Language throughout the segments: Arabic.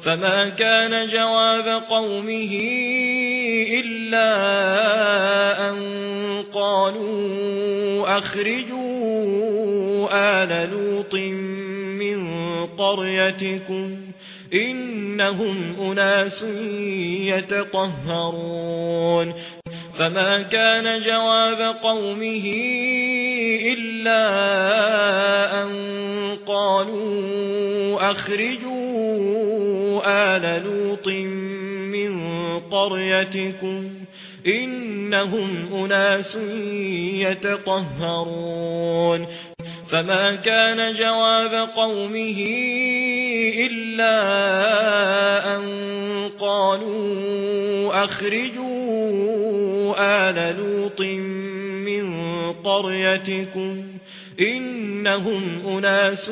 فما كان جواب قومه إلا أن قالوا أخرجوا آل لوط من قريتكم إنهم أناس يتطهرون فما كان جواب قومه إلا أن قالوا أخرجوا آل لوط من قريتكم إنهم أناس يتطهرون فما كان جواب قومه إلا أن قالوا أخرجوا آل لوط من قريتكم إنهم أناس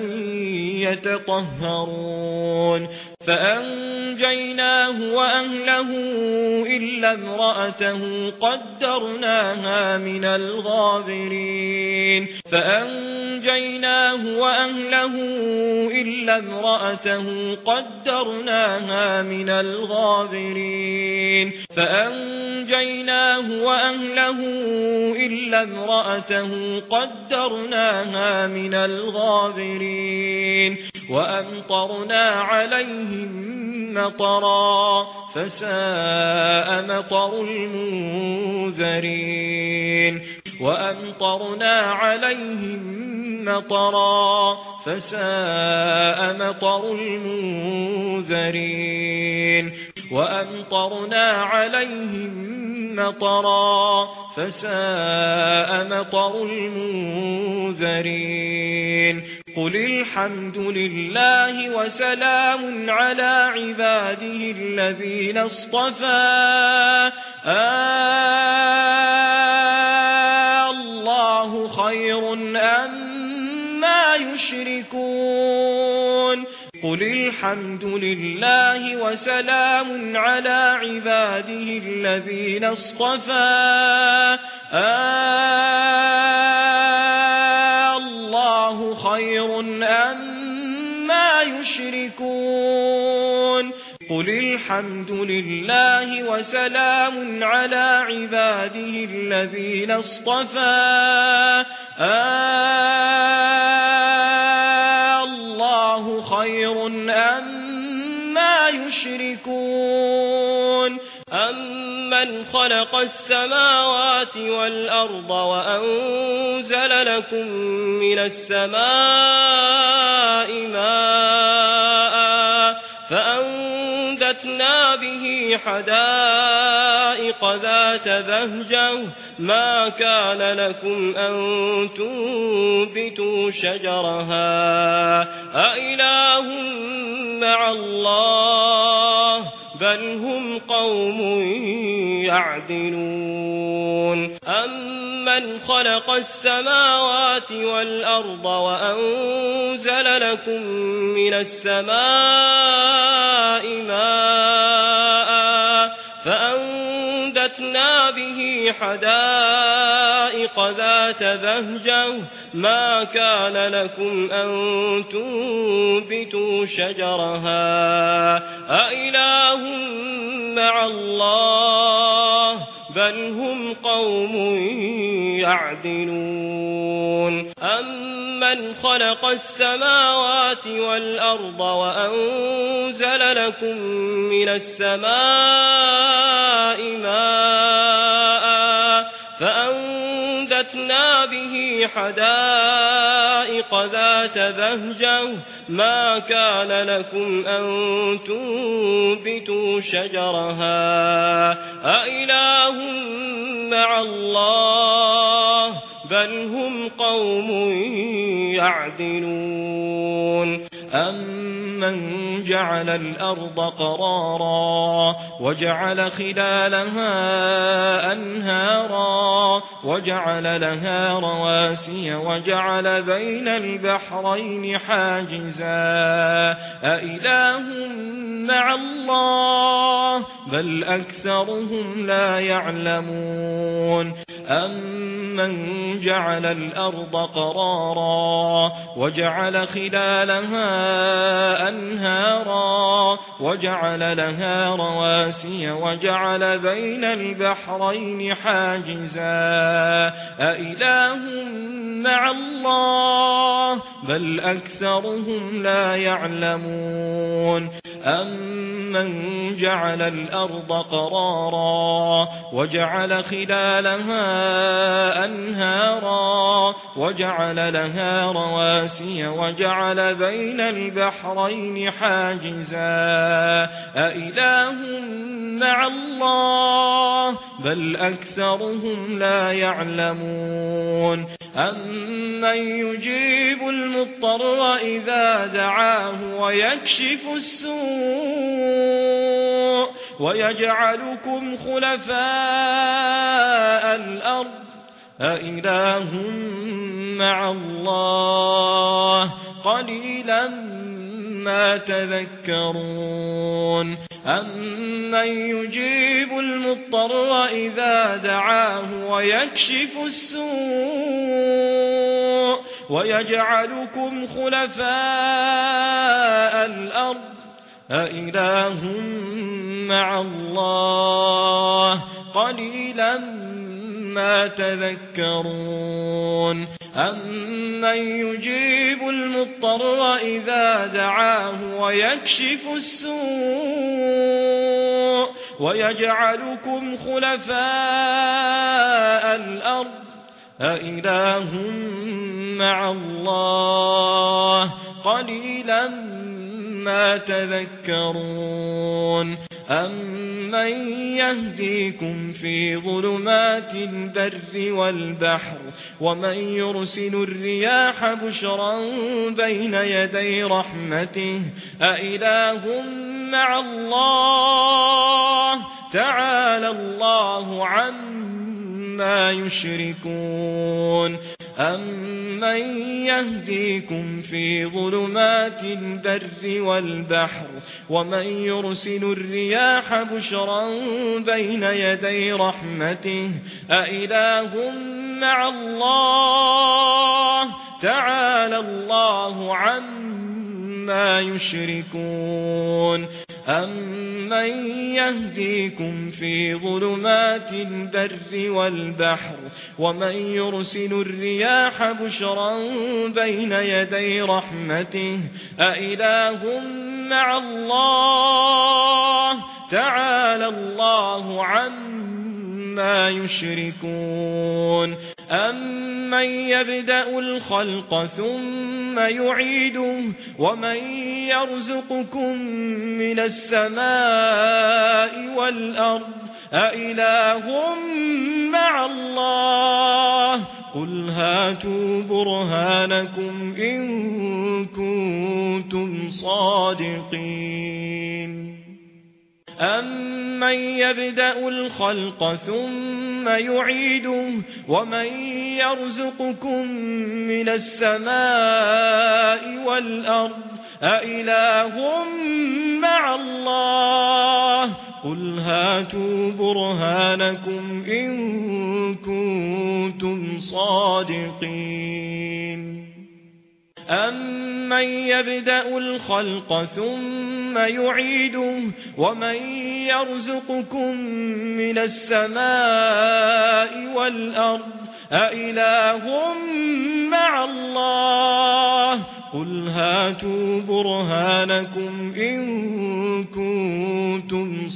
يتطهرون فأنجيناه وأهله إلا امرأته قدرناها من الغابرين فأنجيناه وأهله إلا امرأته قدرناها من الغابرين فأنجيناه وأهله إلا امرأته قدرناها من الغابرين وأمطرنا عليهم مطرا فساء مطر المنذرين وأمطرنا عليهم مطرا فساء مطر المنذرين وأمطرنا عليهم مطرا فساء مطر المنذرين قل الحمد لله وسلام على عباده الذين اصطفى الله خير أما يشركون قل الحمد لله وسلام على عباده الذين اصطفى الله خير أما يشركون قل الحمد لله وسلام على عباده الذين اصطفى الله خير أما يشركون أمن خلق السماوات والأرض وأنزل لكم من السماء ماء فأنبتنا به حدائق ذات بهجة ما كان لكم أن تنبتوا شجرها أإله مع الله بل هم قوم يعدلون أمن خلق السماوات والأرض وأنزل لكم من السماء ماء فأنبتنا به حدائق ذات بهجة ما كان لكم أن تنبتوا شجرها أإله مع الله بل هم قوم يعدلون أمن خلق السماوات والأرض وأنزل لكم من السماء ماء فأنبتنا به حدائق ذات بهجة ما كان لكم أن تنبتوا شجرها أإله مع الله بل هم قوم يعدلون أمن جعل الأرض قرارا وجعل خلالها أنهارا وجعل لها رواسي وجعل بين البحرين حاجزا أإله مع الله بل أكثرهم لا يعلمون أمن جعل الأرض قرارا وجعل خلالها أنهارا وجعل لها رواسي وجعل بين البحرين حاجزا أإله مع الله بل أكثرهم لا يعلمون أمن جعل الأرض قرارا وجعل خلالها أنهارا وجعل لها رواسي وجعل بين البحرين حاجزا أإله مع الله بل أكثرهم لا يعلمون أمن يجيب المضطر إذا دعاه ويكشف السوء ويجعلكم خلفاء الأرض أإله مع الله قليلا ما تذكرون أمن يجيب المضطر إذا دعاه ويكشف السوء ويجعلكم خلفاء الأرض أإله مع الله قليلا ما تذكرون أمن يجيب المضطر إذا دعاه ويكشف السوء ويجعلكم خلفاء الأرض أإله مع الله قليلا ما تذكرون أمن يهديكم في ظلمات البر والبحر ومن يرسل الرياح بشرا بين يدي رحمته أإله مع الله تعالى الله عما يشركون أمن يهديكم في ظلمات البر والبحر ومن يرسل الرياح بشرا بين يدي رحمته أإله مع الله تعالى الله عما يشركون أمن يهديكم في ظلمات البر والبحر ومن يرسل الرياح بشرا بين يدي رحمته أإله مع الله تعالى الله عما يشركون أمن يبدأ الخلق ثم يعيده ومن يرزقكم من السماء والأرض أإله مع الله قل هاتوا برهانكم إن كنتم صادقين أمن يبدأ الخلق ثم يعيده ومن يرزقكم من السماء والأرض أإله مع الله قل هاتوا برهانكم إن كنتم صادقين أمن يبدأ الخلق ثم يعيده ومن يرزقكم من السماء والأرض أإله مع الله قل هاتوا برهانكم إن كنتم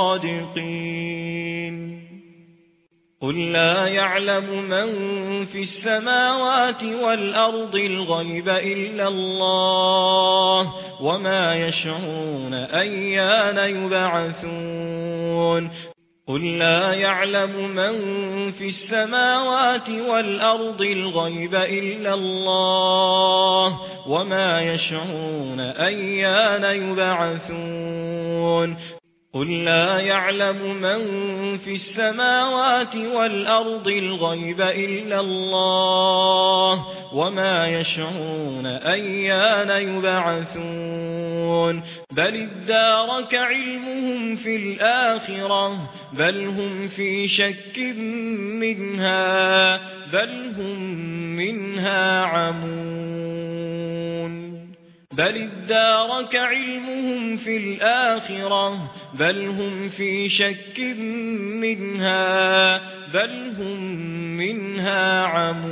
صادقين قل لا يعلم من في السماوات والأرض الغيب إلا الله وما يشعرون أيان يبعثون قل لا يعلم من في السماوات والأرض الغيب إلا الله وما يشعرون أيان يبعثون قل لا يعلم من في السماوات والأرض الغيب إلا الله وما يشعرون أيان يبعثون بل ادارك علمهم في الآخرة بل هم في شك منها بل هم منها عمون بل ادارك علمهم في الآخرة بل هم في شك منها بل هم منها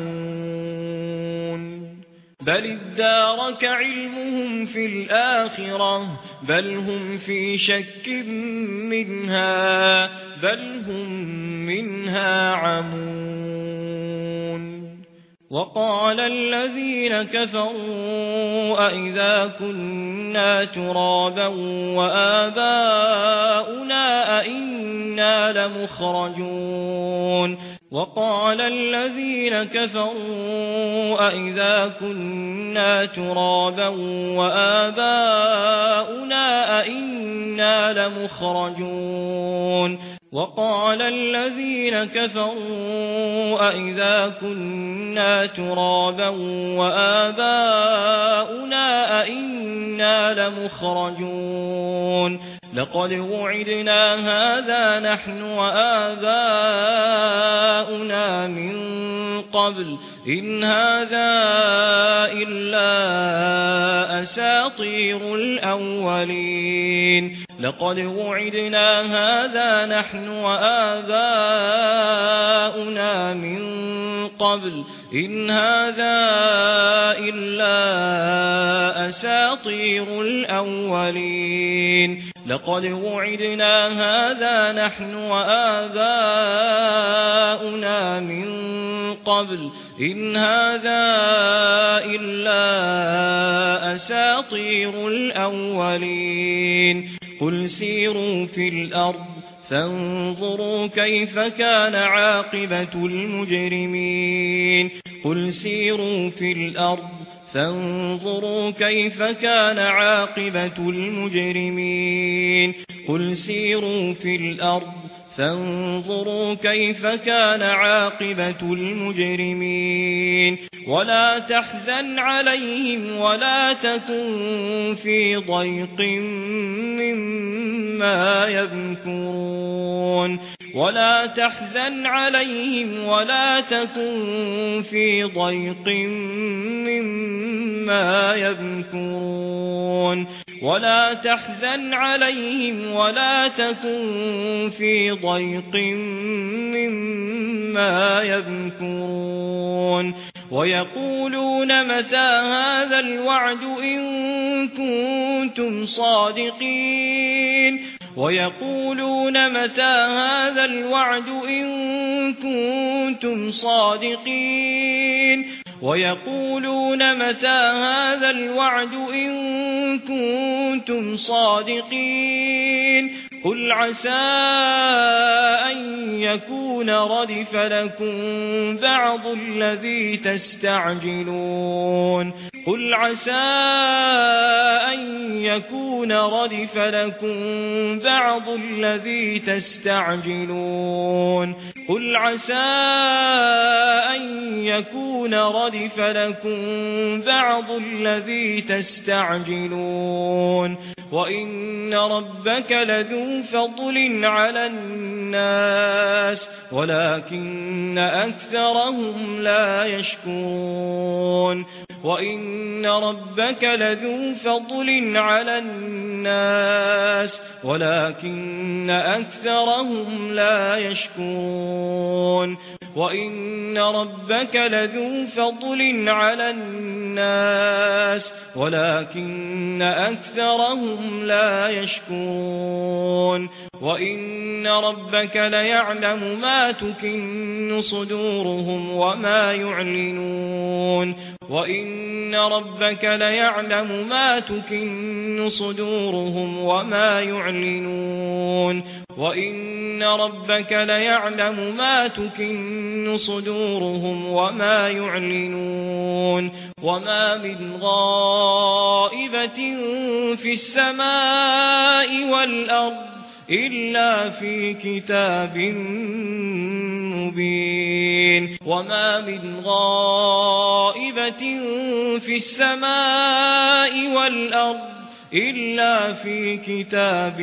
عمون بل ادارك علمهم في الآخرة بل هم في شك منها بل هم منها عمون وقال الذين كفروا أئذا كنا ترابا وآباؤنا أئنا لمخرجون وقال الذين كفروا أئذا كنا ترابا وآباؤنا أئنا لمخرجون وقال الذين كفروا أئذا كنا ترابا وآباؤنا أئنا لمخرجون لقد وعدنا هذا نحن وآباؤنا من قبل إن هذا إلا أساطير الأولين لقد وعدنا هذا نحن وآباؤنا من قبل إن هذا إلا أساطير الأولين لقد وعدنا هذا نحن وآباؤنا من قبل إن هذا إلا أساطير الأولين قل سيروا في الأرض فانظروا كيف كان عاقبة المجرمين قل سيروا في الأرض فانظروا كيف كان عاقبة المجرمين قل سيروا في الأرض فانظروا كيف كان عاقبة المجرمين ولا تحزن عليهم ولا تكن في ضيق مما يمكرون ولا تحزن عليهم ولا تكن في ضيق مما يمكرون ولا تحزن عليهم ولا تكن في ضيق مما يمكرون ويقولون متى هذا الوعد إن كنتم صادقين ويقولون متى هذا الوعد إن كنتم صادقين ويقولون متى هذا الوعد إن كنتم صادقين قل عسى أن يكون ردف لكم بعض الذي تستعجلون قل عسى أن يكون ردف لكم بعض الذي تستعجلون قل عسى أن يكون ردف لكم بعض الذي تستعجلون وإن ربك لذو فضل على الناس ولكن أكثرهم لا يشكرون وإن ربك لذو فضل على الناس ولكن أكثرهم لا يشكرون وإن ربك لذو فضل على الناس ولكن أكثرهم لا يشكرون وإن ربك ليعلم ما تكن صدورهم وما يعلنون وإن ربك ليعلم ما تكن صدورهم وما يعلنون وإن ربك ليعلم ما تكن صدورهم وما يعلنون وما من غائبة في السماء والأرض إلا في كتاب مبين وما من غائبة في السماء والأرض إلا في كتاب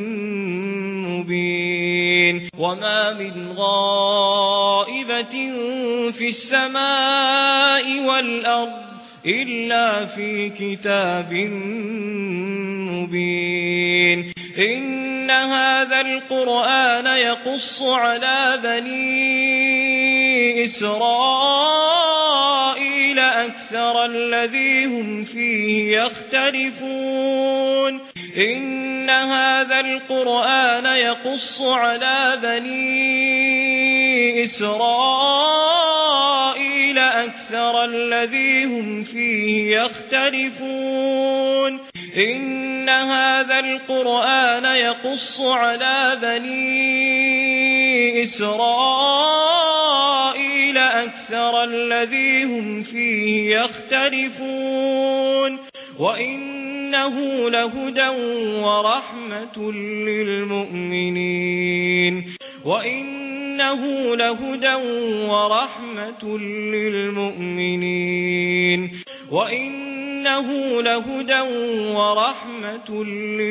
مبين وما من غائبة في السماء والأرض إلا في كتاب مبين إن هذا القرآن يقص على بني إسرائيل أكثر الذي هم فيه يختلفون إن هذا القرآن يقص على بني إسرائيل أكثر الذي هم فيه يختلفون إن هذا القرآن يقص على بني إسرائيل أكثر الذي هم فيه يختلفون وإنه لهدى ورحمة للمؤمنين وإنه لهدى ورحمة للمؤمنين وإنه لهدى ورحمة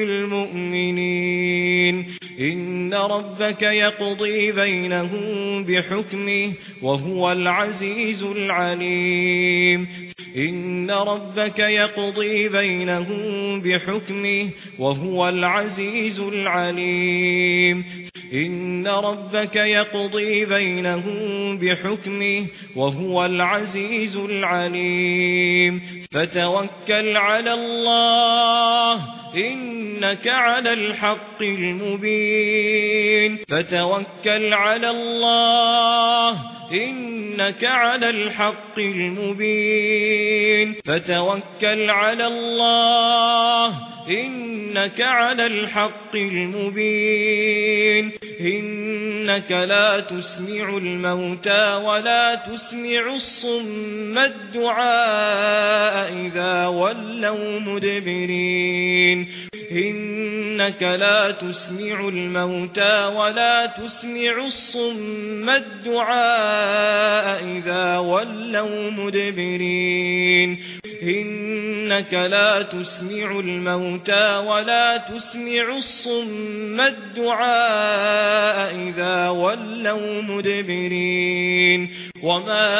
للمؤمنين إن ربك يقضي بينهم بحكمه وهو العزيز العليم إن ربك يقضي بينهم بحكمه وهو العزيز العليم إن ربك يقضي بينهم بحكمه وهو العزيز العليم فتوكل على الله إنك على الحق المبين فتوكل على الله إنك على الحق المبين فتوكل على الله إنك على الحق المبين إنك لا تسمع الموتى ولا تسمع الصم الدعاء إذا ولوا مدبرين إنك لا تسمع الموتى ولا تسمع الصم الدعاء إذا ولوا مدبرين إنك لا تسمع الموتى ولا تسمع الصم الدعاء إذا ولوا مدبرين وما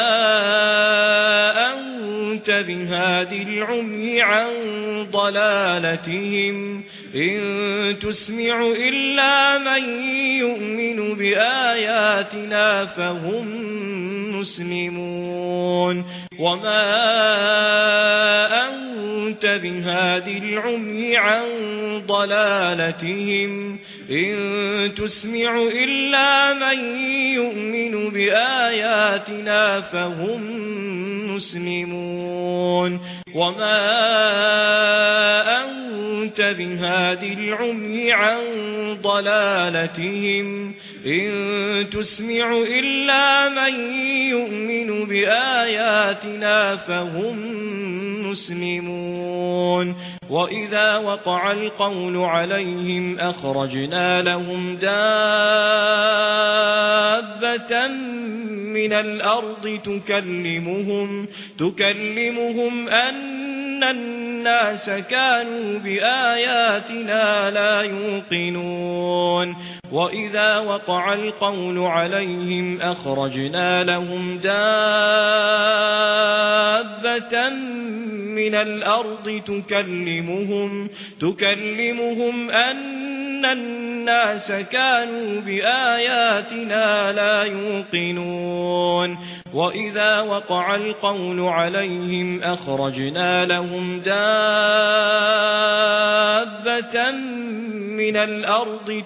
أنت بهاد العمي عن ضلالتهم إن تسمع إلا من يؤمن بآياتنا فهم مسلمون وما أنت بهاد العمي عن ضلالتهم إن تسمع إلا من يؤمن بآياتنا فهم مسلمون وما أنت بهاد العمي عن ضلالتهم إن تسمع إلا من يؤمن بآياتنا فهم مسلمون وإذا وقع القول عليهم أخرجنا لهم دابة من الأرض تكلمهم أن الناس كانوا بآياتنا لا يوقنون وإذا وقع القول عليهم أخرجنا لهم دابة من الأرض تكلمهم أن الناس كانوا بآياتنا لا يوقنون وإذا وقع القول عليهم أخرجنا لهم دابة من الأرض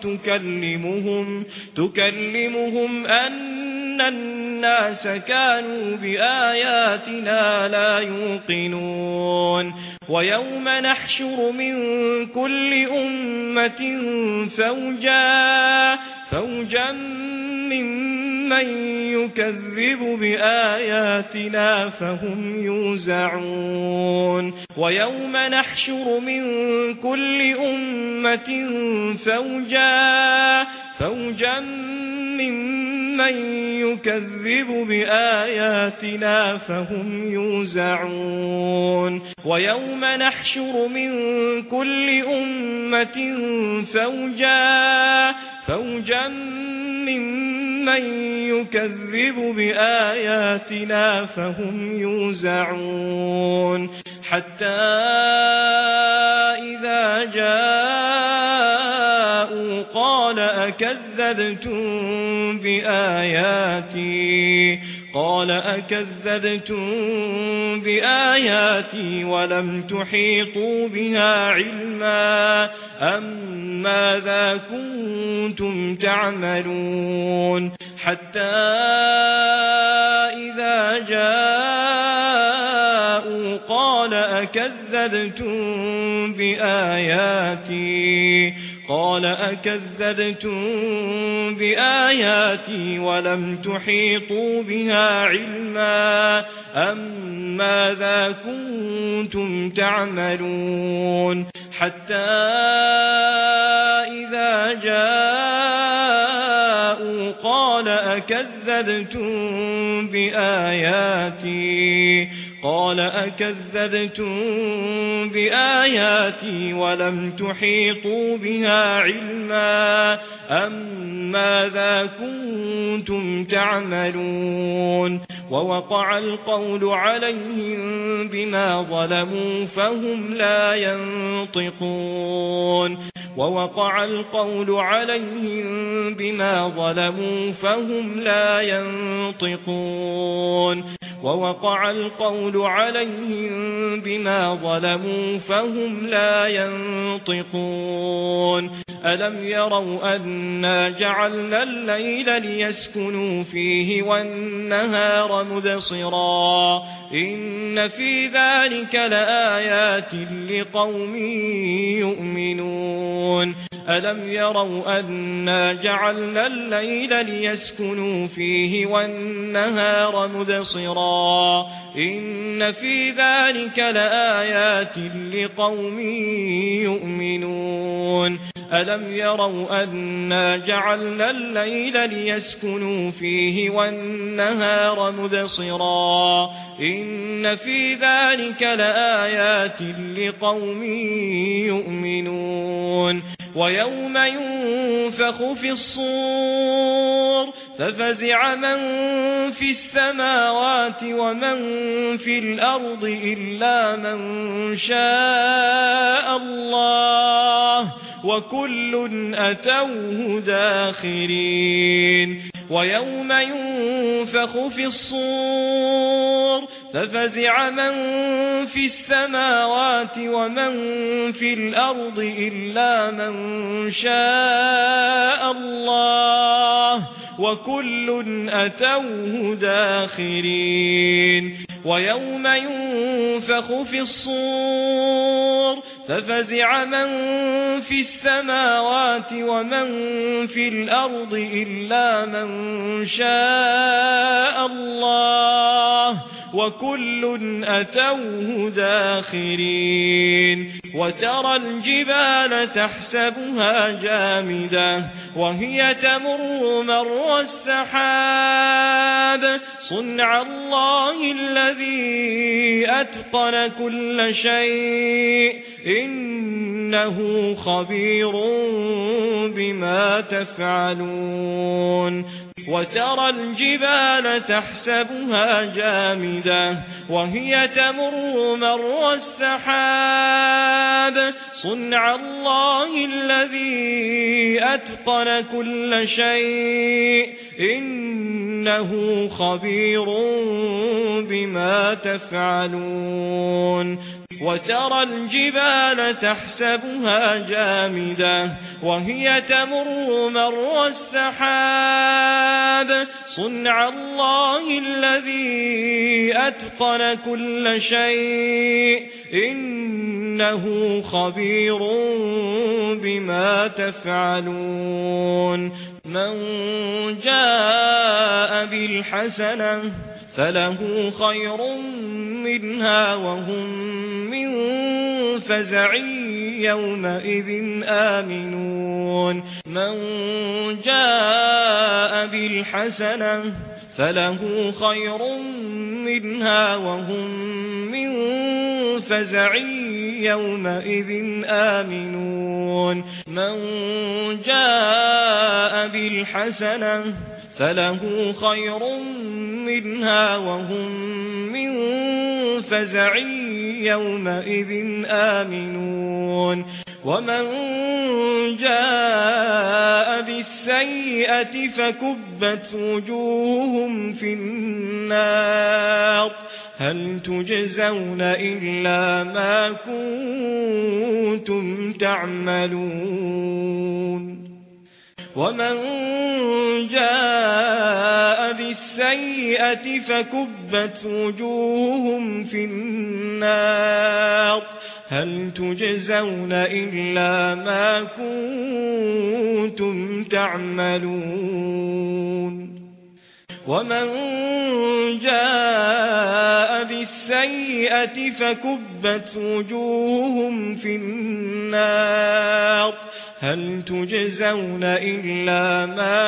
تكلمهم أن الناس كانوا بآياتنا لا يوقنون ويوم نحشر من كل أمة فوجا ممن يكذب بآياتنا فهم يوزعون ويوم نحشر من كل أمة فوجا ممن يكذب بآياتنا فهم يوزعون ويوم نحشر من كل أمة فوجا ممن يكذب بآياتنا فهم يوزعون حتى إذا جاءوا قال أكذبتم بآياتي ولم تحيطوا بها علما أم ماذا كنتم تعملون حتى إذا جاءوا قال أكذبتم بآياتي ولم تحيطوا بها علما أم ماذا كنتم تعملون حتى إذا جاءوا قال أكذبتم بآياتي ولم تحيطوا بها علما أم ماذا كنتم تعملون ووقع القول عليهم بما ظلموا فهم لا ينطقون ألم يروا أنا جعلنا الليل ليسكنوا فيه والنهار مبصرا إن في ذلك لآيات لقوم يؤمنون ألم يروا أنا جعلنا الليل ليسكنوا فيه والنهار مبصرا إن في ذلك لآيات لقوم يؤمنون ألم يروا أنا جعلنا الليل ليسكنوا فيه والنهار مبصرا إن في ذلك لآيات لقوم يؤمنون ويوم ينفخ في الصور ففزع من في السماوات ومن في الأرض إلا من شاء الله وكل أتوه داخرين ويوم ينفخ في الصور ففزع من في السماوات ومن في الأرض إلا من شاء الله وكل أتوه داخرين ويوم ينفخ في الصور ففزع من في السماوات ومن في الأرض إلا من شاء الله وكل أتوه داخرين وترى الجبال تحسبها جامدة وهي تمر مر السحاب صنع الله الذي أتقن كل شيء إنه خبير بما تفعلون وترى الجبال تحسبها جامدة وهي تمر مر السحاب صنع الله الذي أتقن كل شيء إنه خبير بما تفعلون وترى الجبال تحسبها جامدة وهي تمر مر السحاب صنع الله الذي أتقن كل شيء إنه خبير بما تفعلون من جاء بالحسنة فله خير منها وهم من فزع يومئذ آمنون من جاء بالحسنة فله خير منها وهم من فزع يومئذ آمنون تعملون من جاء بالحسنة فله خير منها وهم من فزع يومئذ آمنون ومن جاء بالسيئة فكبت وجوههم في النار هل تجزون إلا ما كنتم تعملون ومن جاء بالسيئة فكبت وجوههم في النار هل تجزون إلا ما كنتم تعملون ومن جاء بالسيئة فكبت وجوههم في النار هل تجزون إلا ما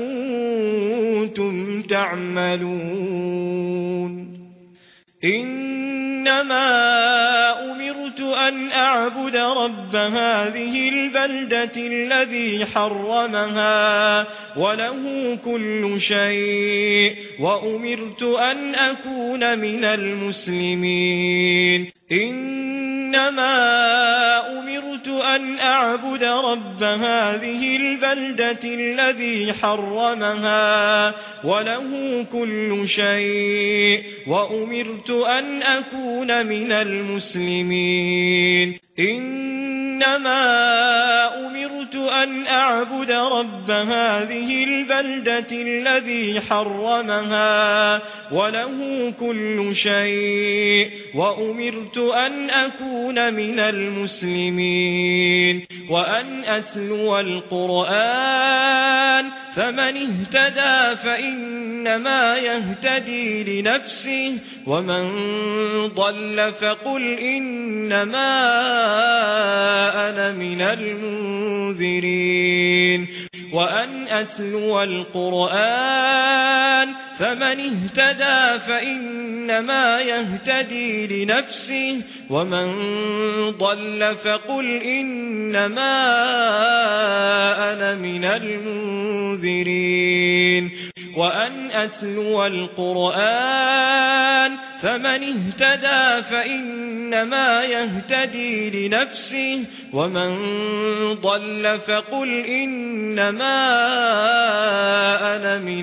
كنتم تعملون إنما أمرت أن أعبد رب هذه البلدة الذي حرمها وله كل شيء وأمرت أن أكون من المسلمين إنما أمرت أن أعبد رب هذه البلدة الذي حرمها وله كل شيء وأمرت أن أكون من المسلمين إنما أمرت أن أعبد رب هذه البلدة الذي حرمها وله كل شيء وأمرت أن أكون من المسلمين وأن أتلو القرآن فمن اهتدى فإنما يهتدي لنفسه ومن ضل فقل إنما أنا من المنذرين وأن أتلو القرآن فمن اهتدى فإنما يهتدي لنفسه ومن ضل فقل إنما أنا من المنذرين وأن أتلو القرآن فمن اهتدى فإنما يهتدي لنفسه ومن ضل فقل إنما أنا من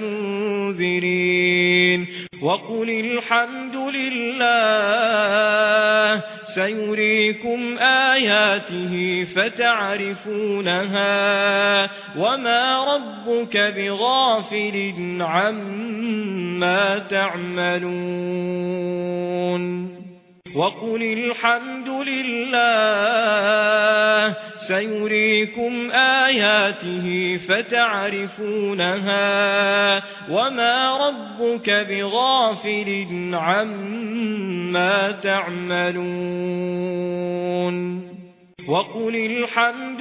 المنذرين وقل الحمد لله سيريكم آياته فتعرفونها وما ربك بغافل عما تعملون وقل الحمد لله سيريكم آياته فتعرفونها وما ربك بغافل عما تعملون وقل الحمد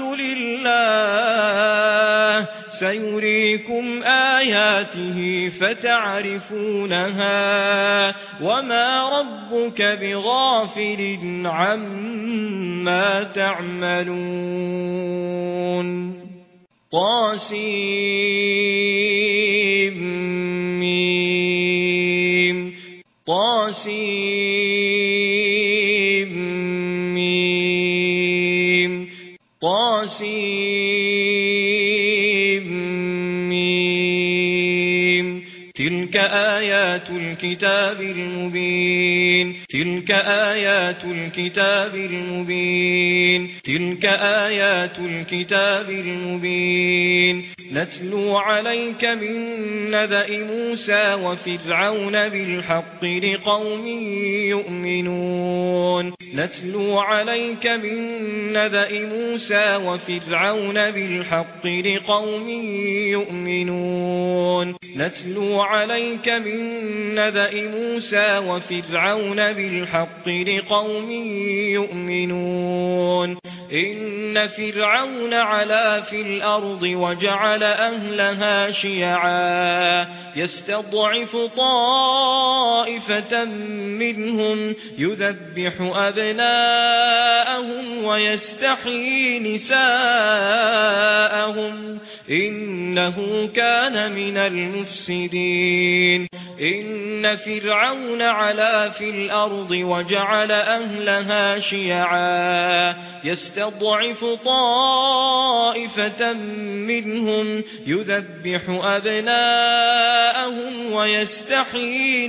لله سيريكم آياته فتعرفونها وما ربك بغافل عما تعملون طاسيم طاسيم طاسيم تلك آيات الكتاب المبين تلك آيات الكتاب المبين تلك آيات الكتاب المبين نتلو عليك من نبأ موسى وفرعون بالحق لقوم يؤمنون نتلو عليك من نبأ موسى وفرعون بالحق لقوم يؤمنون نتلو عليك من نبأ موسى وفرعون بالحق لقوم يؤمنون إن فرعون علا في الأرض وجعل أهلها شيعا يستضعف طائفة منهم يذبح أبناءهم ويستحيي نساءهم إنه كان من المفسدين إن فرعون علا في الأرض وجعل أهلها شيعا يستضعف طائفة منهم يذبح أبناءهم ويستحيي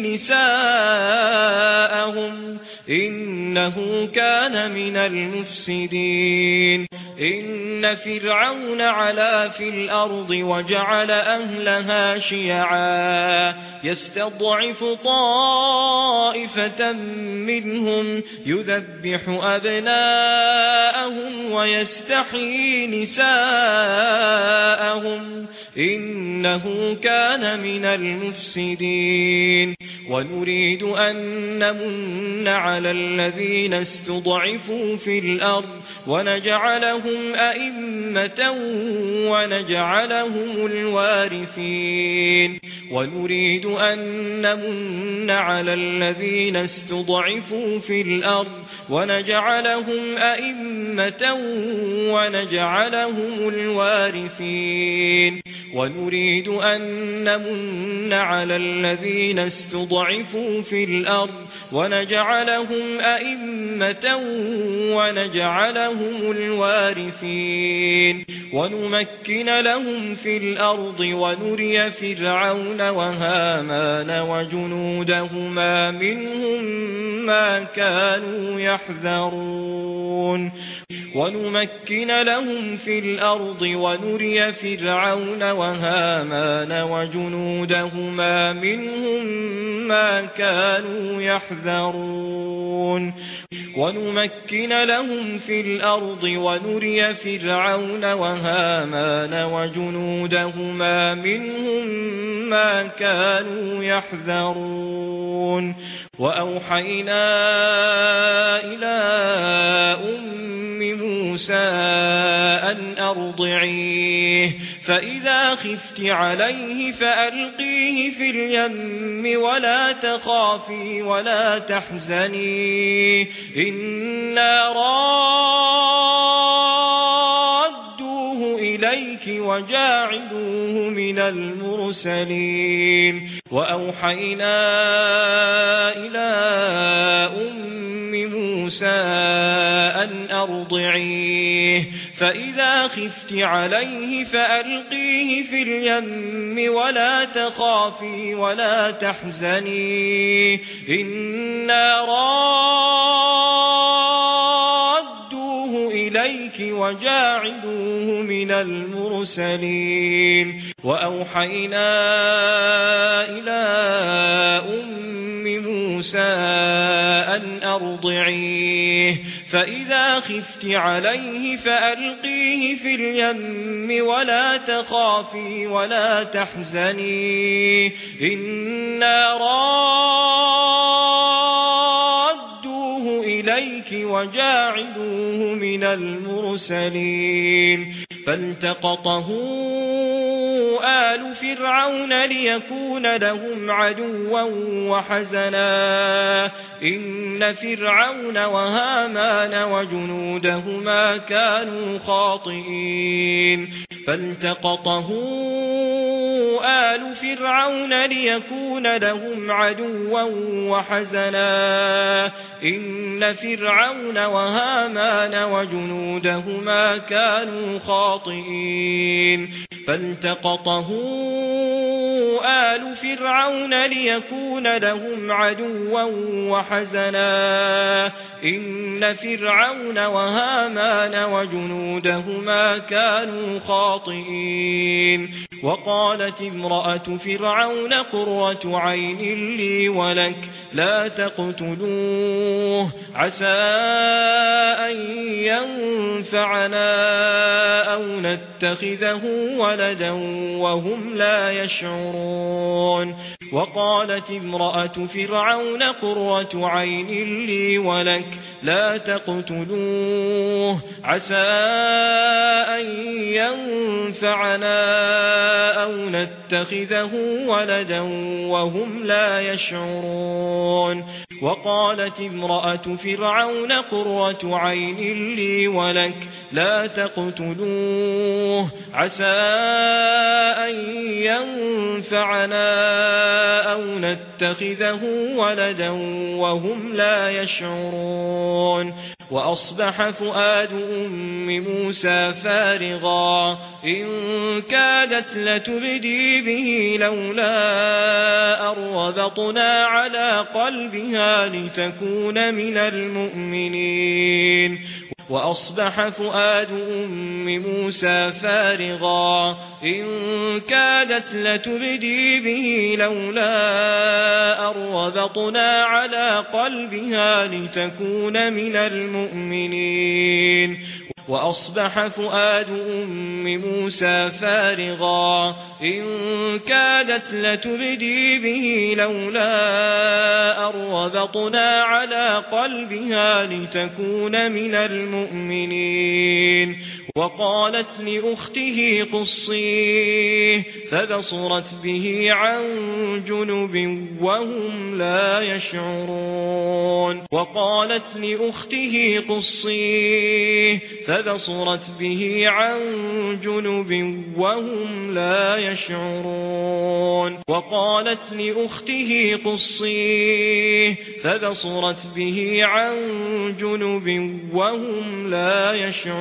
نساءهم إنه كان من المفسدين إن فرعون علا في الأرض وجعل أهلها شيعا يستضعف طائفة منهم يذبح أبناءهم ويستحيي نساءهم إنه كان من المفسدين ونريد أن نمن على الذين استضعفوا في الأرض ونجعلهم أئمة ونجعلهم الوارثين ونريد أن نمن على الذين استضعفوا في الأرض ونجعلهم أئمة ونجعلهم الوارثين ونريد أن نمن على الذين استضعفوا في الأرض ونجعلهم أئمة ونجعلهم الوارثين ونمكن لهم في الأرض ونري فرعون وهامان وجنودهما منهم ما كانوا يحذرون ونمكن لهم في الأرض ونري فرعون وهامان وجنودهما منهم ما كانوا يحذرون ونمكن لهم في الأرض ونري فرعون وهامان وجنودهما منهم ما كانوا يحذرون وأوحينا إلى موسى أن أرضعيه فإذا خفت عليه فألقيه في اليم ولا تخافي ولا تحزني إنا رادوه إليك وجاعلوه من المرسلين وأوحينا إلى موسى أن أرضعيه فإذا خفت عليه فألقيه في اليم ولا تخافي ولا تحزني إنا رادوه إليك وجاعلوه من المرسلين وأوحينا إلى موسى أن أرضعيه فإذا خفت عليه فألقيه في اليم ولا تخافي ولا تحزني إنا رادوه إليك وجاعلوه من المرسلين فالتقطه آل فرعون ليكون لهم عدوا وحزنا إن فرعون وهامان وجنودهما كانوا خاطئين فالتقطه آل فرعون ليكون لهم عدوا وحزنا إن فرعون وهامان وجنودهما كانوا خاطئين فالتقطه آل فرعون ليكون لهم عدوا وحزنا إن فرعون وهامان وجنودهما كانوا خاطئين وقالت امرأة فرعون قرة عين لي ولك لا تقتلوه عسى أن ينفعنا أو نتخذه ولدا وهم لا يشعرون وقالت امرأة فرعون قرة عين لي ولك لا تقتلوه عسى أن ينفعنا أو نتخذه ولدا وهم لا يشعرون وقالت امرأة فرعون قرة عين لي ولك لا تقتلوه عسى أن ينفعنا أو نتخذه ولدا وهم لا يشعرون وأصبح فؤاد أم موسى فارغا إن كادت لتبدي به لولا أن ربطنا على قلبها لتكون من المؤمنين وأصبح فؤاد أم موسى فارغا إن كادت لتبدي به لولا أن ربطنا على قلبها لتكون من المؤمنين وأصبح فؤاد أم موسى فارغا إن كادت لتبدي به لولا أن ربطنا على قلبها لتكون من المؤمنين وقالت لأخته قصيه فبصرت به عن جنب وهم لا يشعرون وقالت لأخته قصيه فبصرت به عن جنب وهم لا يشعرون وقالت لأخته قصيه فبصرت به عن جنب وهم لا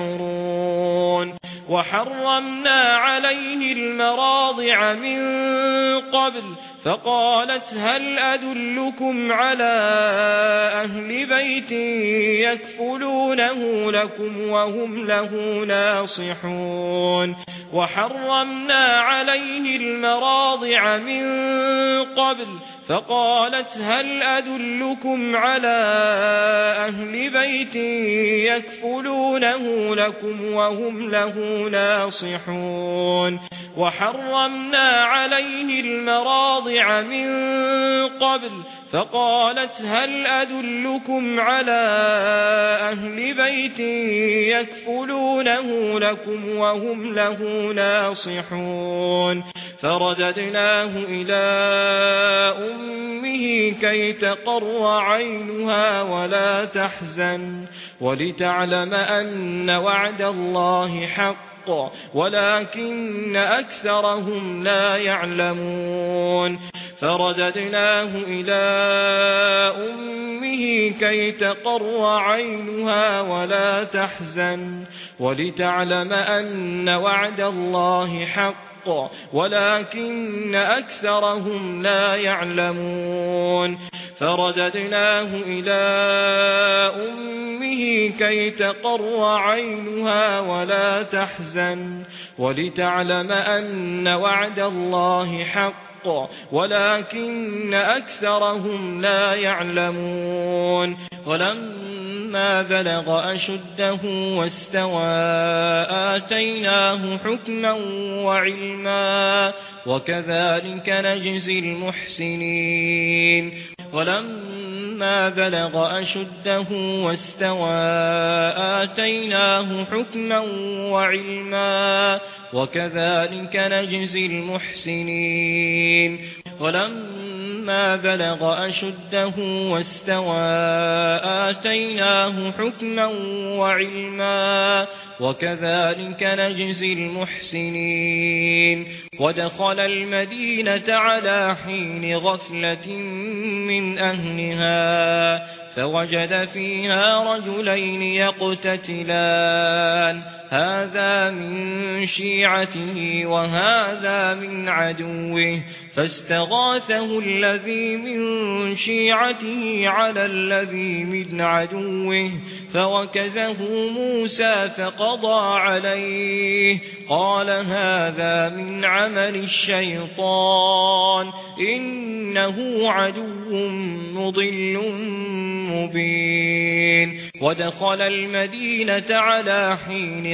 يشعرون وحرمنا عليه المراضع من قبل فقالت هل أدلكم على أهل بيت يكفلونه لكم وهم له ناصحون وحرمنا عليه المراضع من قبل فقالت هل أدلكم على أهل بيت يكفلونه لكم وهم له ناصحون وحرمنا عليه المراضع من قبل فقالت هل أدلكم على أهل بيت يكفلونه لكم وهم له ناصحون فرددناه إلى أمه كي تقر عينها ولا تحزن ولتعلم أن وعد الله حق ولكن أكثرهم لا يعلمون فرددناه إلى أمه كي تقر عينها ولا تحزن ولتعلم أن وعد الله حق ولكن أكثرهم لا يعلمون فرددناه إلى أمه كي تقر عينها ولا تحزن ولتعلم أن وعد الله حق ولكن أكثرهم لا يعلمون ولما بلغ أشده واستوى آتيناه حكما وعلما وكذلك نجزي المحسنين ولما بلغ أشده واستوى آتيناه حكما وعلما وكذلك نجزي المحسنين ولما بلغ أشده واستوى آتيناه حكما وعلما وكذلك نجزي المحسنين ودخل المدينة على حين غفلة من أهلها فوجد فيها رجلين يقتتلان هذا من شيعته وهذا من عدوه فاستغاثه الذي من شيعته على الذي من عدوه فوكزه موسى فقضى عليه قال هذا من عمل الشيطان إنه عدو مضل مبين ودخل المدينة على حين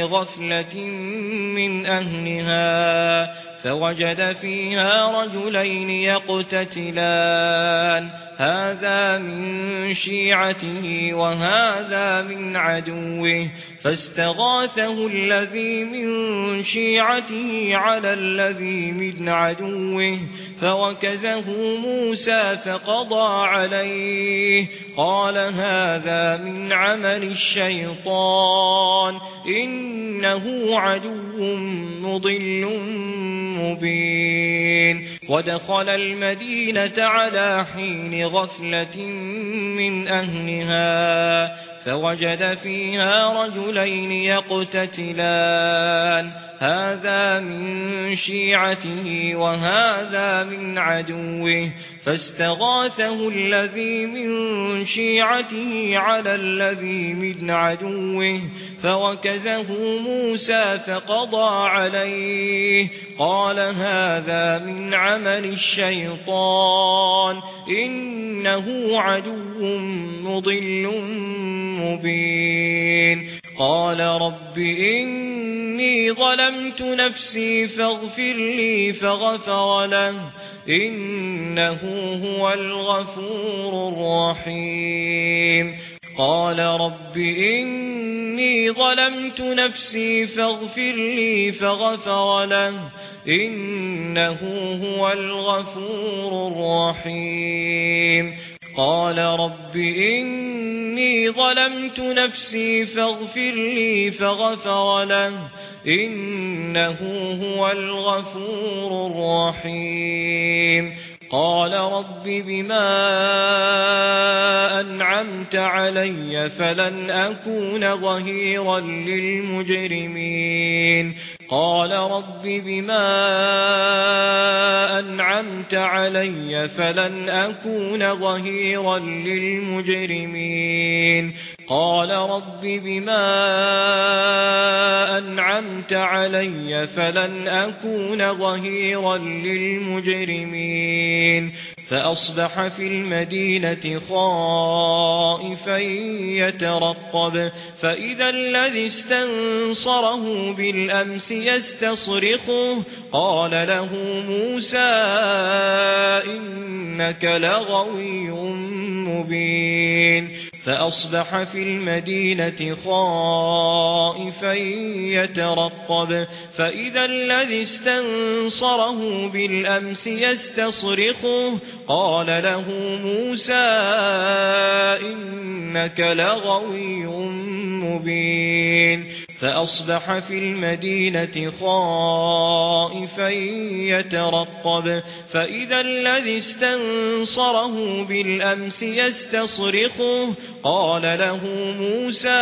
غفلة من أهلها فوجد فيها رجلين يقتتلان هذا من شيعته وهذا من عدوه فاستغاثه الذي من شيعته على الذي من عدوه فوكزه موسى فقضى عليه قال هذا من عمل الشيطان إنه عدو مضل مبين ودخل المدينة على حين غفلة من أهلها فوجد فيها رجلين يقتتلان هذا من شيعته وهذا من عدوه فاستغاثه الذي من شيعته على الذي من عدوه فوكزه موسى فقضى عليه قال هذا من عمل الشيطان إنه عدو مضل مبين قال رب إني ظلمت نفسي فاغفر لي فغفر له إنه هو الغفور الرحيم قال رب إني ظلمت نفسي فاغفر لي فغفر له إنه هو الغفور الرحيم قال رب إني ظلمت نفسي فاغفر لي فغفر له إنه هو الغفور الرحيم قال رب بما أنعمت علي فلن أكون ظهيرا للمجرمين قال رب بما أنعمت علي فلن أكون ظهيرا للمجرمين قال رب بما أنعمت علي فلن أكون ظهيرا للمجرمين فأصبح في المدينة خائفا يترقب فإذا الذي استنصره بالأمس يستصرخه قال له موسى إنك لغوي مبين فأصبح في المدينة خائفا يترقب فإذا الذي استنصره بالأمس يستصرخه قال له موسى إنك لغوي مبين فأصبح في المدينة خائفا يترقب فإذا الذي استنصره بالأمس يستصرخه قال له موسى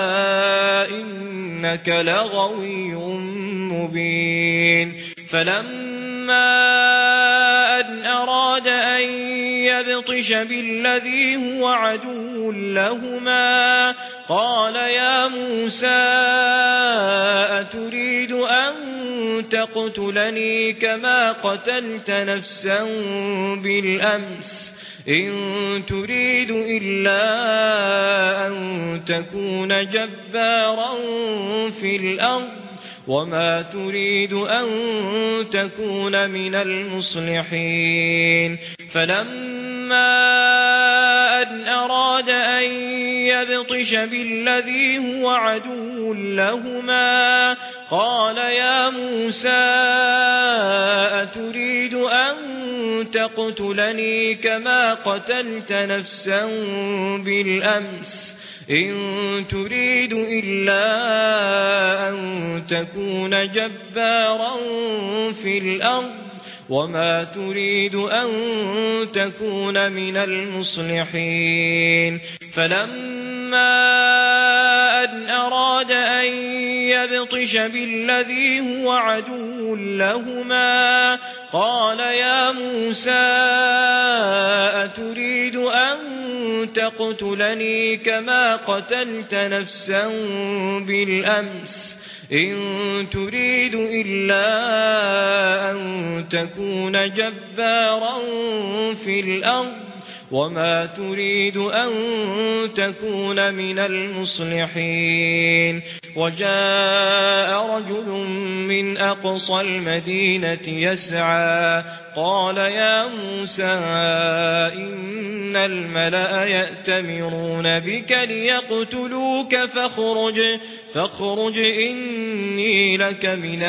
إنك لغوي مبين فلما أن أراد أن يبطش بالذي هو عدو لهما قال يا موسى أتريد أن تقتلني كما قتلت نفسا بالأمس إن تريد إلا أن تكون جبارا في الأرض وما تريد أن تكون من المصلحين فلما أن أراد أن يبطش بالذي هو عدو لهما قال يا موسى أتريد أن تقتلني كما قتلت نفسا بالأمس إن تريد إلا أن تكون جبارا في الأرض وما تريد أن تكون من المصلحين فلما أن أراد أن يبطش بالذي هو عدو لهما قال يا موسى أتريد أن تقتلني كما قتلت نفسا بالأمس إن تريد إلا أن تكون جبارا في الأرض وما تريد أن تكون من المصلحين وجاء رجل من أقصى المدينة يسعى قال يا موسى إن الملأ يأتمرون بك ليقتلوك فاخرج إني لك من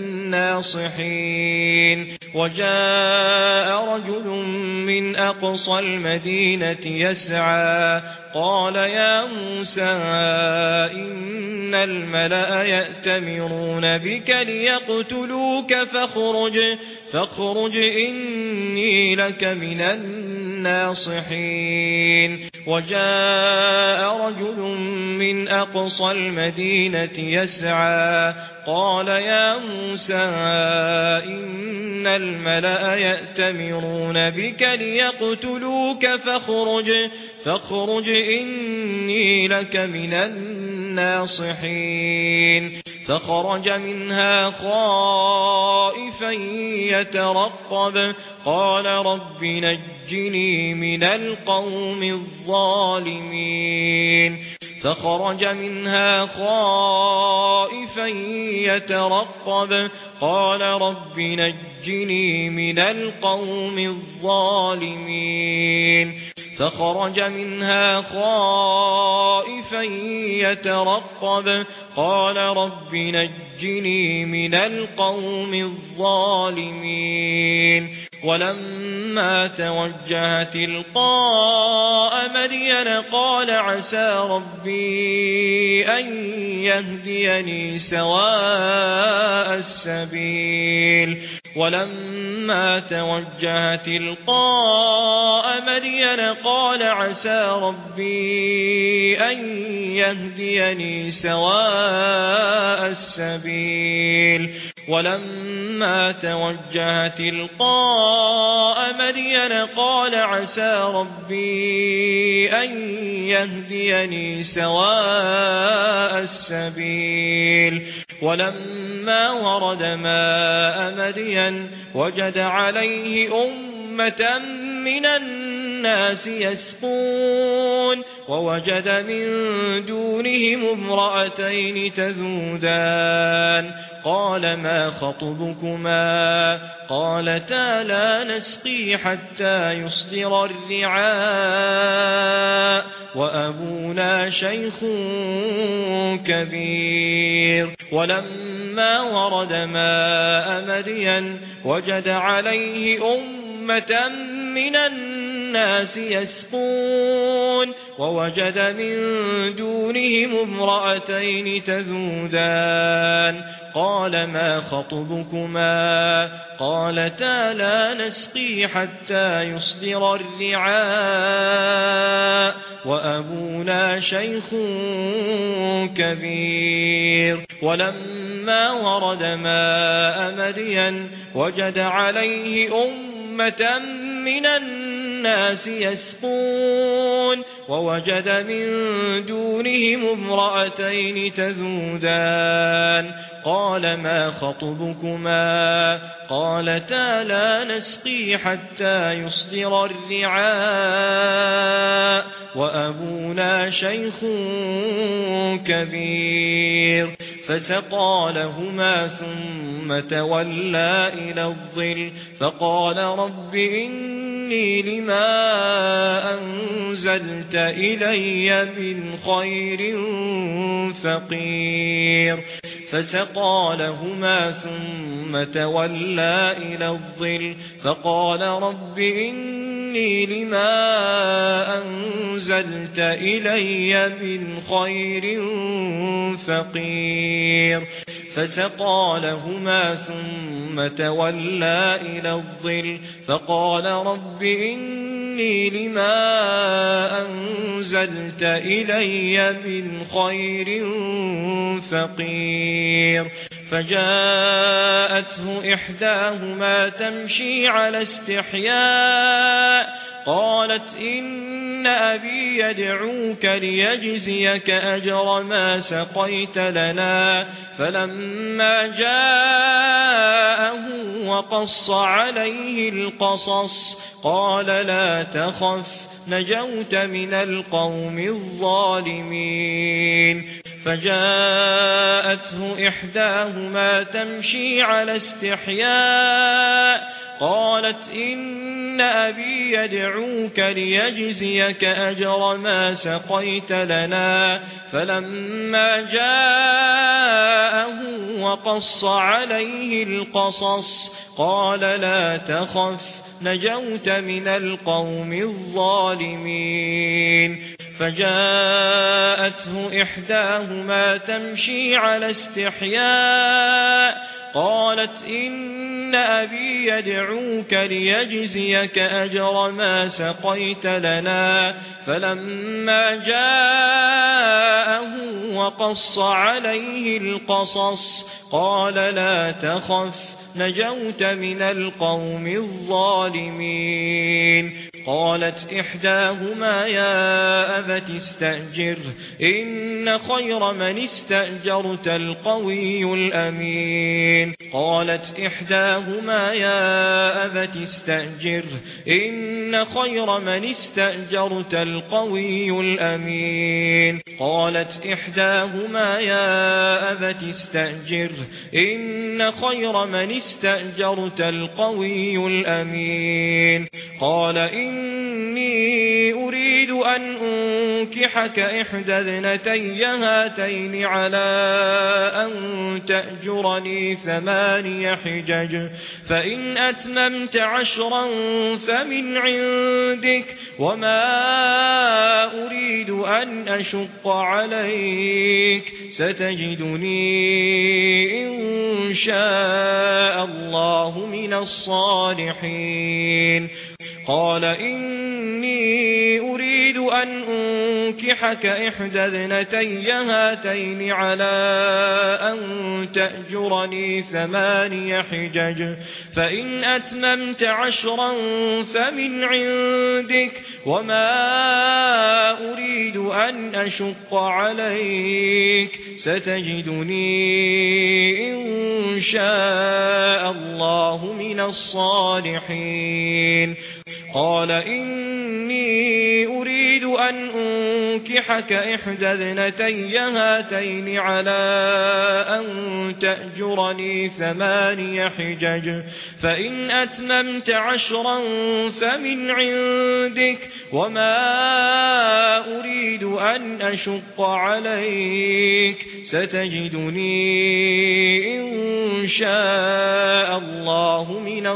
الناصحين وجاء رجل من أقصى المدينة يسعى قال يا موسى إن الملأ يأتمرون بك ليقتلوك فاخرج إني لك من الناصحين وجاء رجل من أقصى المدينة يسعى قال يا موسى إن الملأ يأتمرون بك ليقتلوك فاخرج إني لك من الناصحين فخرج منها خائفا يترقب قال رب نجني من القوم الظالمين فخرج منها خائفا يترقب قال رب نجني من القوم الظالمين فخرج منها خائفا يترقب قال رب نجني من القوم الظالمين ولما توجه تلقاء مدين قال عسى ربي أن يهديني سواء السبيل ولما توجه تلقاء مدين قال عسى ربي أن يهديني سواء السبيل ولما توجه تلقاء مدين قال عسى ربي أن يهديني سواء السبيل ولما ورد ماء مدين وجد عليه أمة من الناس يسقون ووجد من دونهم امرأتين تذودان قال ما خطبكما قالتا لا نسقي حتى يصدر الرعاء وأبونا شيخ كبير ولما ورد ماء مدين وجد عليه أمة من الناس يسقون ووجد من دونهم امرأتين تذودان قال ما خطبكما قالتا لا نسقي حتى يصدر الرعاء وأبونا شيخ كبير ولما ورد ماء مدين وجد عليه أمة من الناس يسقون ووجد من دونهم امرأتين تذودان قال ما خطبكما قالتا لا نسقي حتى يصدر الرعاء وأبونا شيخ كبير فسقى لهما ثم تولى إلى الظل فقال رب إني لما أنزلت إلي من خير فقير فسقى لهما ثم تولى إلى الظل فقال رب إني لما أنزلت إلي من خير فقير فسقى لهما ثم تولى إلى الظل فقال رب إني لما أنزلت إلي من خير فقير فجاءته إحداهما تمشي على استحياء قالت إن أبي يدعوك ليجزيك أجر ما سقيت لنا فلما جاءه وقص عليه القصص قال لا تخف نجوت من القوم الظالمين فجاءته إحداهما تمشي على استحياء قالت إن أبي يدعوك ليجزيك أجر ما سقيت لنا فلما جاءه وقص عليه القصص قال لا تخف نجوت من القوم الظالمين فجاءته إحداهما تمشي على استحياء قالت إن أبي يدعوك ليجزيك أجر ما سقيت لنا فلما جاءه وقص عليه القصص قال لا تخف نجوت من القوم الظالمين قالت إحداهما يا أبت استأجر إن خير من استأجرت القوي الأمين قالت إحداهما يا أبت استأجر إن خير من استأجرت القوي الأمين قالت إحداهما يا أبت استأجر إن خير من استأجرت القوي الأمين قال إني أريد أن أنكحك إحدى ابنتي هاتين على أن تأجرني 8 حجج فإن أتممت 10 فمن عندك وما أريد أن أشق عليك ستجدني إن شاء الله من الصالحين قال إني أريد أن أنكحك إحدى ابنتي هاتين على أن تأجرني 8 حجج فإن أتممت 10 فمن عندك وما أريد أن أشق عليك ستجدني إن شاء الله من الصالحين قال إني أريد أن أنكحك إحدى ابنتي هاتين على أن تأجرني 8 حجج فإن أتممت 10 فمن عندك وما أريد أن أشق عليك ستجدني إن شاء الله من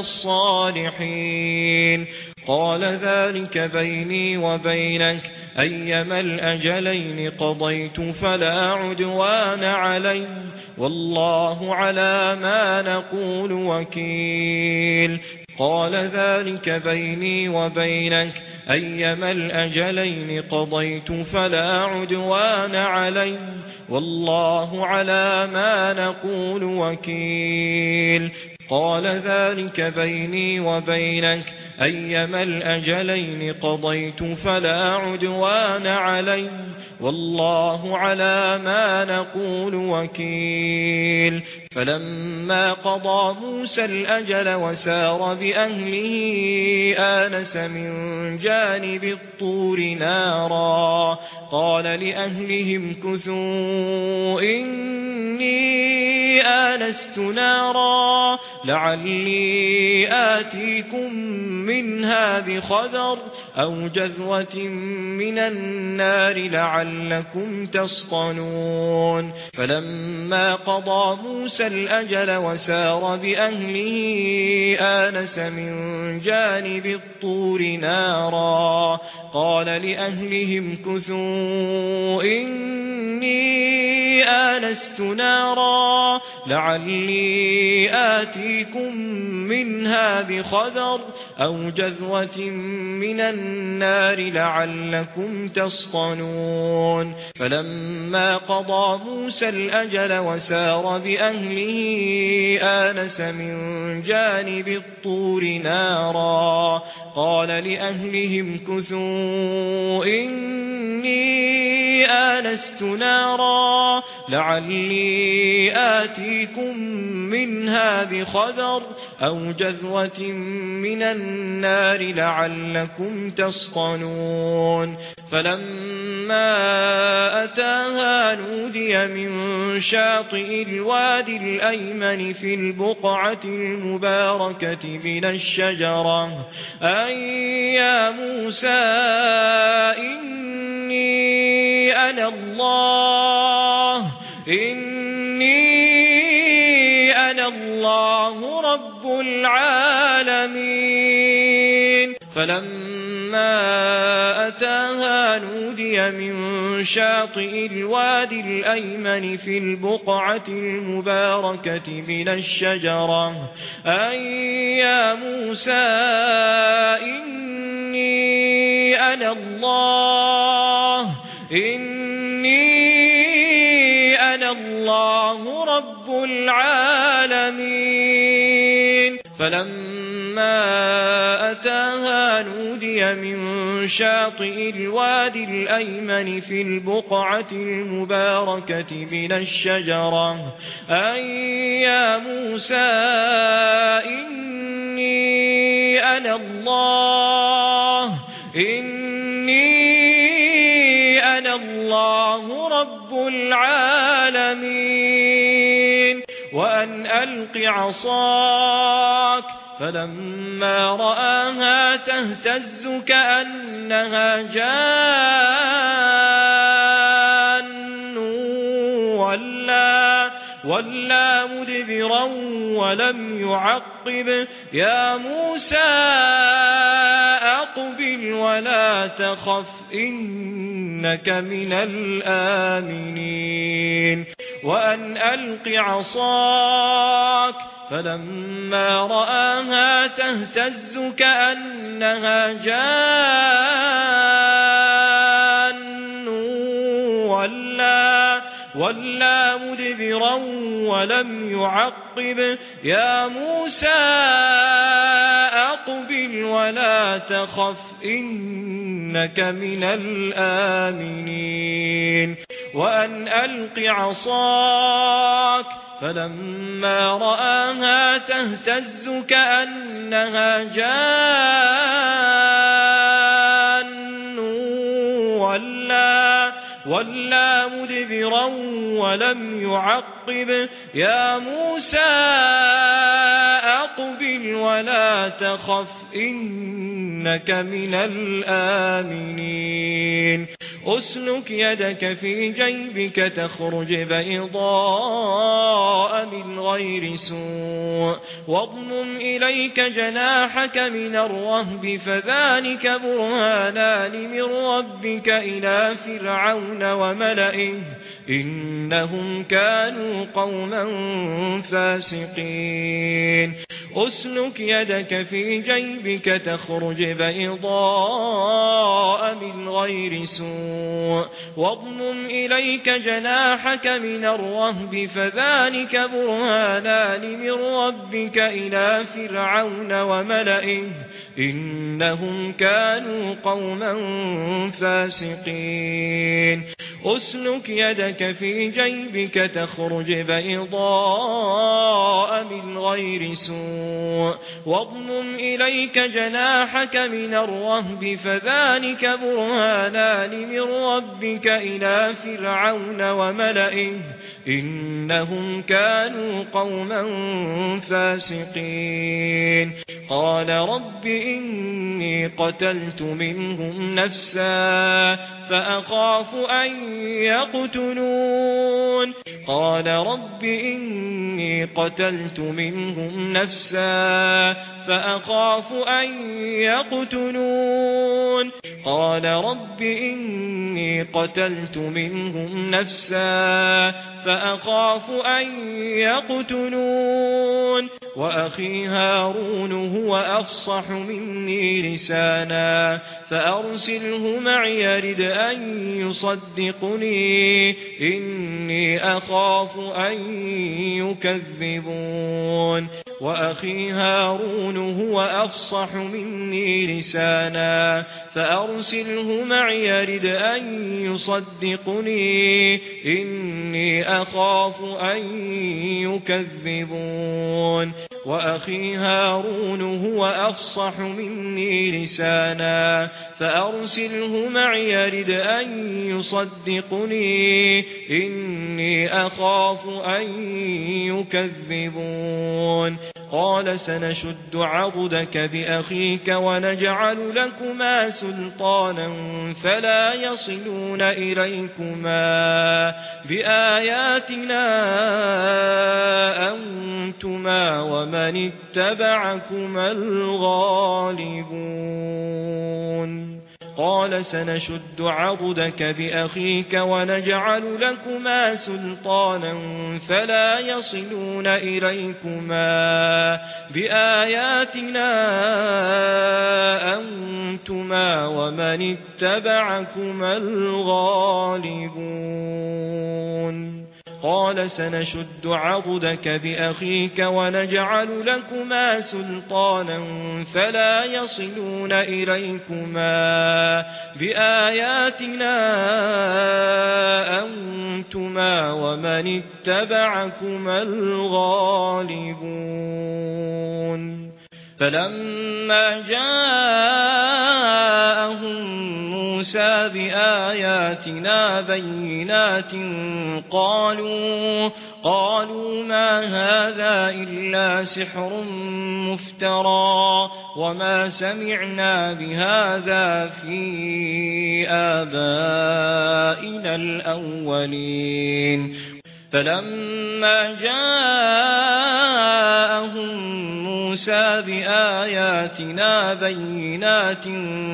الصالحين قال ذلك بيني وبينك أيما الأجلين قضيت فلا عدوان علي والله على ما نقول وكيل قال ذلك بيني وبينك أيما الأجلين قضيت فلا عدوان علي والله على ما نقول وكيل قال ذلك بيني وبينك أيما الأجلين قضيت فلا عدوان علي والله على ما نقول وكيل فلما قضى موسى الأجل وسار بأهله آنس من جانب الطور نارا قال لأهلهم كثوا إني آنست نارا لعلي آتيكم منها بخبر أو جذوة من النار لعلكم تصطلون فلما قضى موسى الأجل وسار بأهله آنس من جانب الطور نارا قال لأهلهم كثوا إني آنست نارا لعلي آتيكم منها بخبر أو جذوة من النار لعلكم تصطلون فلما قضى موسى الأجل وسار بأهله آنس من جانب الطور نارا قال لأهلهم كثوا إني آنست نارا لعلي آتيكم منها بخبر أو جذوة من النار لعلكم تصطلون فلما أتاها نودي من شاطئ الوادي الأيمن في البقعة المباركة من الشجرة أن يا موسى إني أنا الله رب العالمين فلما أتاها نودي من شاطئ الوادي الأيمن في البقعة المباركة من الشجرة أن يا موسى إني أنا الله رب العالمين فلما أتاها نودي من شاطئ الوادي الأيمن في البقعة المباركة من الشجرة أن يا موسى إني أنا الله رب العالمين وأن ألق عصاك فلما رآها تهتز كأنها جان ولا مدبرا ولم يعقب يا موسى أقبل ولا تخف إنك من الآمنين وأن ألق عصاك فلما رآها تهتز كأنها جان ولا مدبرا ولم يعقب يا موسى أقبل ولا تخف إنك من الآمنين وأن ألق عصاك فلما رآها تهتز كأنها جان ولا مدبرا ولم يعقب يا موسى أقبل ولا تخف إنك من الآمنين أسلك يدك في جيبك تخرج بيضاء من غير سوء واضمم إليك جناحك من الرهب فذلك برهانان من ربك إلى فرعون وملئه إنهم كانوا قوما فاسقين أسلك يدك في جيبك تخرج بيضاء من غير سوء واضمم إليك جناحك من الرهب فذلك برهانان من ربك إلى فرعون وملئه إنهم كانوا قوما فاسقين أسلك يدك في جيبك تخرج بيضاء من غير سوء واضمم إليك جناحك من الرهب فذلك برهانان من ربك إلى فرعون وملئه إنهم كانوا قوما فاسقين قال رب إني قتلت منهم نفسا فأخاف أن يقتلون قال رب إني قتلت منهم نفسا فأخاف أن يقتلون قال رب إني قتلت منهم نفسا فأخاف أن يقتلون وأخي هارون هو أفصح مني لسانا فأرسله معي يرد أن يصدقني إني أخاف أن يكذبون وأخي هارون هو أفصح مني لسانا فأرسله معي يرد أن يصدقني إني أخاف أن يكذبون وأخي هارون هو أفصح مني لسانا فأرسله معي يرد أن يصدقني إني أخاف أن يكذبون قال سنشد عضدك بأخيك ونجعل لكما سلطانا فلا يصلون إليكما بآياتنا أنتما ومن اتبعكما الغالبون قال سنشد عضدك بأخيك ونجعل لكما سلطانا فلا يصلون إليكما بآياتنا أنتما ومن اتبعكما الغالبون قال سنشد عضدك بأخيك ونجعل لكما سلطانا فلا يصلون إليكما بآياتنا أنتما ومن اتبعكما الغالبون فلما جاءهم موسى بآياتنا بينات قالوا ما هذا إلا سحر مفترى وما سمعنا بهذا في آبائنا الأولين فلما جاءهم موسى بآياتنا بينات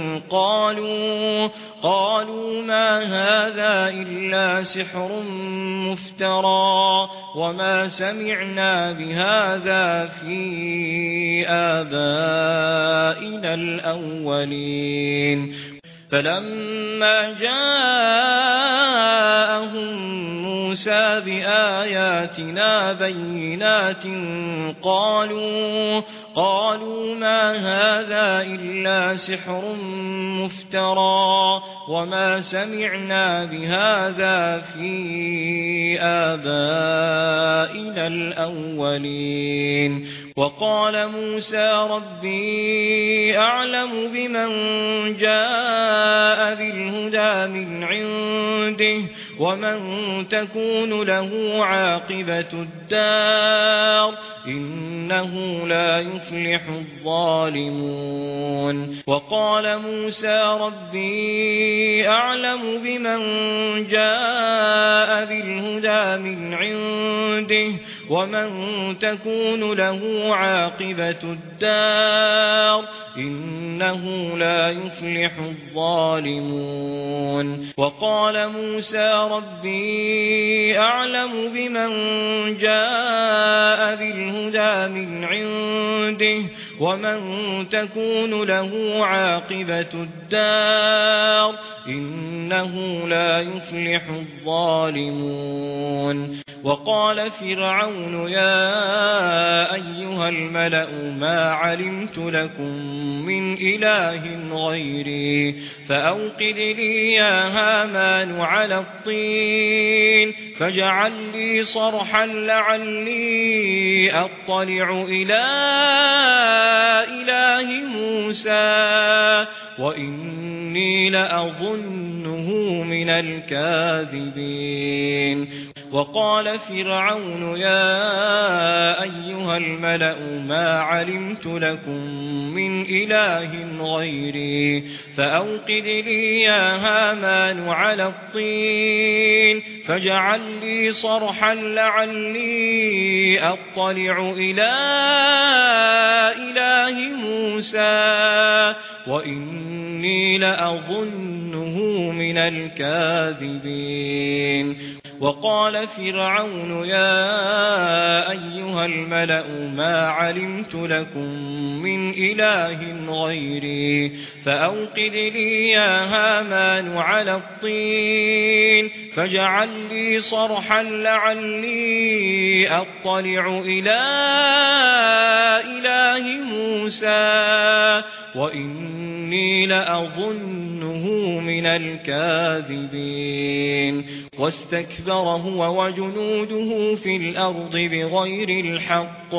قالوا ما هذا إلا سحر مفترى وما سمعنا بهذا في آبائنا الأولين فلما جاءهم موسى بآياتنا بينات قالوا ما هذا إلا سحر مفترى وما سمعنا بهذا في آبائنا الأولين وقال موسى ربي أعلم بمن جاء بالهدى من عنده ومن تكون له عاقبة الدار إنه لا يفلح الظالمون وقال موسى ربي أعلم بمن جاء بالهدى من عنده ومن تكون له عاقبة الدار إنه لا يفلح الظالمون وقال موسى ربي أعلم بمن جاء بالهدى من عنده ومن تكون له عاقبة الدار إنه لا يفلح الظالمون وقال فرعون يا أيها الملأ ما علمت لكم من إله غيري فأوقد لي يا هامان على الطين فاجعل لي صرحا لعلي أطلع إلى إله موسى وإني لأظنه من الكاذبين وقال فرعون يا أيها الملأ ما علمت لكم من إله غيري فأوقد لي يا هامان على الطين فاجعل لي صرحا لعلي أطلع إلى إله موسى وإني لأظنه من الكاذبين وقال فرعون يا أيها الملأ ما علمت لكم من إله غيري فأوقد لي يا هامان على الطين فاجعل لي صرحا لعلي أطلع إلى إله موسى وإني لأظنه من الكاذبين واستكبر هو وجنوده في الأرض بغير الحق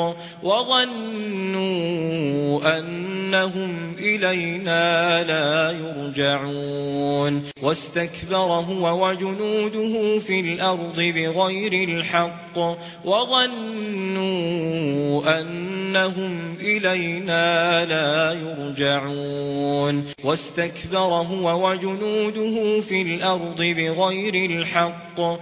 وظنوا أنهم إلينا لا يرجعون واستكبر هو وجنوده في الأرض بغير الحق وظنوا أنهم إلينا لا يرجعون واستكبر هو وجنوده في الأرض بغير الحق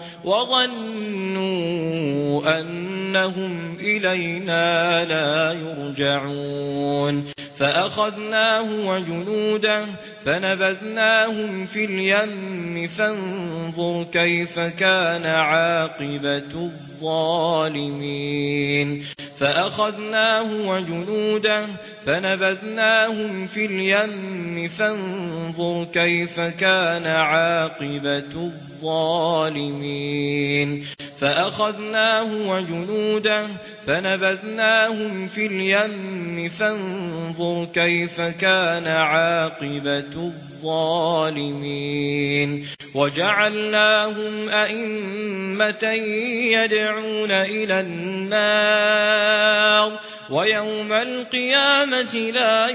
وظنوا أنهم إلينا لا يرجعون فأخذناه وجنوده فنبذناهم في اليم فانظر كيف كان عاقبة الظالمين فأخذناه وجنوده فنبذناهم في اليم فانظر كيف كان عاقبة الظالمين فأخذناه وجنوده فنبذناهم في اليم فانظر كيف كان عاقبة الظالمين وجعلناهم أئمة يدعون إلى النار ويوم القيامة لا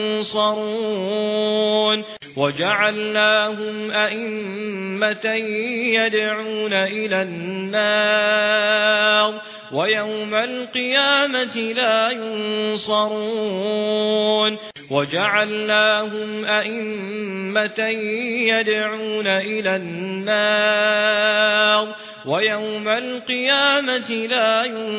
ينصرون وجعلناهم أئمة يدعون إلى النار ويوم القيامة لا ينصرون وجعلناهم أئمة يدعون إلى النار ويوم القيامة لا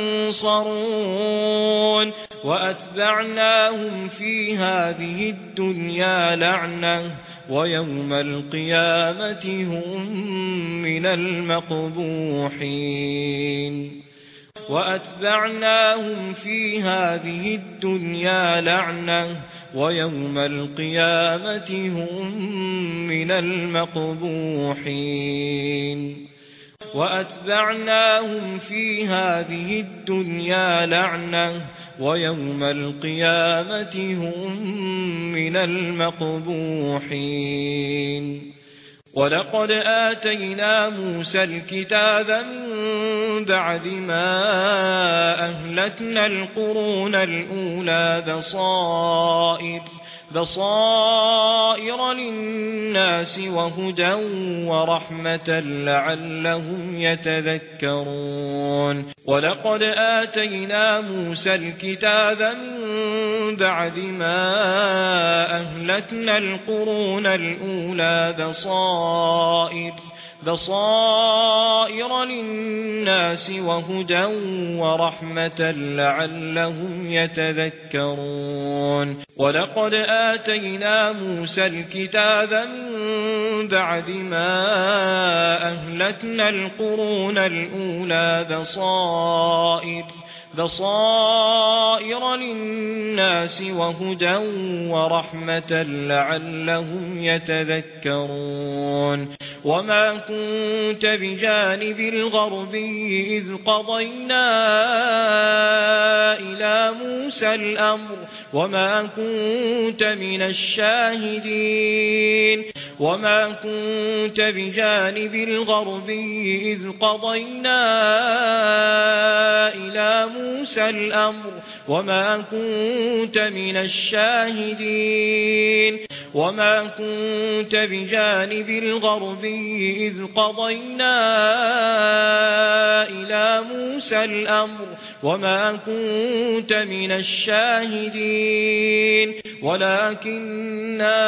ينصرون وأتبعناهم في هذه الدنيا لعنة ويوم القيامة هم من المقبوحين وأتبعناهم في هذه الدنيا لعنة ويوم القيامة هم من المقبوحين وأتبعناهم في هذه الدنيا لعنة ويوم القيامة هم من المقبوحين ولقد آتينا موسى الكتاب من بعد ما أهلكنا القرون الأولى بصائر للناس وهدى ورحمة لعلهم يتذكرون ولقد آتينا موسى الكتاب من بعد ما أهلكنا القرون الأولى بصائر للناس وهدى ورحمة لعلهم يتذكرون ولقد آتينا موسى الكتاب من بعد ما أهلكنا القرون الأولى بصائر للناس وهدى ورحمة لعلهم يتذكرون وما كنت بجانب الغربي إذ قضينا إلى موسى الأمر وما كنت من الشاهدين وما كنت بجانب الغربي إذ قضينا إلى موسى الأمر وما كنت من الشاهدين وما كنت بجانب الغربي إذ قضينا إلى موسى الأمر وما كنت من الشاهدين ولكننا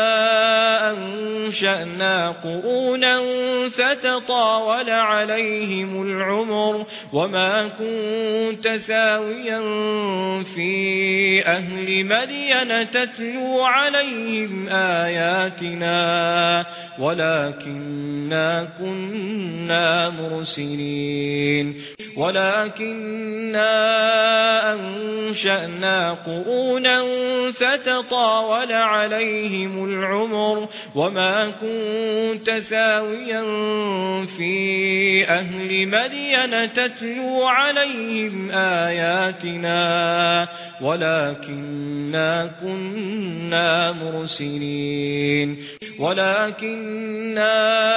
أنشأنا قرونا فتطاول عليهم العمر وما كنت ثاويا في أهل مدين تتلو عليهم آياتنا ولكننا كنا مرسلين ولكننا أنشأنا قرونا فتطاول عليهم العمر وما كنت ثاويا في أهل مدين تتلو عليهم آياتنا ولكننا كنا مرسلين ولكننا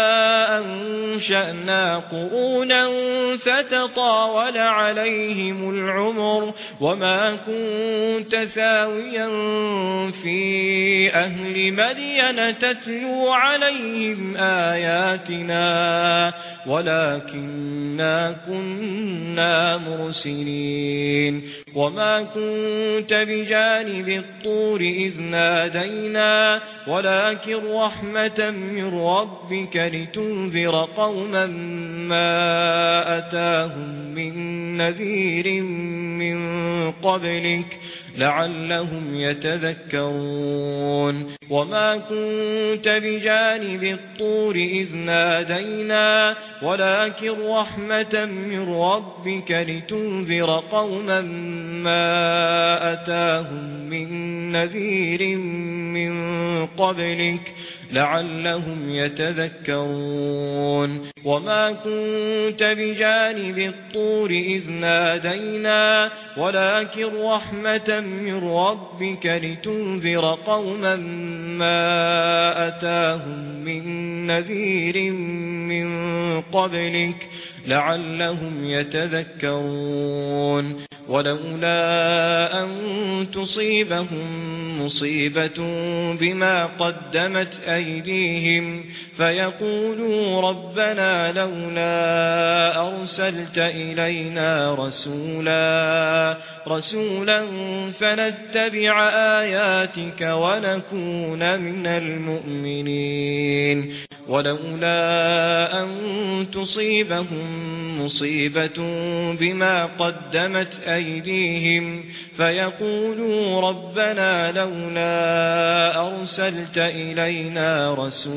أنشأنا قرونا فتطاول عليهم العمر وما كنت ثاويا في أهل مدين تتلو عليهم آياتنا ولكننا كنا مرسلين وما كنت بجانب الطور إذ نادينا ولكن رحمة من ربك لتنذر قوما ما أتاهم من نذير من قبلك لعلهم يتذكرون وما كنت بجانب الطور إذ نادينا ولكن رحمة من ربك لتنذر قوما ما أتاهم من نذير من قبلك لعلهم يتذكرون وما كنت بجانب الطور إذ نادينا ولكن رحمة من ربك لتنذر قوما ما أتاهم من نذير من قبلك لعلهم يتذكرون ولولا أن تصيبهم مصيبة بما قدمت أيديهم فيقولوا ربنا لولا أرسلت إلينا رسولا فنتبع آياتك ونكون من المؤمنين ولولا أن تصيبهم مصيبة بما قدمت أيديهم فيقولوا ربنا لولا أرسلت إلينا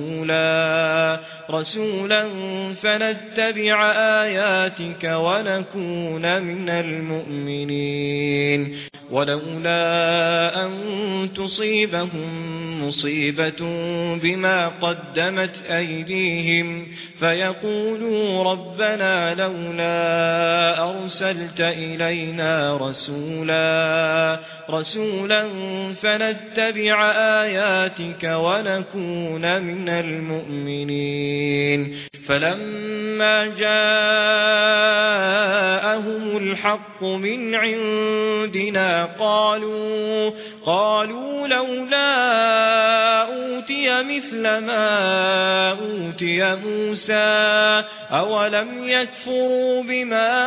رسولا فنتبع آياتك ونكون من المؤمنين ولولا أن تصيبهم مصيبة بما قدمت أيديهم فيقولوا ربنا لولا أرسلت إلينا رسولا فنتبع آياتك ونكون من المؤمنين فلما جاءهم الحق من عندنا قالوا لولا أوتي مثل ما أوتي موسى أولم يكفروا بما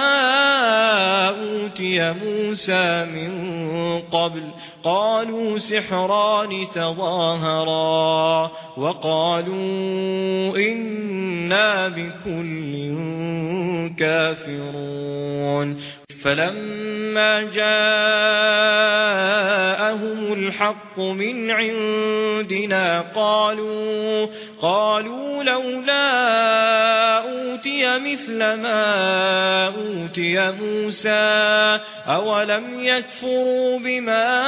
أوتي موسى من قبل قالوا سحران تظاهرا وقالوا إنا بكل كافرون فلما جاءهم الحق من عندنا قالوا لولا أوتي مثل ما أوتي موسى أولم يكفروا بما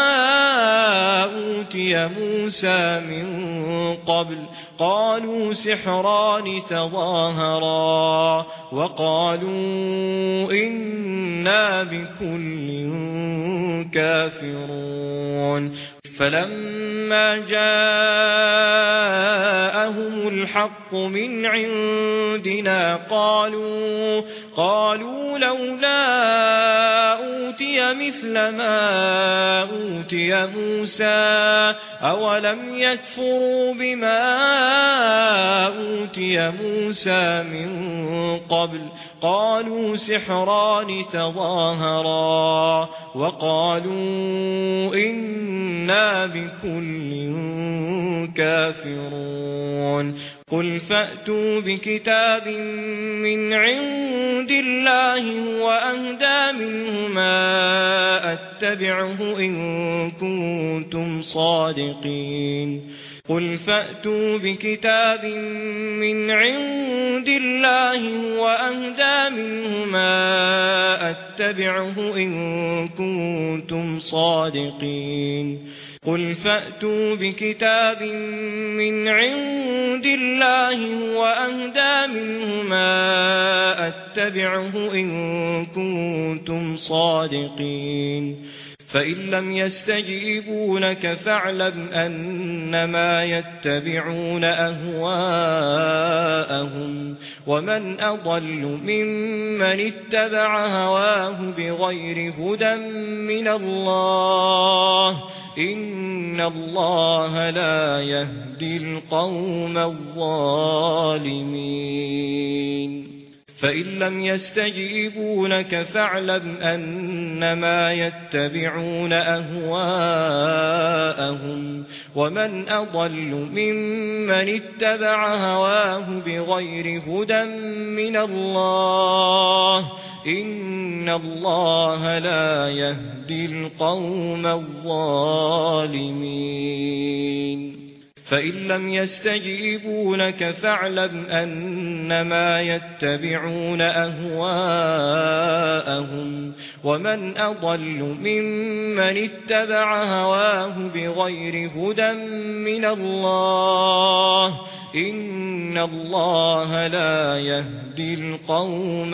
أوتي موسى من قبل قالوا سحران تظاهرا وقالوا إنا بكل كافرون فلما جاءهم الحق من عندنا قالوا لولا أوتي مثل ما أوتي موسى أولم يكفروا بما أوتي موسى من قبل قالوا سحران تظاهرا وقالوا إنا بكل كافرون قل فأتوا بكتاب من عند الله هو أهدى منهما أتبعه إن كنتم صادقين قل فأتوا بكتاب من عند الله هو أهدى منهما أتبعه إن كنتم صادقين قل فأتوا بكتاب من عند الله هو أهدى منهما أتبعه إن كنتم صادقين فإن لم يستجيبوا لك فاعلم أنما يتبعون أهواءهم ومن أضل ممن اتبع هواه بغير هدى من الله إن الله لا يهدي القوم الظالمين فإن لم يستجيبوا لك فاعلم أنما يتبعون أهواءهم ومن أضل ممن اتبع هواه بغير هدى من الله إن الله لا يهدي القوم الظالمين فإن لم يستجيبوا لك فاعلم أنما يتبعون أهواءهم ومن أضل ممن اتبع هواه بغير هدى من الله إن الله لا يهدي القوم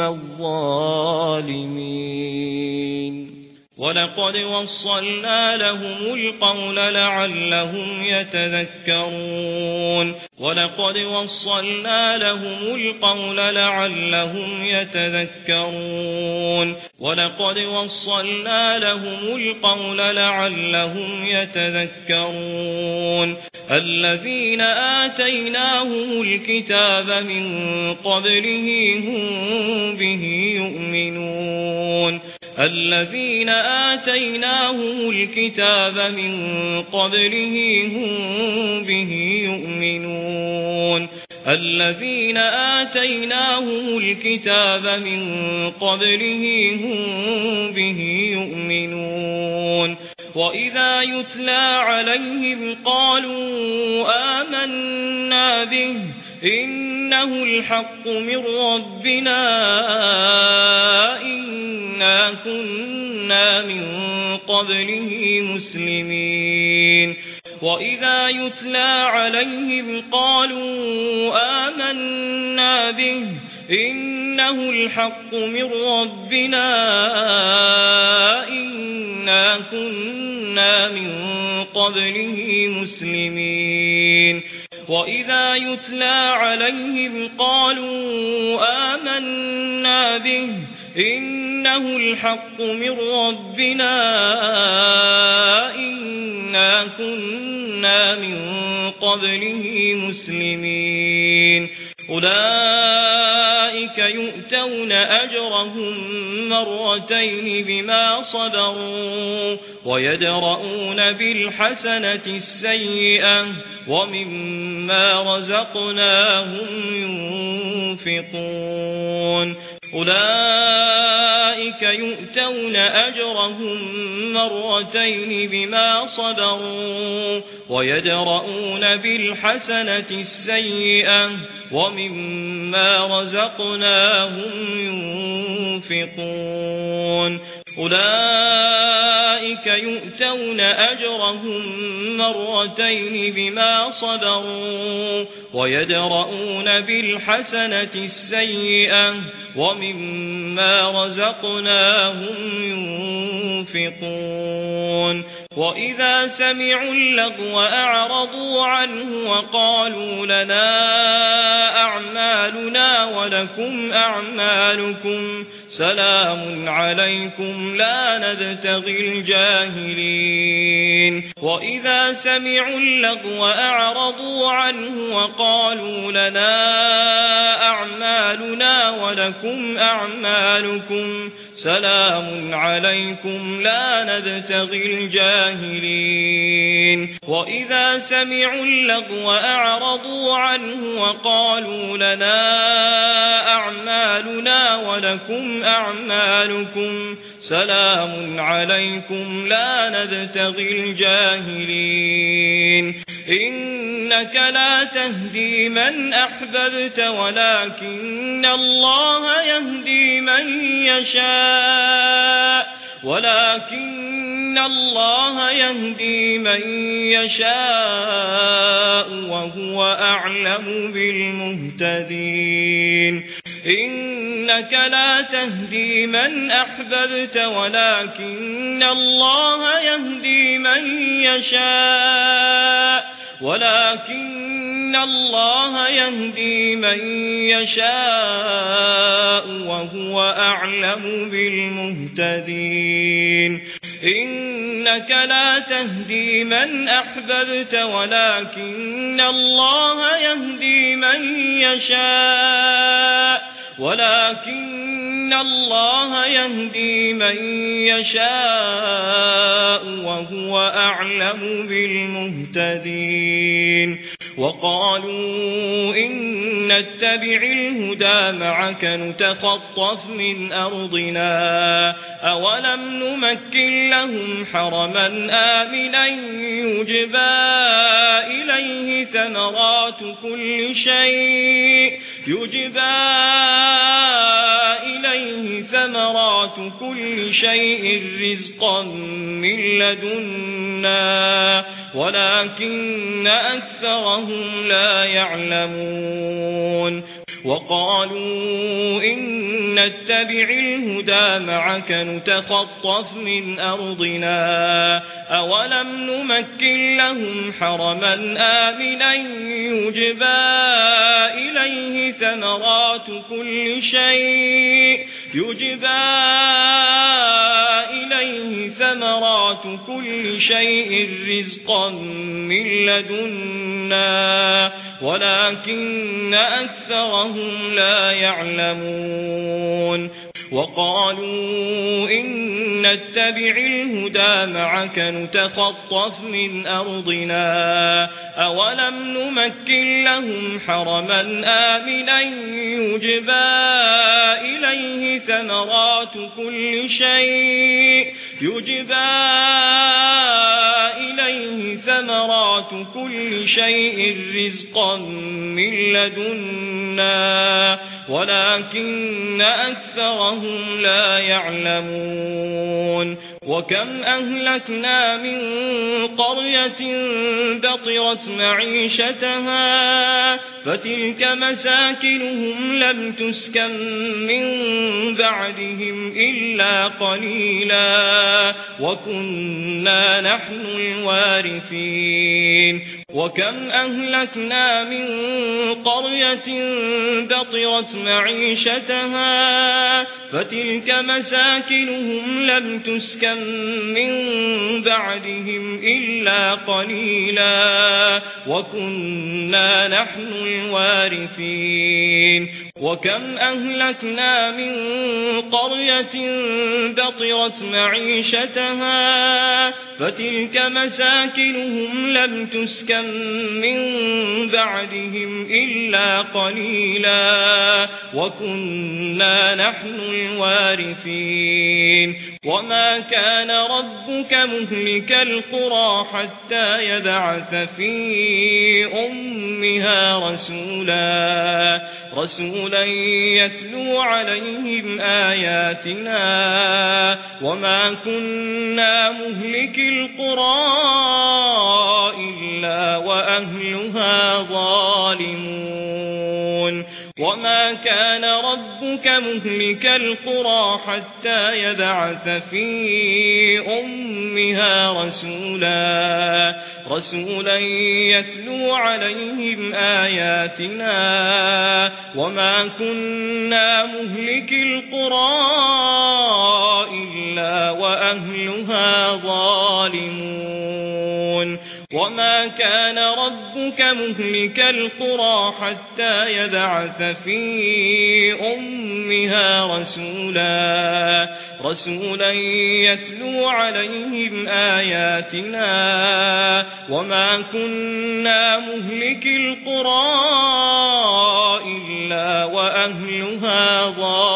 الظالمين ولقد وصلنا لهم القول لعلهم يتذكرون ولقد وصلنا لهم القول لعلهم يتذكرون ولقد وصلنا لهم القول لعلهم يتذكرون الذين آتيناهم الكتاب من قبله هم به يؤمنون الذين آتيناهم الكتاب من قبله هم به يؤمنون الذين آتيناهم الكتاب من قبله هم به يؤمنون وإذا يتلى عليهم قالوا آمنا به إنه الحق من ربنا إنا كنا من قبله مسلمين وإذا يتلى عليهم قالوا آمنا به إنه الحق من ربنا إنا كنا من قبله مسلمين وإذا يتلى عليهم قالوا آمنا به إنه الحق من ربنا إنا كنا من قبله مسلمين أولئك يؤتون أجرهم مرتين بما صبروا ويدرؤون بالحسنة السيئة ومما رزقناهم ينفقون أولئك يؤتون أجرهم مرتين بما صبروا ويدرؤون بالحسنة السيئة ومما رزقناهم ينفقون أولئك يؤتون أجرهم مرتين بما صبروا ويدرؤون بالحسنة السيئة ومما رزقناهم ينفقون وإذا سمعوا اللغو أعرضوا عنه وقالوا لنا أعمالنا ولكم أعمالكم سلام عليكم لا نبتغي الجاهلين وإذا سمعوا اللغو أعرضوا عنه وقالوا لنا أعمالنا ولكم أعمالكم سلام عليكم لا نبتغي الجاهلين وإذا سمعوا اللغو أعرضوا عنه وقالوا لنا أعمالنا ولكم أعمالكم سلام عليكم لا نبتغي الجاهلين إنك لا تهدي من أحببت ولكن الله يهدي من يشاء وهو أعلم بالمهتدين إنك لا تهدي من أحببت ولكن الله يهدي من يشاء وهو أعلم بالمهتدين إنك لا تهدي من أحببت ولكن الله يهدي من يشاء وهو أعلم بالمهتدين وقالوا إن نتبع الهدى معك نتخطف من أرضنا أولم نمكن لهم حرما آمنا يجبى إليه ثمرات كل شيء رزقا من لدنا ولكن أكثرهم لا يعلمون وقالوا إن نتبع الهدى معك نتخطف من أرضنا أولم نمكن لهم حرما آمنا يجبى إليه ثمرات كل شيء رزقا من لدنا ولكن أكثرهم لا يعلمون وقالوا إن نتبع الهدى معك نتخطف من أرضنا أولم نمكن لهم حرما آمنا يجبى إليه ثمرات كل شيء رزقا من لدنا ولكن أكثرهم لا يعلمون وكم أهلكنا من قرية بطرت معيشتها فتلك مساكنهم لم تسكن من بعدهم إلا قليلا وكنا نحن الوارثين وكم أهلكنا من قرية بطرت معيشتها فتلك مساكنهم لم تسكن من بعدهم إلا قليلا وكنا نحن الوارثين وكم أهلكنا من قرية بطرت معيشتها فتلك مساكنهم لم تسكن من بعدهم إلا قليلا وكنا نحن الوارثين وما كان ربك مهلك القرى حتى يبعث في أمها رسولا يتلو عليهم آياتنا وما كنا مهلك القرى إلا وأهلها ظالمون وما كان ربك مهلك القرى حتى يبعث في أمها رسولا يتلو عليهم آياتنا وما كنا مهلك القرى إلا وأهلها ظالمون وما كان ربك مهلك القرى حتى يبعث في أمها رسولا يتلو عليهم آياتنا وما كنا مهلك القرى إلا وأهلها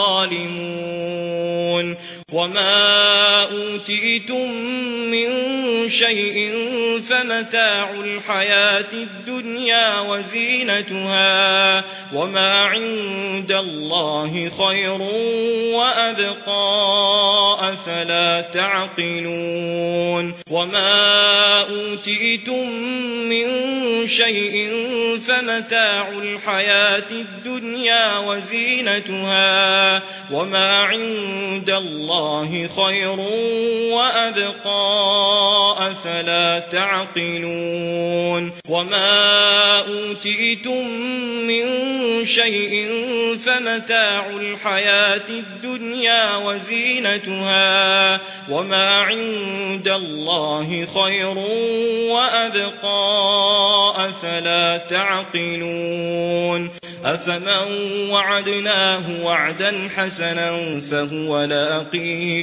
ظالمون وما أوتيتم من شيء فمتاع الحياة الدنيا وزينتها وما عند الله خير وأبقى أفلا تعقلون وما أوتيتم من شيء فمتاع الحياة الدنيا وزينتها وما عند الله خير وأبقى أفلا تعقلون وما أوتيتم من شيء فمتاع الحياة الدنيا وزينتها وما عند الله خير وأبقى أفلا تعقلون أفمن وعدناه وعدا حسنا فهو لاقيه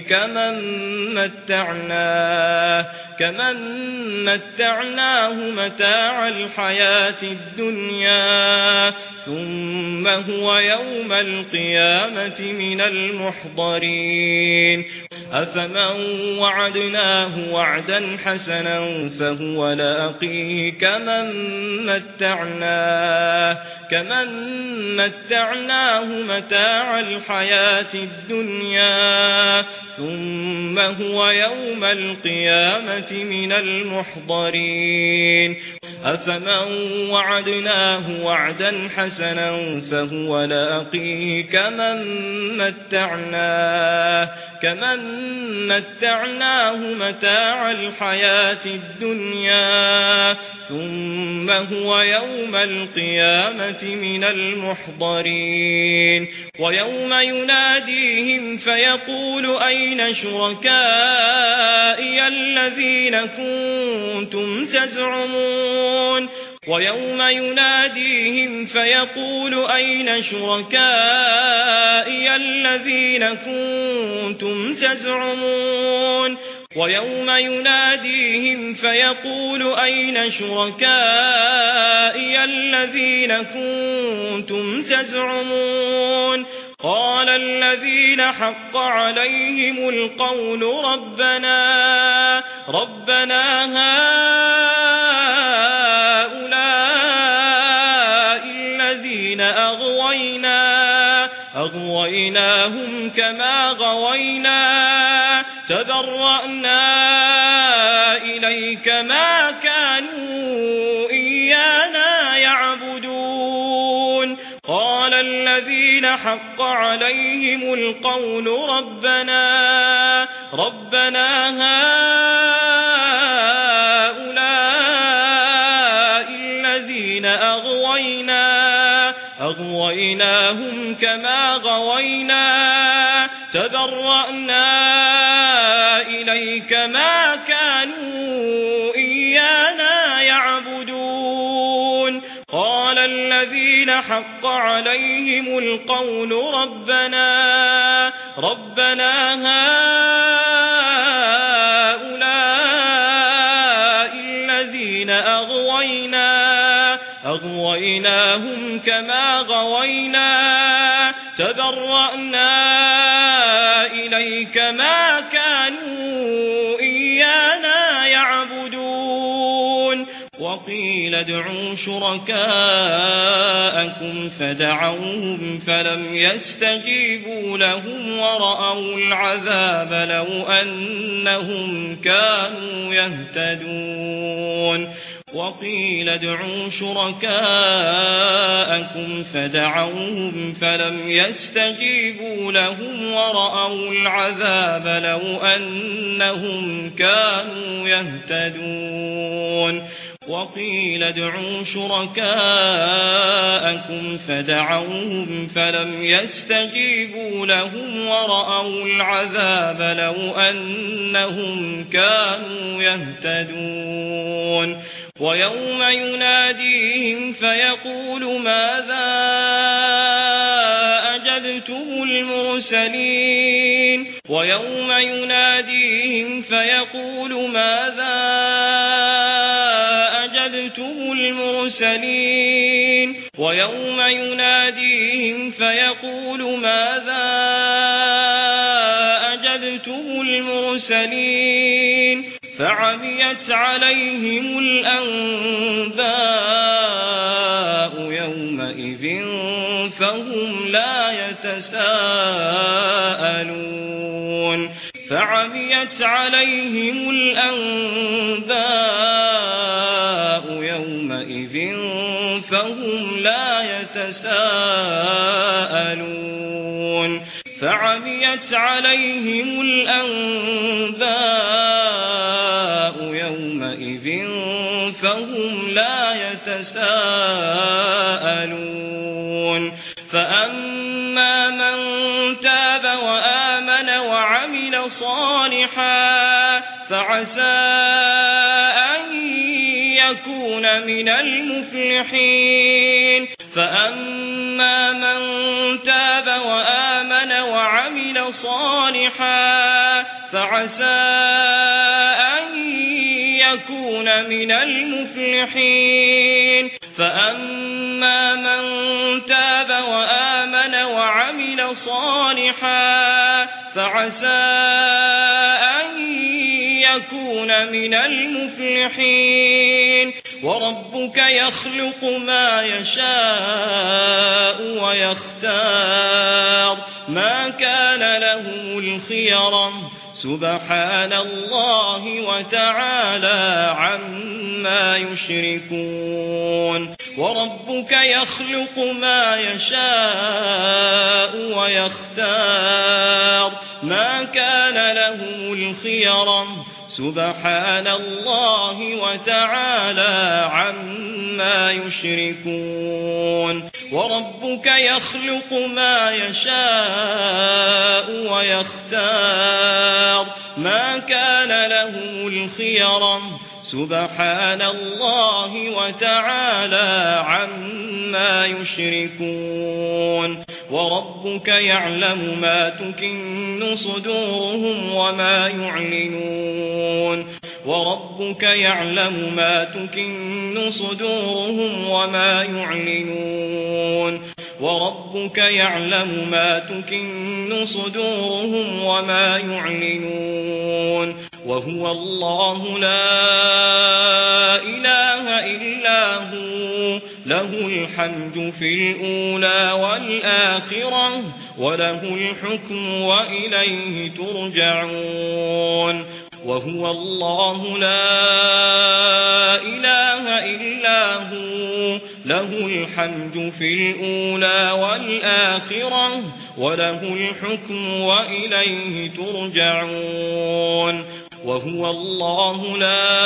كمن متعناه متاع الحياة الدنيا ثم هو يوم القيامة من المحضرين أفمن وعدناه وعدا حسنا فهو لاقيه كمن متعناه متاع الحياة الدنيا ثم هو يوم القيامة من المحضرين أفمن وعدناه وعدا حسنا فهو لاقيه كمن متعناه متاع الحياة الدنيا ثم هو يوم القيامة من المحضرين ويوم يناديهم فيقول أين شركائي الذين كنتم تزعمون ويوم يناديهم فيقول أين شركائي الذين كنتم تزعمون ويوم يناديهم فيقول أين شركائي الذين كنتم تزعمون قال الذين حق عليهم القول ربنا هؤلاء الذين أغويناهم كما غوينا تبرأنا إليك ما كانوا إيانا يعبدون قال الذين حق عليهم القول ربنا هؤلاء الذين أغويناهم كما غوينا تبرأنا إليك ما كانوا إيانا يعبدون قال الذين حق عليهم القول ربنا هؤلاء الذين أغويناهم كما غوينا تبرأنا إليك ما كانوا إيانا يعبدون وقيل ادعوا شركاءكم فدعوهم فلم يستجيبوا لهم ورأوا العذاب لو أنهم كانوا يهتدون وقيل ادعوا شركاءكم فدعوهم فلم يستجيبوا لهم ورأوا العذاب لو أنهم كانوا يهتدون وقيل ادعوا شركاءكم فدعوهم فلم يستجيبوا لهم ورأوا العذاب لو أنهم كانوا يهتدون ويوم يناديهم فيقول ماذا أجبتم المرسلين ويوم يناديهم فيقول ماذا المرسلين ويوم يناديهم فيقول ماذا أجبتم المرسلين فعميت عليهم الأنباء يومئذ فهم لا يتساءلون فعميت عليهم الأنباء يومئذ فهم لا يتساءلون فعميت عليهم الأنباء يومئذ فهم لا يتساءلون فأما من تاب وآمن وعمل صالحا فعسى أن يكون من المفلحين فأما من تاب وآمن وعمل صالحا فعسى أن يكون من المفلحين فأما من تاب وآمن وعمل صالحا فعسى أن يكون من المفلحين وربك يخلق ما يشاء ويختار ما كان لهم الخيرة سبحان الله وتعالى عما يشركون وربك يخلق ما يشاء ويختار ما كان لهم الخيرة سبحان الله وتعالى عما يشركون وربك يخلق ما يشاء ويختار ما كان لهم الخيرة سبحان الله وتعالى عما يشركون وربك يعلم ما تكن صدورهم وما يعلنون وربك يعلم ما تكن صدورهم وما يعلنون وربك يعلم ما تكن صدورهم وما يعلنون وهو الله لا إله إلا هو له الحمد في الأولى والآخرة وله الحكم وإليه ترجعون وهو الله لا إله إلا هو له الحمد في الأولى والآخرة وله الحكم وإليه ترجعون وهو الله لا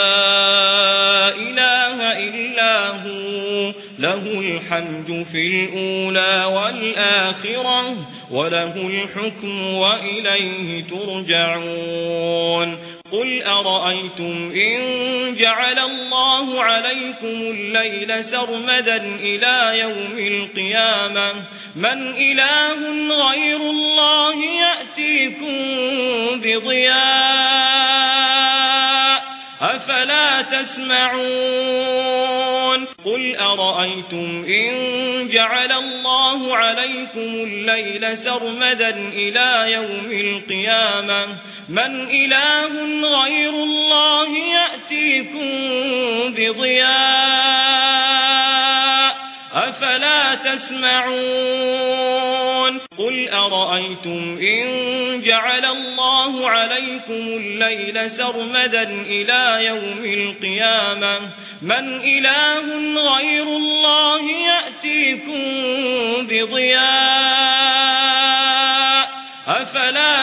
إله إلا هو له الحمد في الأولى والآخرة وله الحكم وإليه ترجعون قل أرأيتم إن جعل الله عليكم الليل سرمدا إلى يوم القيامة من إله غير الله يأتيكم بضياء أفلا تسمعون قل أرأيتم إن جعل الله عليكم الليل سرمدا إلى يوم القيامة من إله غير الله يأتيكم بضياء أفلا تسمعون قل أرأيتم إن جعل الله عليكم الليل سرمدا إلى يوم القيامة من إله غير الله يأتيكم بضياء أفلا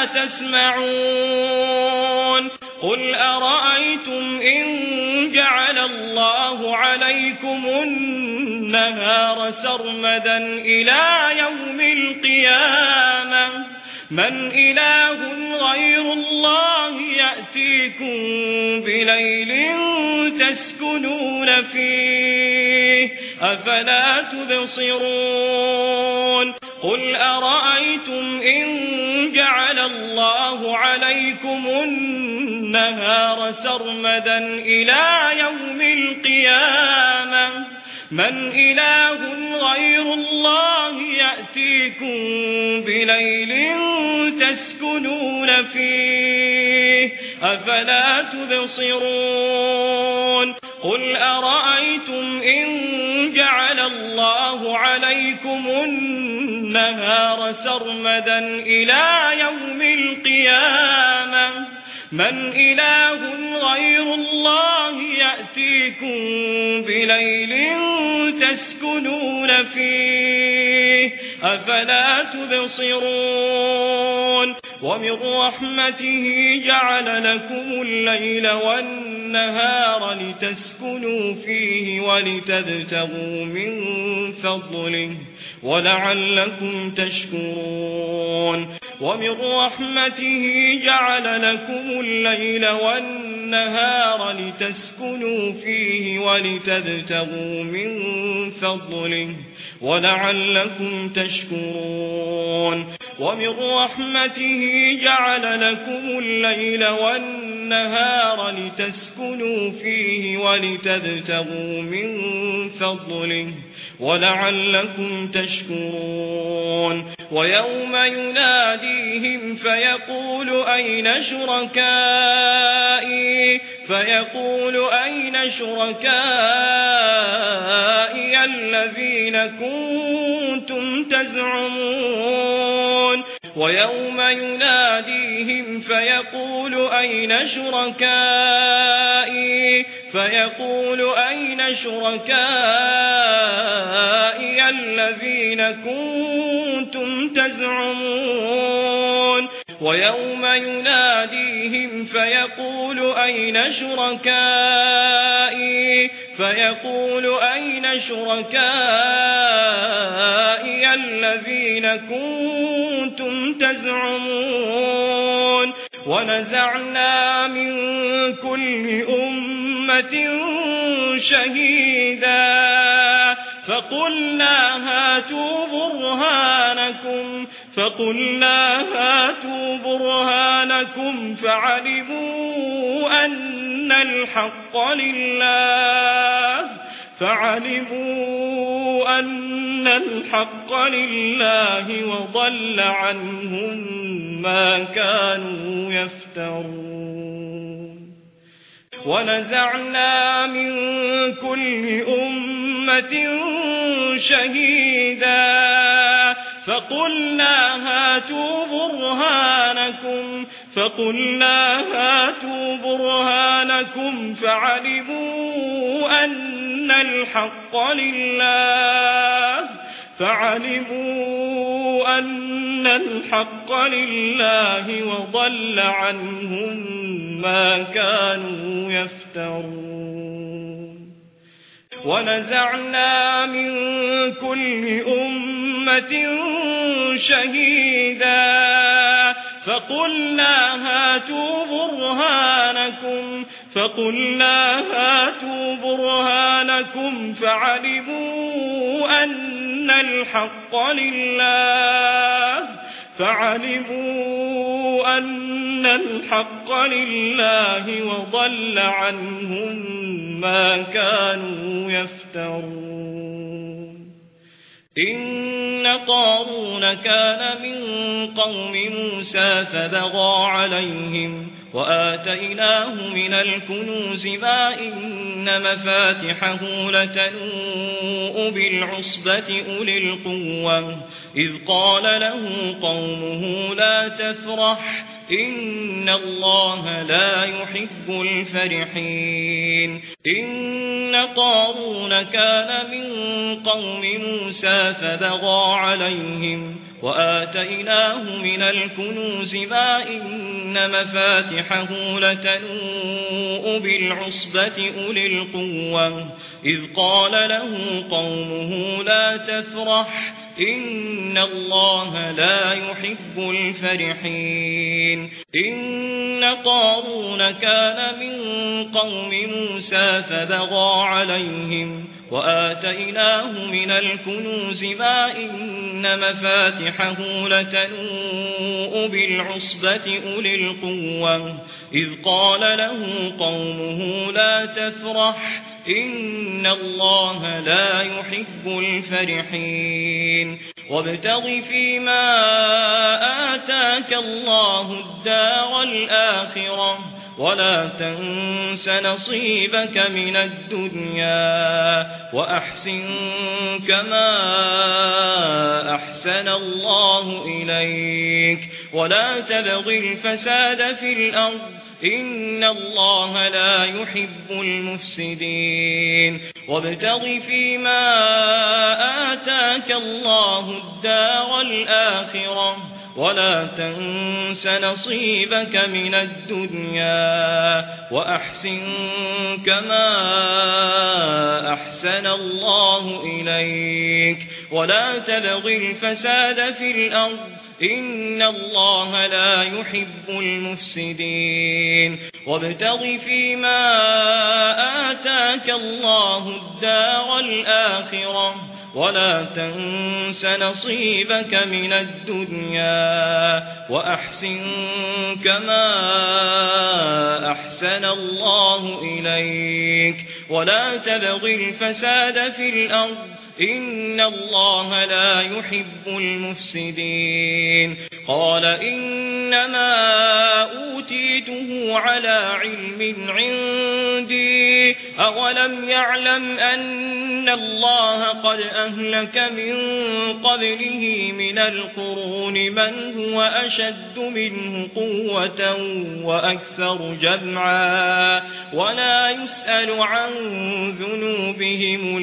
تسمعون قل أرأيتم إن جعل الله عليكم النهار سرمدا إلى يوم القيامة من إله غير الله يأتيكم بليل تسكنون فيه أفلا تبصرون قل أرأيتم إن جعل الله عليكم النهار سرمدا إلى يوم القيامة من إله غير الله يأتيكم بليل تسكنون فيه أفلا تبصرون قل أرأيتم إن جعل الله عليكم النهار سرمدا إلى يوم القيامة من إله غير الله يأتيكم بليل تسكنون فيه أفلا تبصرون ومن رحمته جعل لكم الليل والنهار لتسكنوا فيه ولتبتغوا من فضله ولعلكم تشكرون ومن رحمته جعل لكم الليل والنهار لتسكنوا فيه ولتبتغوا من فضله ولعلكم تشكرون ومن رحمته جعل لكم الليل والنهار لتسكنوا فيه ولتبتغوا من فضله ولعلكم تشكرون ويوم يناديهم فيقول أين شركائي الذين كنتم تزعمون ويوم يناديهم فيقول أين شركائي الذين كنتم تزعمون ويوم يناديهم فيقول أين شركائي الذين كنتم تزعمون ونزعنا من كل أمة شهيدا فقلنا هاتوا برهانكم فعلموا أن الحق لله وضل عنهم ما كانوا يفترون ونزعنا من كل أمة شهيدا فقلنا هاتوا برهانكم فعلموا أن الحق لله وضل عنهم ما كانوا يفترون ونزعنا من كل أمة شهيدا فقلنا هاتوا برهانكم فعلموا أن الحق لله وضل عنهم ما كانوا يفترون إن قارون كان من قوم موسى فبغى عليهم وآتيناه من الكنوز ما إن مفاتحه لتنوء بالعصبة أولي القوة إذ قال له قومه لا تفرح إن الله لا يحب الفرحين إن قارون كان من قوم موسى فبغى عليهم وآتيناه من الكنوز ما إن مفاتحه لتنوء بالعصبة أولي القوة إذ قال له قومه لا تفرح إن الله لا يحب الفرحين إن قارون كان من قوم موسى فبغى عليهم وآتيناه من الكنوز ما إن مفاتحه لتنوء بالعصبة أولي القوة إذ قال له قومه لا تفرح إن الله لا يحب الفرحين وابتغ فيما آتاك الله الدار الآخرة ولا تنس نصيبك من الدنيا وأحسن كما أحسن الله إليك ولا تبغ الفساد في الأرض إن الله لا يحب المفسدين وابتغ فيما آتاك الله الدار الآخرة ولا تنس نصيبك من الدنيا وأحسن كما أحسن الله إليك ولا تبغ الفساد في الأرض إن الله لا يحب المفسدين وابتغ فيما آتاك الله الدار الآخرة ولا تنس نصيبك من الدنيا وأحسن كما أحسن الله إليك ولا تبغ الفساد في الأرض إن الله لا يحب المفسدين قال إنما أوتيته على علم عندي أولم يعلم أن الله قد أهلك من قبله من القرون من هو أشد منه قوة وأكثر جمعا ولا يسأل عن ذنوبهم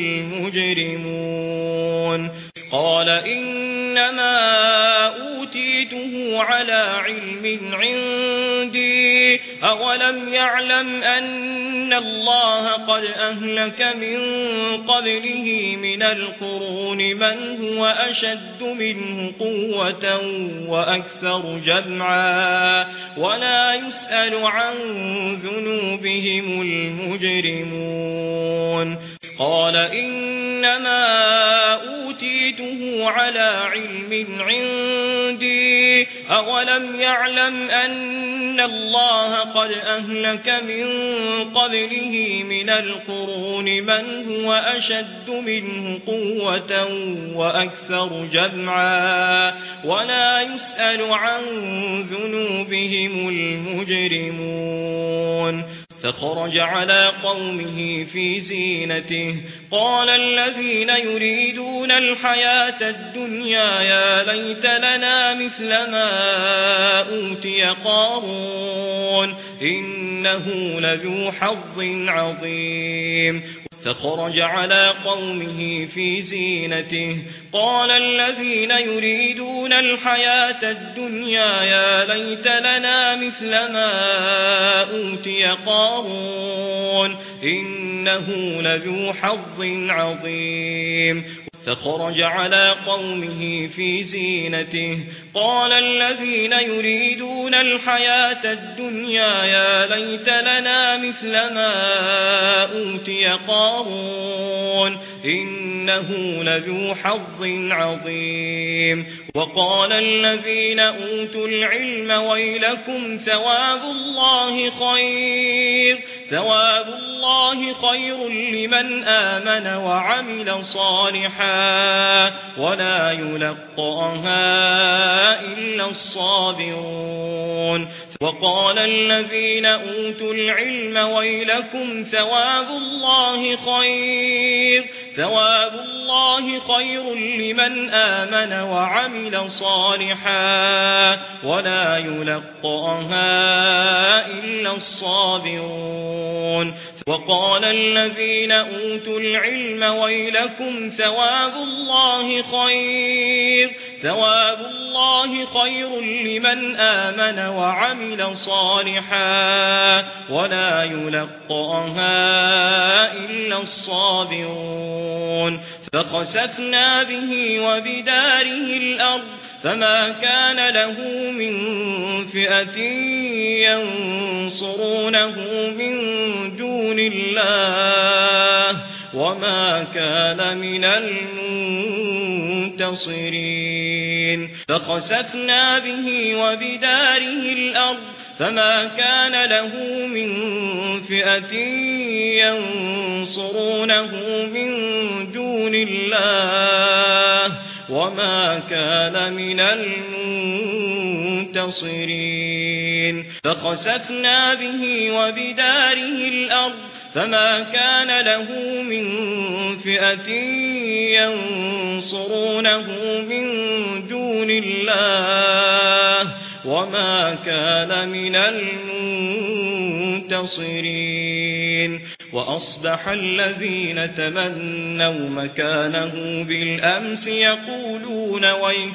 المجرمون قال إنما أوتيته على علم عندي أولم يعلم أن الله قد أهلك من قبله من القرون من هو أشد منه قوة وأكثر جمعا ولا يسأل عن ذنوبهم المجرمون قال إنما أوتيته على علم عندي أولم يعلم أن الله قد أهلك من قبله من القرون من هو أشد منه قوة وأكثر جمعا ولا يسأل عن ذنوبهم المجرمون فخرج على قومه في زينته قال الذين يريدون الحياة الدنيا يا ليت لنا مثل ما أوتي قارون إنه لذو حظ عظيم فخرج على قومه في زينته قال الذين يريدون الحياة الدنيا يا ليت لنا مثل ما أوتي قارون إنه لذو حظ عظيم فخرج على قومه في زينته قال الذين يريدون الحياة الدنيا يا ليت لنا مثل ما أوتي قارون إنه لذو حظ عظيم وقال الذين أوتوا العلم ويلكم ثواب الله خير لمن آمن وعمل صالحا ولا يلقاها إلا الصابرون وقال الذين أوتوا العلم ويلكم ثواب الله خير لمن آمن وعمل صالحا ولا يلقاها إلا الصابرون وقال الذين أوتوا العلم ويلكم ثواب الله خير لمن آمن وعمل صالحا ولا يلقاها إلا الصابرون فخسفنا به وبداره الأرض فما كان له من فئة ينصرونه من دون الله وما كان من المنتصرين فخسفنا به وبداره الأرض فما كان له من فئة ينصرونه من دون الله وما كان من المنتصرين فخسفنا به وبداره الأرض فما كان له من فئة ينصرونه من دون الله وما كان من المنتصرين وأصبح الذين تمنوا مكانه بالأمس يقولون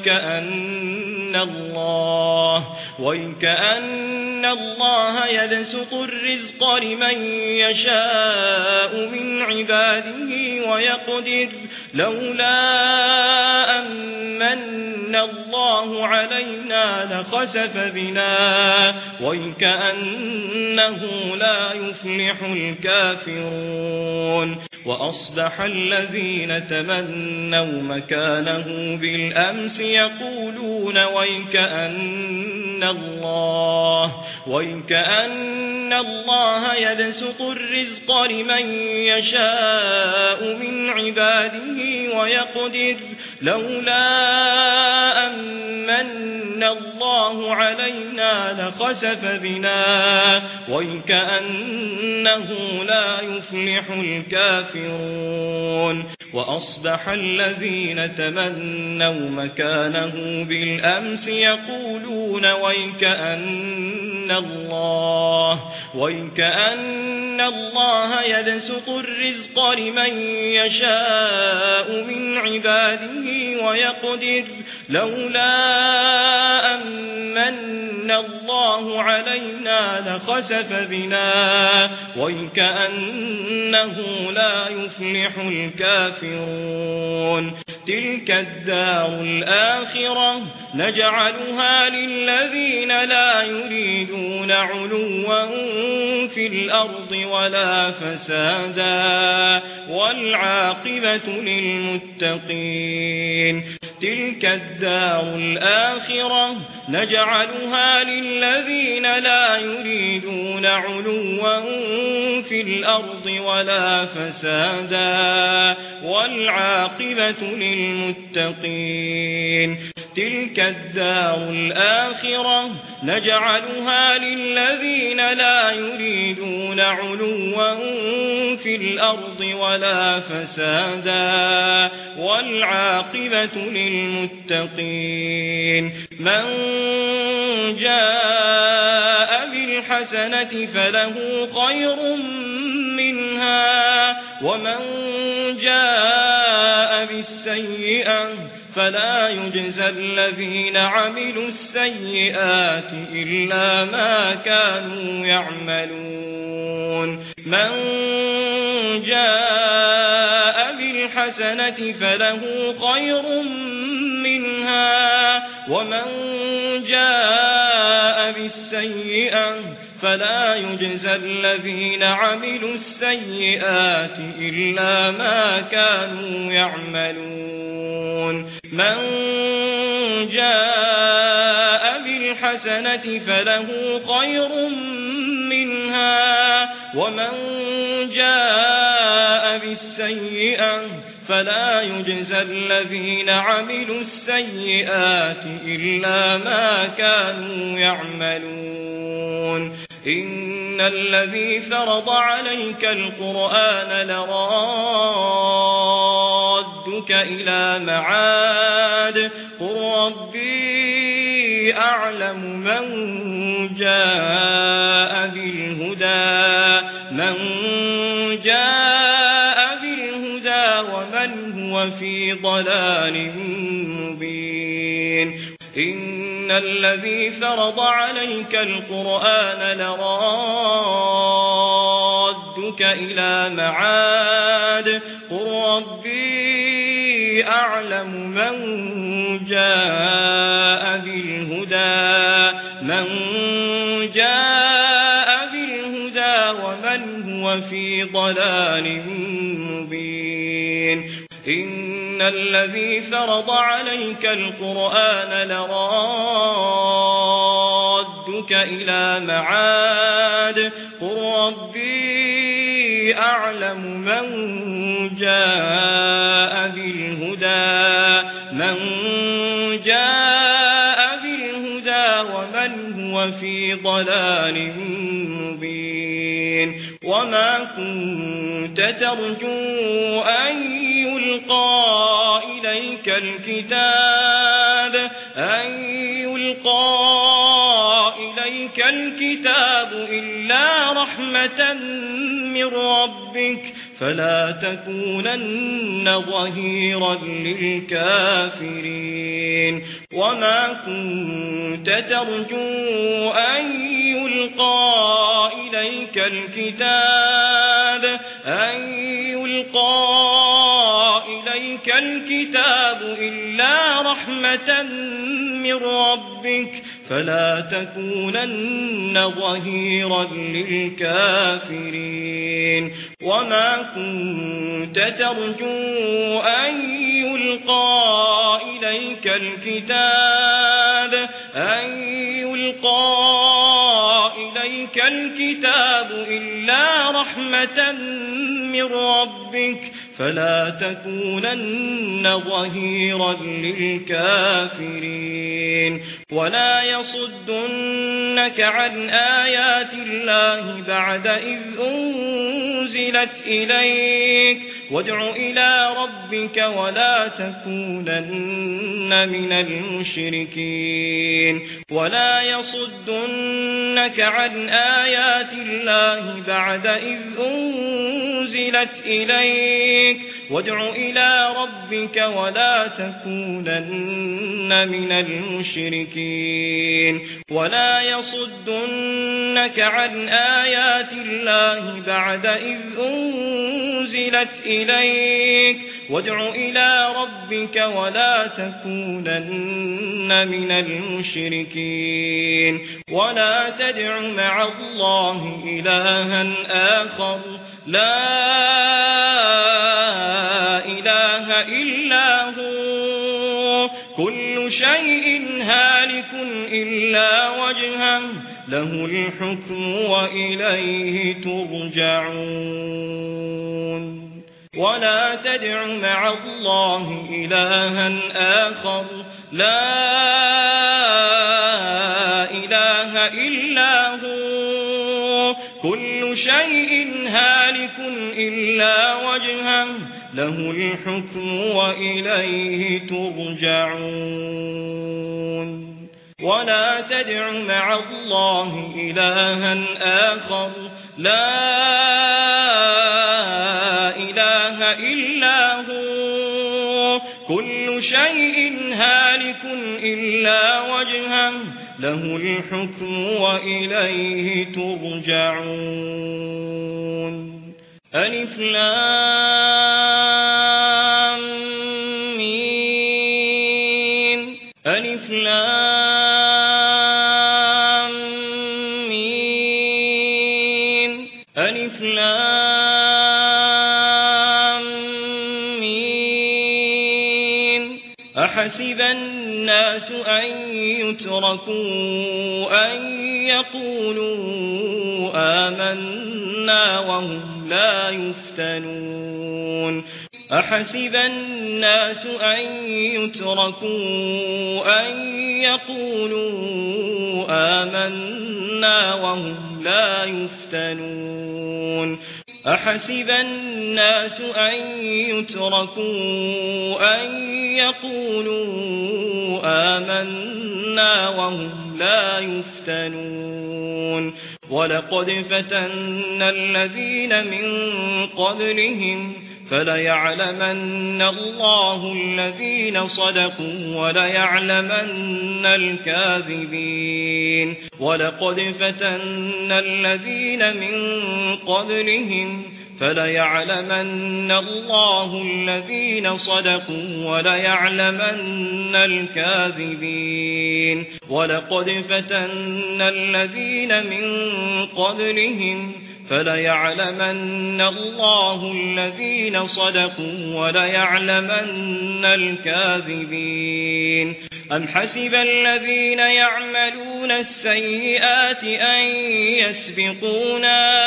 ويكأن الله يبسط الرزق لمن يشاء من عباده ويقدر لولا أمن الله علينا لخسف بنا ويكأنه لا يفلح الكافرون وأصبح الذين تمنوا مكانه بالأمس يقولون ويكأن الله يبسط الرزق لمن يشاء من عباده ويقدر لولا أمن الله علينا لخسف بنا ويكأنه لا يفلح الكافرون وأصبح الذين تمنوا مكانه بالأمس يقولون ويكأن الله يبسط الرزق لمن يشاء من عباده ويقدر لولا أمن الله علينا لخسف بنا ويكأنه لا يفلح الكافرون تلك الدار الآخرة نجعلها للذين لا يريدون علوا في الأرض ولا فسادا والعاقبة للمتقين تلك الدار الآخرة نجعلها للذين لا يريدون علوا في الأرض ولا فسادا والعاقبة للمتقين تلك الدار الآخرة نجعلها للذين لا يريدون علوا في الأرض ولا فسادا والعاقبة للمتقين من جاء بالحسنة فله خير منها ومن جاء بالسيئة فلا يجزى الذين عملوا السيئات إلا ما كانوا يعملون من جاء بالحسنة فله خير منها ومن جاء بالسيئة فلا يجزى الذين عملوا السيئات إلا ما كانوا يعملون من جاء بالحسنة فله خير منها ومن جاء بالسيئة فلا يجزى الذين عملوا السيئات إلا ما كانوا يعملون إن الذي فرض عليك القرآن لرادك إلى معاد قل ربي أعلم من جاء بالهدى ومن هو في ضلال مبين إن الذي فرض عليك القرآن لرادك إلى معاد قل ربي أعلم من جاء بالهدى ومن هو في ضلال مبين إن الذي فرض عليك القرآن لرادك إلى معاد قل ربي أعلم من جاء بالهدى ومن هو في ضلال مبين وما كنت ترجو أن يلقى إليك الكتاب إلا رحمة من ربك فلا تكونن ظهيرا للكافرين وما كنت ترجو أن يلقى إليك الكتاب إلا رحمة من ربك فلا تكونن ظهيرا للكافرين وما كنت ترجو أن يلقى إليك الكتاب إلا رحمة من ربك فلا تكونن ظهيرا للكافرين ولا يصدنك عن آيات الله بعد إذ أنزلت إليك وادع إلى ربك ولا تكونن من المشركين ولا يصدنك عن آيات الله بعد إذ أنزلت إليك وادع إلى ربك ولا تكونن من المشركين ولا يصدنك عن آيات الله بعد إذ أنزلت إليك وادع إلى ربك ولا تكونن من المشركين ولا تدع مع الله إلها آخر لا إله إلا هو كل شيء هالك إلا وجهه له الحكم وإليه ترجعون ولا تدع مع الله إلها آخر لا إله إلا هو كل شيء هالك إلا وجهه له الحكم وإليه ترجعون ولا تدع مع الله إلها آخر لا إله إلا هو كل شيء هالك إلا وجهه له الحكم وإليه ترجعون ألف لام ميم ألف لام ميم ألف لام ميم أحسب الناس أن يتركوا أن يقولوا آمنا وهم لا يفتنون أحسب الناس أن يتركوا أن يقولوا آمنا وهم لا يفتنون أحسب الناس أن يتركوا أن يقولوا آمنا وهم لا يفتنون ولقد فتنا الذين من قبلهم فليعلمن الله الذين صدقوا وليعلمن الكاذبين ولقد فتنا الذين من قبلهم فليعلمن الله الذين صدقوا وليعلمن الكاذبين ولقد فتنا الذين من قبلهم فليعلمن الله الذين صدقوا وليعلمن الكاذبين أم حسب الذين يعملون السيئات أن يسبقونا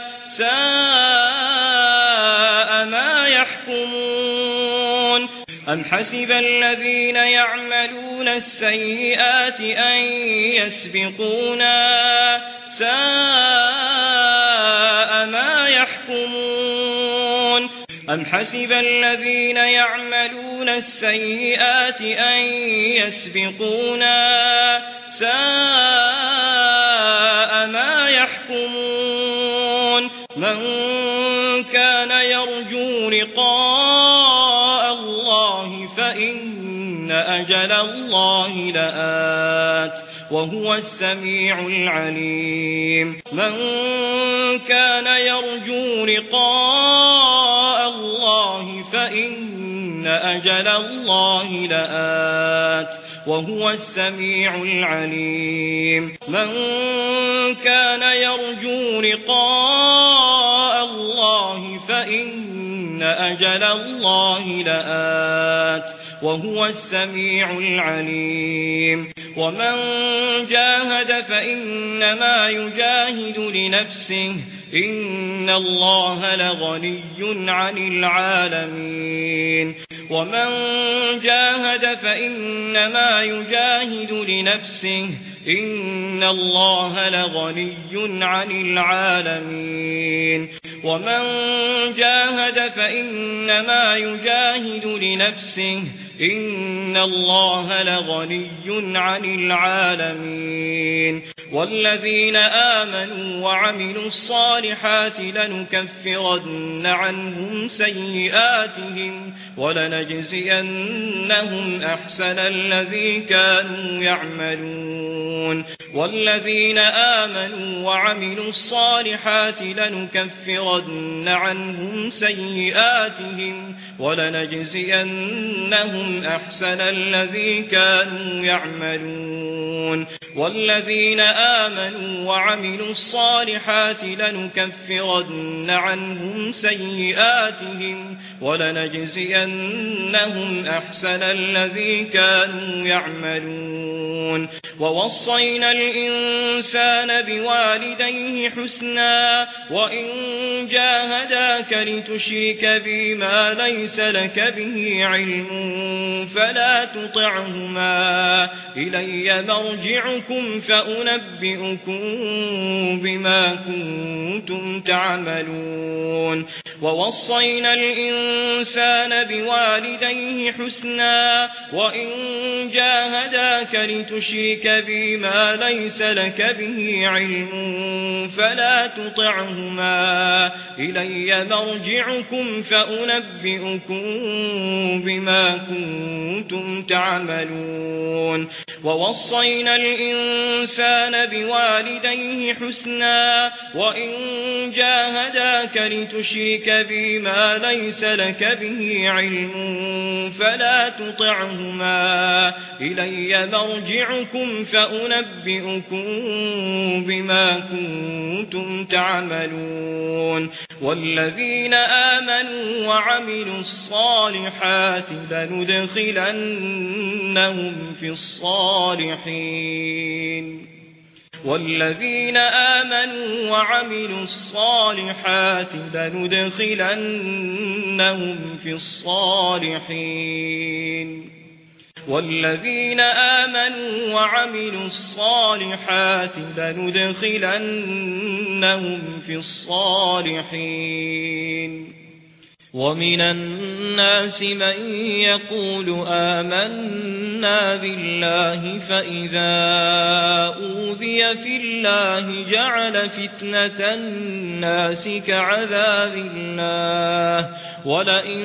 ساء ما يحكمون أم حسب الذين يعملون السيئات أن يسبقونا ساء ما يحكمون أم حسب الذين يعملون السيئات أن يسبقونا ساء ما يحكمون من كان يرجو لقاء الله فإن أجل الله لآت وهو السميع العليم من كان يرجو لقاء الله فإن أجل الله لآت وهو السميع العليم من كان يرجو لقاء الله فإن أجل الله لآت وهو السميع العليم ومن جاهد فإنما يجاهد لنفسه إن الله لغني عن العالمين ومن جاهد فإنما يجاهد لنفسه إن الله لغني عن العالمين ومن جاهد فإنما يجاهد لنفسه إن الله لغني عن العالمين والذين آمنوا وعملوا الصالحات لنكفرن عنهم سيئاتهم ولنجزينهم أحسن الذي كانوا يعملون والذين آمنوا وعملوا الصالحات لنكفرن عنهم سيئاتهم ولنجزينهم أحسن الذي كانوا يعملون والذين آمنوا وعملوا الصالحات لنكفرن عنهم سيئاتهم ولنجزينهم أحسن الذي كانوا يعملون ووصينا الإنسان بوالديه حسنا وإن جاهداك لتشرك بي ما ليس لك به علم فلا تطعهما إلي مرجعكم فأنبئكم بما كنتم تعملون ووصينا الإنسان بوالديه حسنا وإن جاهداك لتشرك بي ما ليس لك به علم فلا تطعهما إلي مرجعكم فأنبئكم بما كنتم تعملون ووصينا الإنسان بوالديه حسنا وإن جاهداك لتشرك بي ما ليس لك به علم فلا تطعهما إلي مرجعكم فأنبئكم بما كنتم تعملون والذين آمنوا وعملوا الصالحات لندخلنهم في الصالحين والذين آمنوا وعملوا الصالحات لندخلنهم في الصالحين والذين آمنوا وعملوا الصالحات لندخلنهم في الصالحين ومن الناس من يقول آمنا بالله فإذا أوذي في الله جعل فتنة الناس كعذاب الله ولئن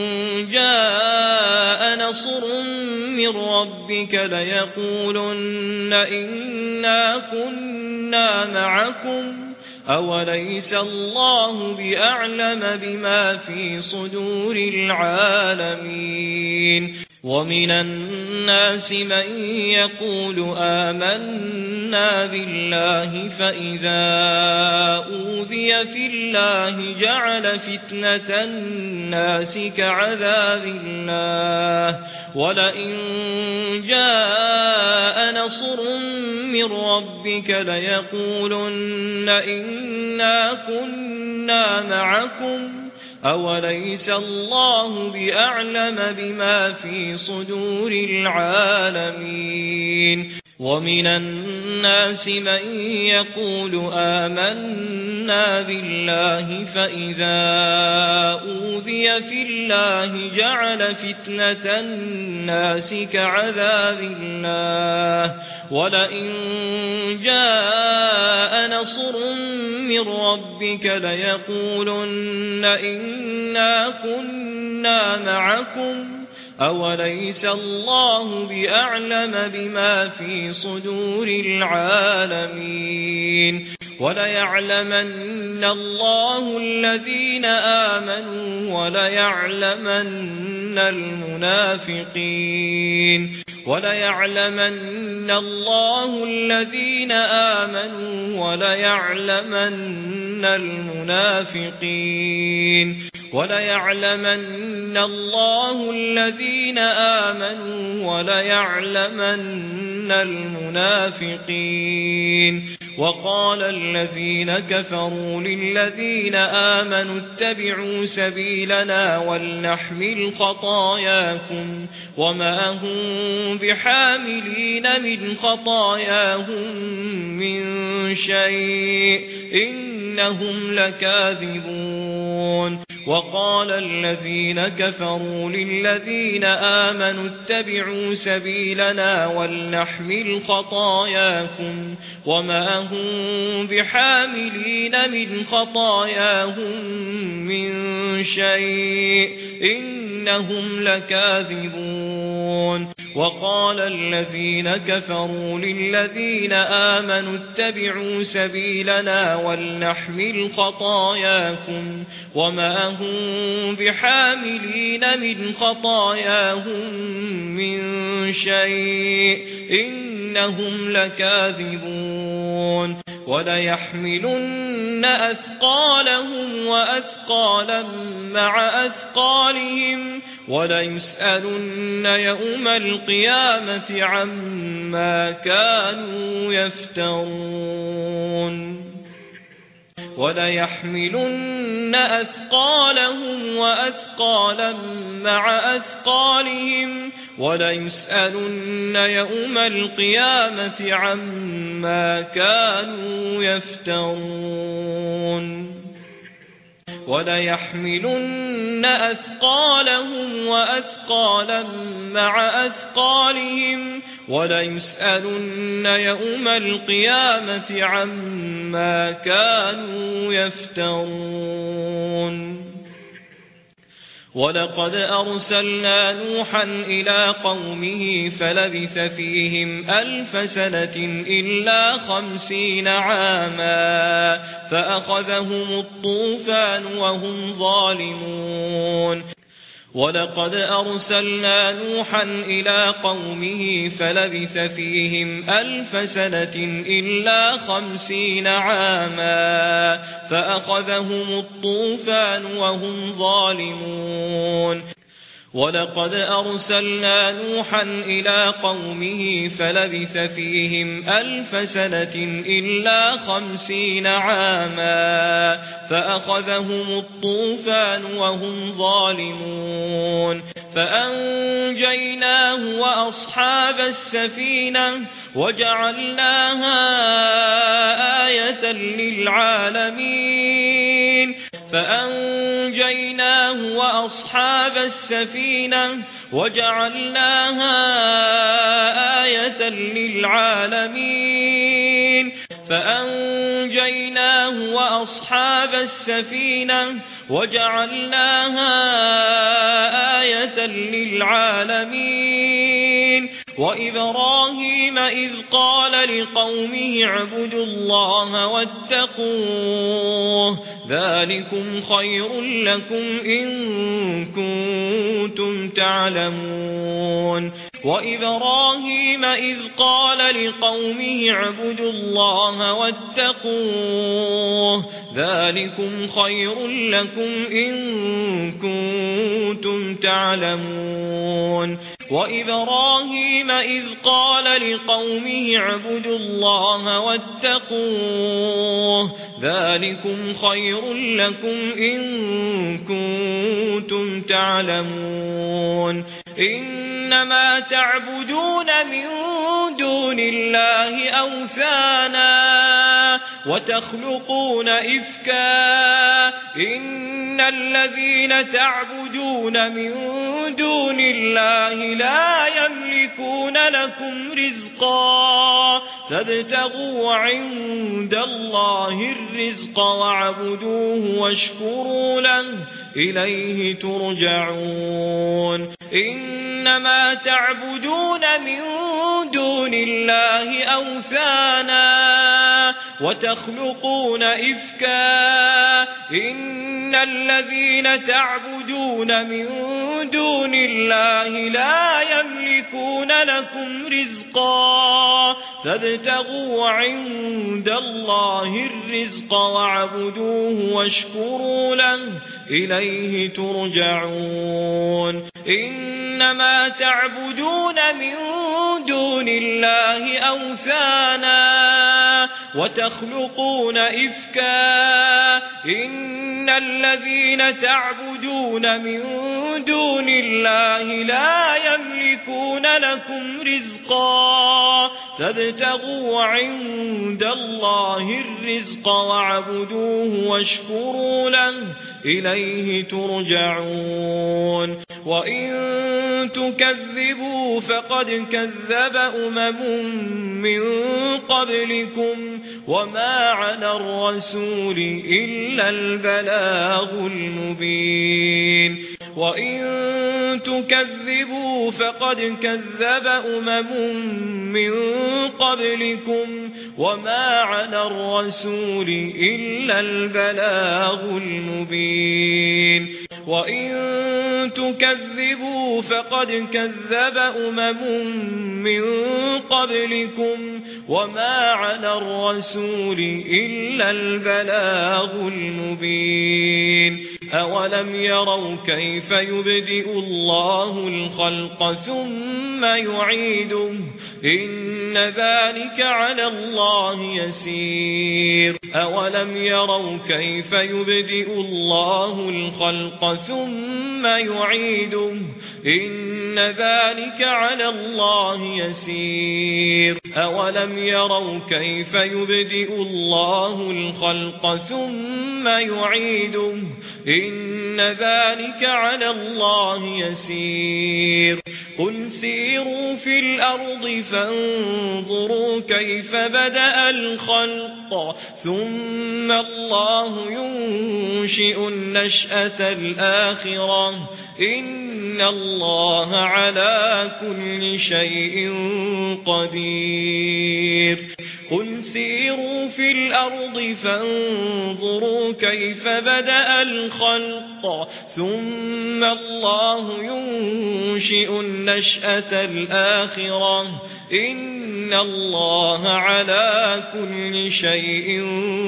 جاء نصر من ربك ليقولن إنا كنا معكم أوليس الله بأعلم بما في صدور العالمين ومن الناس من يقول آمنا بالله فإذا أوذي في الله جعل فتنة الناس كعذاب الله ولئن جاء نصر من ربك ليقولن إنا كنا معكم أوليس الله بأعلم بما في صدور العالمين ومن الناس من يقول آمنا بالله فإذا أوذي في الله جعل فتنة الناس كعذاب الله ولئن جاء نصر من ربك ليقولن إنا كنا معكم أوليس الله بأعلم بما في صدور العالمين وليعلمن الله الذين آمنوا وليعلمن المنافقين وليعلمن الله الذين آمنوا وليعلمن المنافقين وليعلمن الله الذين آمنوا وليعلمن المنافقين وقال الذين كفروا للذين آمنوا اتبعوا سبيلنا ولنحمل خطاياكم وما هم بحاملين من خطاياهم من شيء إنهم لكاذبون وقال الذين كفروا للذين آمنوا اتبعوا سبيلنا ولنحمل خطاياكم وما هم بحاملين من خطاياهم من شيء إنهم لكاذبون وقال الذين كفروا للذين آمنوا اتبعوا سبيلنا ولنحمل خطاياكم وما هم بحاملين من خطاياهم من شيء إنهم لكاذبون وليحملن أثقالهم وأثقالا مع أثقالهم وليسألن يوم القيامة عما كانوا يفترون وليحملن أثقالهم وأثقالا مع أثقالهم وليسألن يوم القيامة عما كانوا يفترون وليحملن أثقالهم وأثقالا مع أثقالهم وليسألن يوم القيامة عما كانوا يفترون ولقد أرسلنا نوحا إلى قومه فلبث فيهم 1000 سنة إلا 50 عاما فأخذهم الطوفان وهم ظالمون ولقد أرسلنا نوحا إلى قومه فلبث فيهم 1000 سنة إلا 50 عاما فأخذهم الطوفان وهم ظالمون ولقد أرسلنا نوحا إلى قومه فلبث فيهم 1000 سنة إلا 50 عاما فأخذهم الطوفان وهم ظالمون فأنجيناه وأصحاب السفينة وجعلناها آية للعالمين فأنجيناه وأصحاب السفينة وجعلناها آية للعالمين فأنجيناه وأصحاب السفينة وجعلناها آية للعالمين وإبراهيم إذ قال لقومه اعبدوا الله واتقوه ذلكم خير لكم إن كنتم تعلمون وإبراهيم إذ قال لقومه اعبدوا الله واتقوه ذلكم خير لكم إن كنتم تعلمون وإبراهيم إذ قال لقومه اعبدوا الله واتقوه ذلكم خير لكم إن كنتم تعلمون إنما تعبدون من دون الله أوثانا وتخلقون إفكا إن الذين تعبدون من دون الله لا يملكون لكم رزقا فابتغوا عند الله الرزق واعبدوه واشكروا له إليه ترجعون إنما تعبدون من دون الله أوثانا وتخلقون إفكا إن الذين تعبدون من دون الله لا يملكون لكم رزقا فابتغوا عند الله الرزق واعبدوه واشكروا له إليه ترجعون إنما تعبدون من دون الله أوثانا وتخلقون إفكا إن الذين تعبدون من دون الله لا يملكون لكم رزقا فابتغوا عند الله الرزق واعبدوه واشكروا له إليه ترجعون وإن تكذبوا فقد كذب من قبلكم وما على الرسول إلا البلاغ المبين وإن تكذبوا فقد كذب من قبلكم وما على الرسول إلا البلاغ المبين وإن تكذبوا فقد كذب من قبلكم وما على الرسول إلا البلاغ المبين أولم يروا كيف يبدئ الله الخلق ثم يعيده إن ذلك على الله يسير أولم يروا كيف يبدئ الله الخلق ثم يعيده إن ذلك على الله يسير أولم يروا كيف يبدئ الله الخلق ثم يعيده إن ذلك على الله يسير قل سيروا في الأرض فانظروا كيف بدأ الخلق ثم الله ينشئ النشأة الآخرة إن الله على كل شيء قدير قل سيروا في الأرض فانظروا كيف بدأ الخلق ثم الله ينشئ النشأة الآخرة إن الله على كل شيء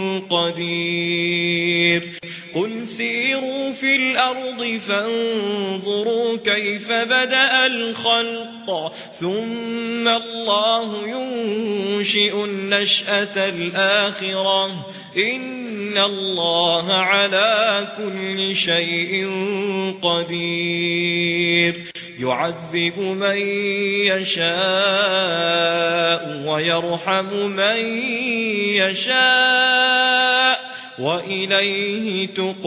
قدير قل سيروا في الأرض فانظروا كيف بدأ الخلق ثم الله ينشئ النشأة الآخرة إن الله على كل شيء قدير يعذب من يشاء ويرحم من يشاء وإليه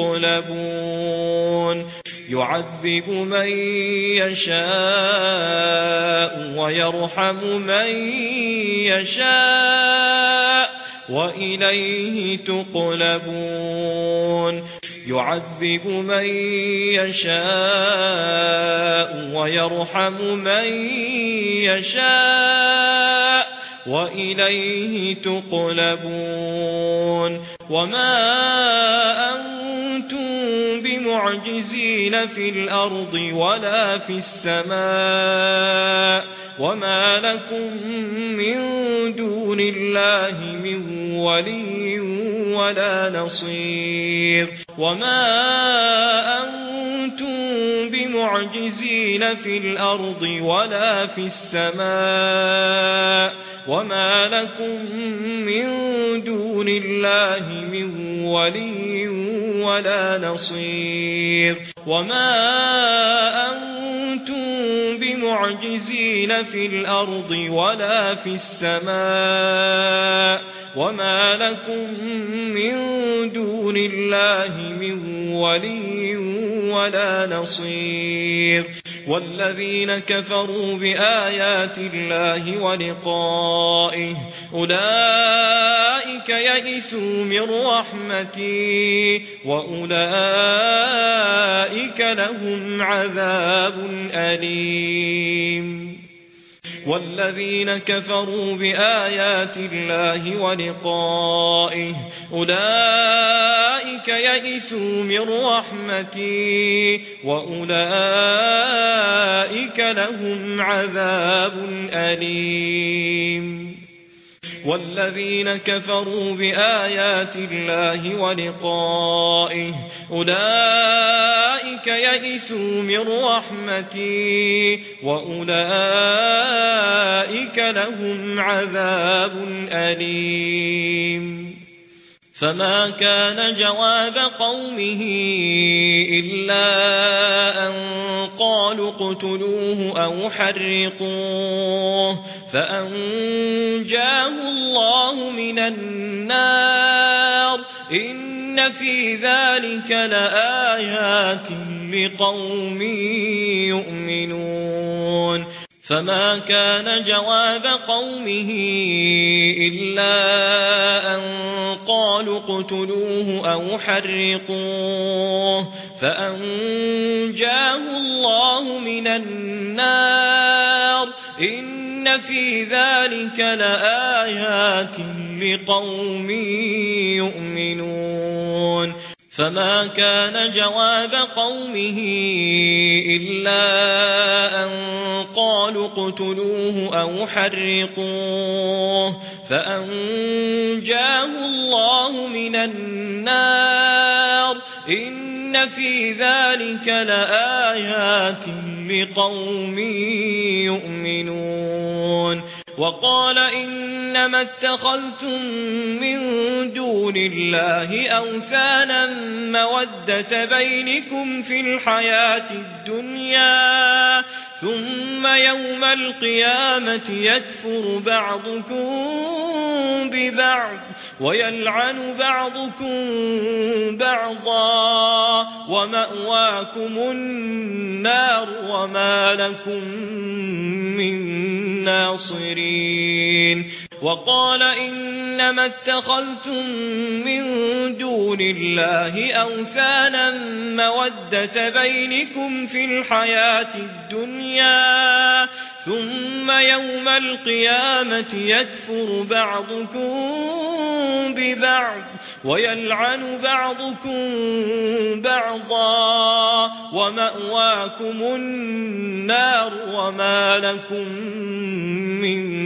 تقلبون يعذب من يشاء ويرحم من يشاء وإليه تقلبون يعذب من يشاء ويرحم من يشاء وإليه تقلبون وما أنتم بمعجزين في الأرض ولا في السماء وما لكم من دون الله من ولي ولا نصير وما أنتم بمعجزين في الأرض ولا في السماء وما لكم من دون الله من ولي ولا نصير وما أنتم بمعجزين في الأرض ولا في السماء وما لكم من دون الله من ولي ولا نصير والذين كفروا بآيات الله ولقائه أولئك يئسوا من رحمتي وأولئك لهم عذاب أليم والذين كفروا بآيات الله ولقائه أولئك يئسوا من رحمتي وأولئك لهم عذاب أليم والذين كفروا بآيات الله ولقائه أولئك يئسوا من رحمتي وأولئك لهم عذاب أليم فما كان جواب قومه إلا أن قالوا اقتلوه أو حرقوه فأنجاه الله من النار إن في ذلك لآيات لقوم يؤمنون فما كان جواب قومه إلا أن قالوا اقتلوه أو حرقوه فأنجاه الله من النار إن في ذلك لآيات لقوم يؤمنون فما كان جواب قومه إلا أن قالوا اقتلوه أو حرقوه فأنجاه الله من النار إن في ذلك لآيات لقوم يؤمنون وقال إنما اتخذتم من دون الله أوثانا مودة بينكم في الحياة الدنيا ثم يوم القيامة يكفر بعضكم ببعض ويلعن بعضكم بعضا ومأواكم النار وما لكم من ناصرين وقال إنما اتخذتم من دون الله أوثانا مودة بينكم في الحياة الدنيا ثم يوم القيامة يكفر بعضكم ببعض ويلعن بعضكم بعضا ومأواكم النار وما لكم من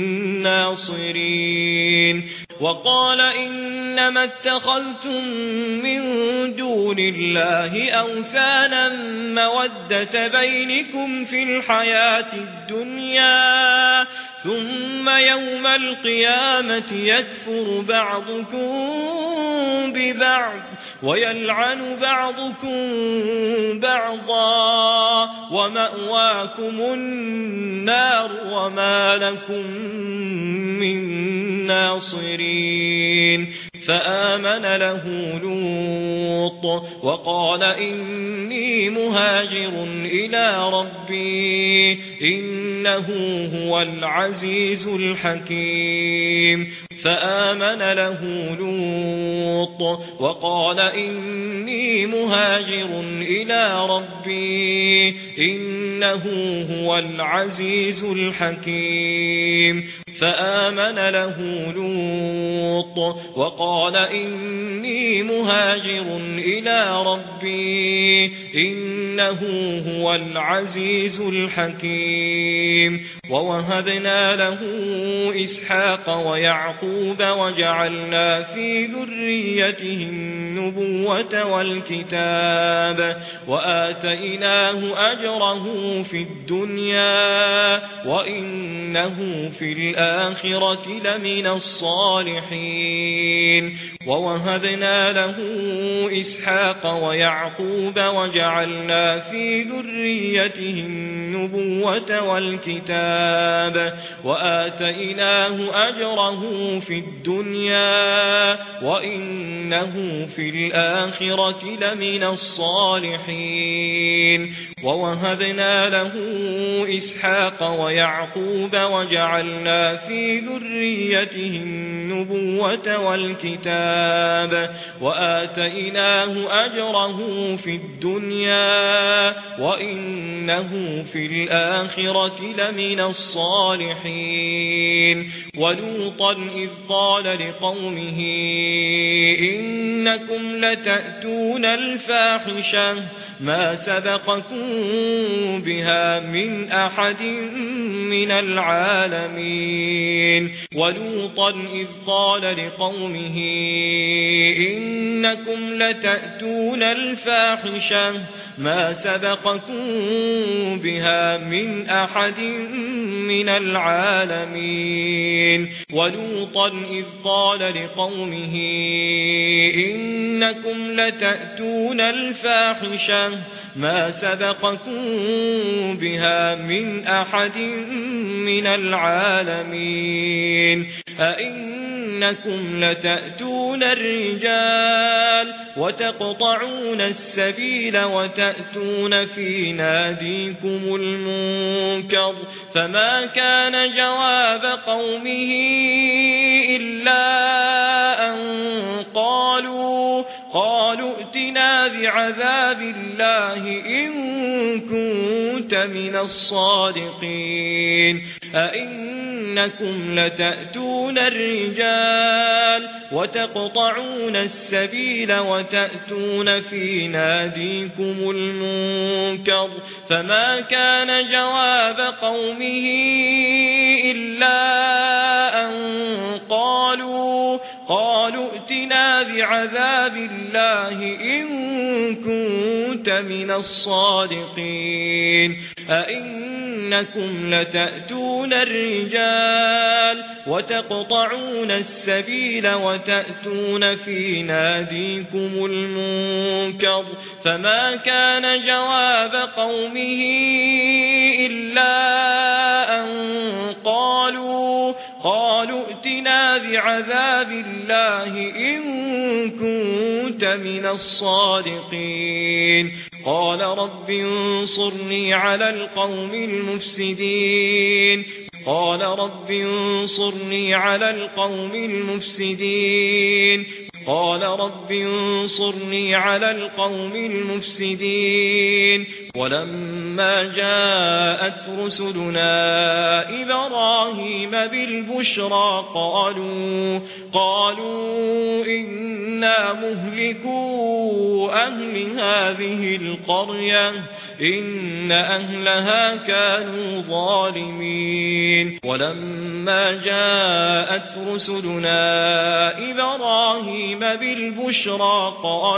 ناصرين وقال إنما اتخذتم من دون الله أوثانا مودة بينكم في الحياة الدنيا ثم يوم القيامة يكفر بعضكم ببعض ويلعن بعضكم بعضا ومأواكم النار وما لكم من ناصرين فآمن له لوط وقال إني مهاجر إلى ربي إنه هو العزيز الحكيم فآمن له لوط وقال إني مهاجر إلى ربي إنه هو العزيز الحكيم فآمن له لوط وقال إني مهاجر إلى ربي إنه هو العزيز الحكيم ووهبنا له إسحاق ويعقوب وجعلنا في ذريته النبوة والكتاب وآتيناه أجره في الدنيا وإنه في الآخرة لمن الصالحين ووهبنا له إسحاق ويعقوب وجعلنا في ذريته النبوة والكتاب وآتيناه أجره في الدنيا وإنه في الآخرة لمن الصالحين ووهبنا له إسحاق ويعقوب وجعلنا في ذريته النبوة والكتاب وآتيناه أجره في الدنيا وإنه في الآخرة لمن الصالحين ولوطا إذ قال لقومه إنكم لتأتون الفاحشة ما سبقكم بها من أحد من العالمين ولوطا إذ قال لقومه إنكم لتأتون الفاحشة ما سبقكم بها من أحد من العالمين ولوطا إذ قال لقومه إنكم لتأتون الفاحشة ما سبقكم بها من أحد من العالمين أئنكم لتأتون الرجال وتقطعون السبيل وتأتون في ناديكم المنكر فما كان جواب قومه إلا أن قالوا ائتنا بعذاب الله إن كنت من الصادقين أئنكم لتأتون الرجال وتقطعون السبيل وتأتون في ناديكم المنكر فما كان جواب قومه إلا أن قالوا ائتنا بعذاب الله إن كنت من الصادقين أئنكم لتأتون الرجال وتقطعون السبيل وتأتون في ناديكم المنكر فما كان جواب قومه إلا أن قالوا ائتنا بعذاب الله إن كنت من الصادقين قال رب انصرني على القوم المفسدين قال رب انصرني على القوم المفسدين قال رب انصرني على القوم المفسدين ولما جاءت رسلنا إبراهيم بالبشرى قالوا إنا مهلكو أهل هذه القرية إن أهلها كانوا ظالمين ولما جاءت رسلنا إبراهيم بالبشرى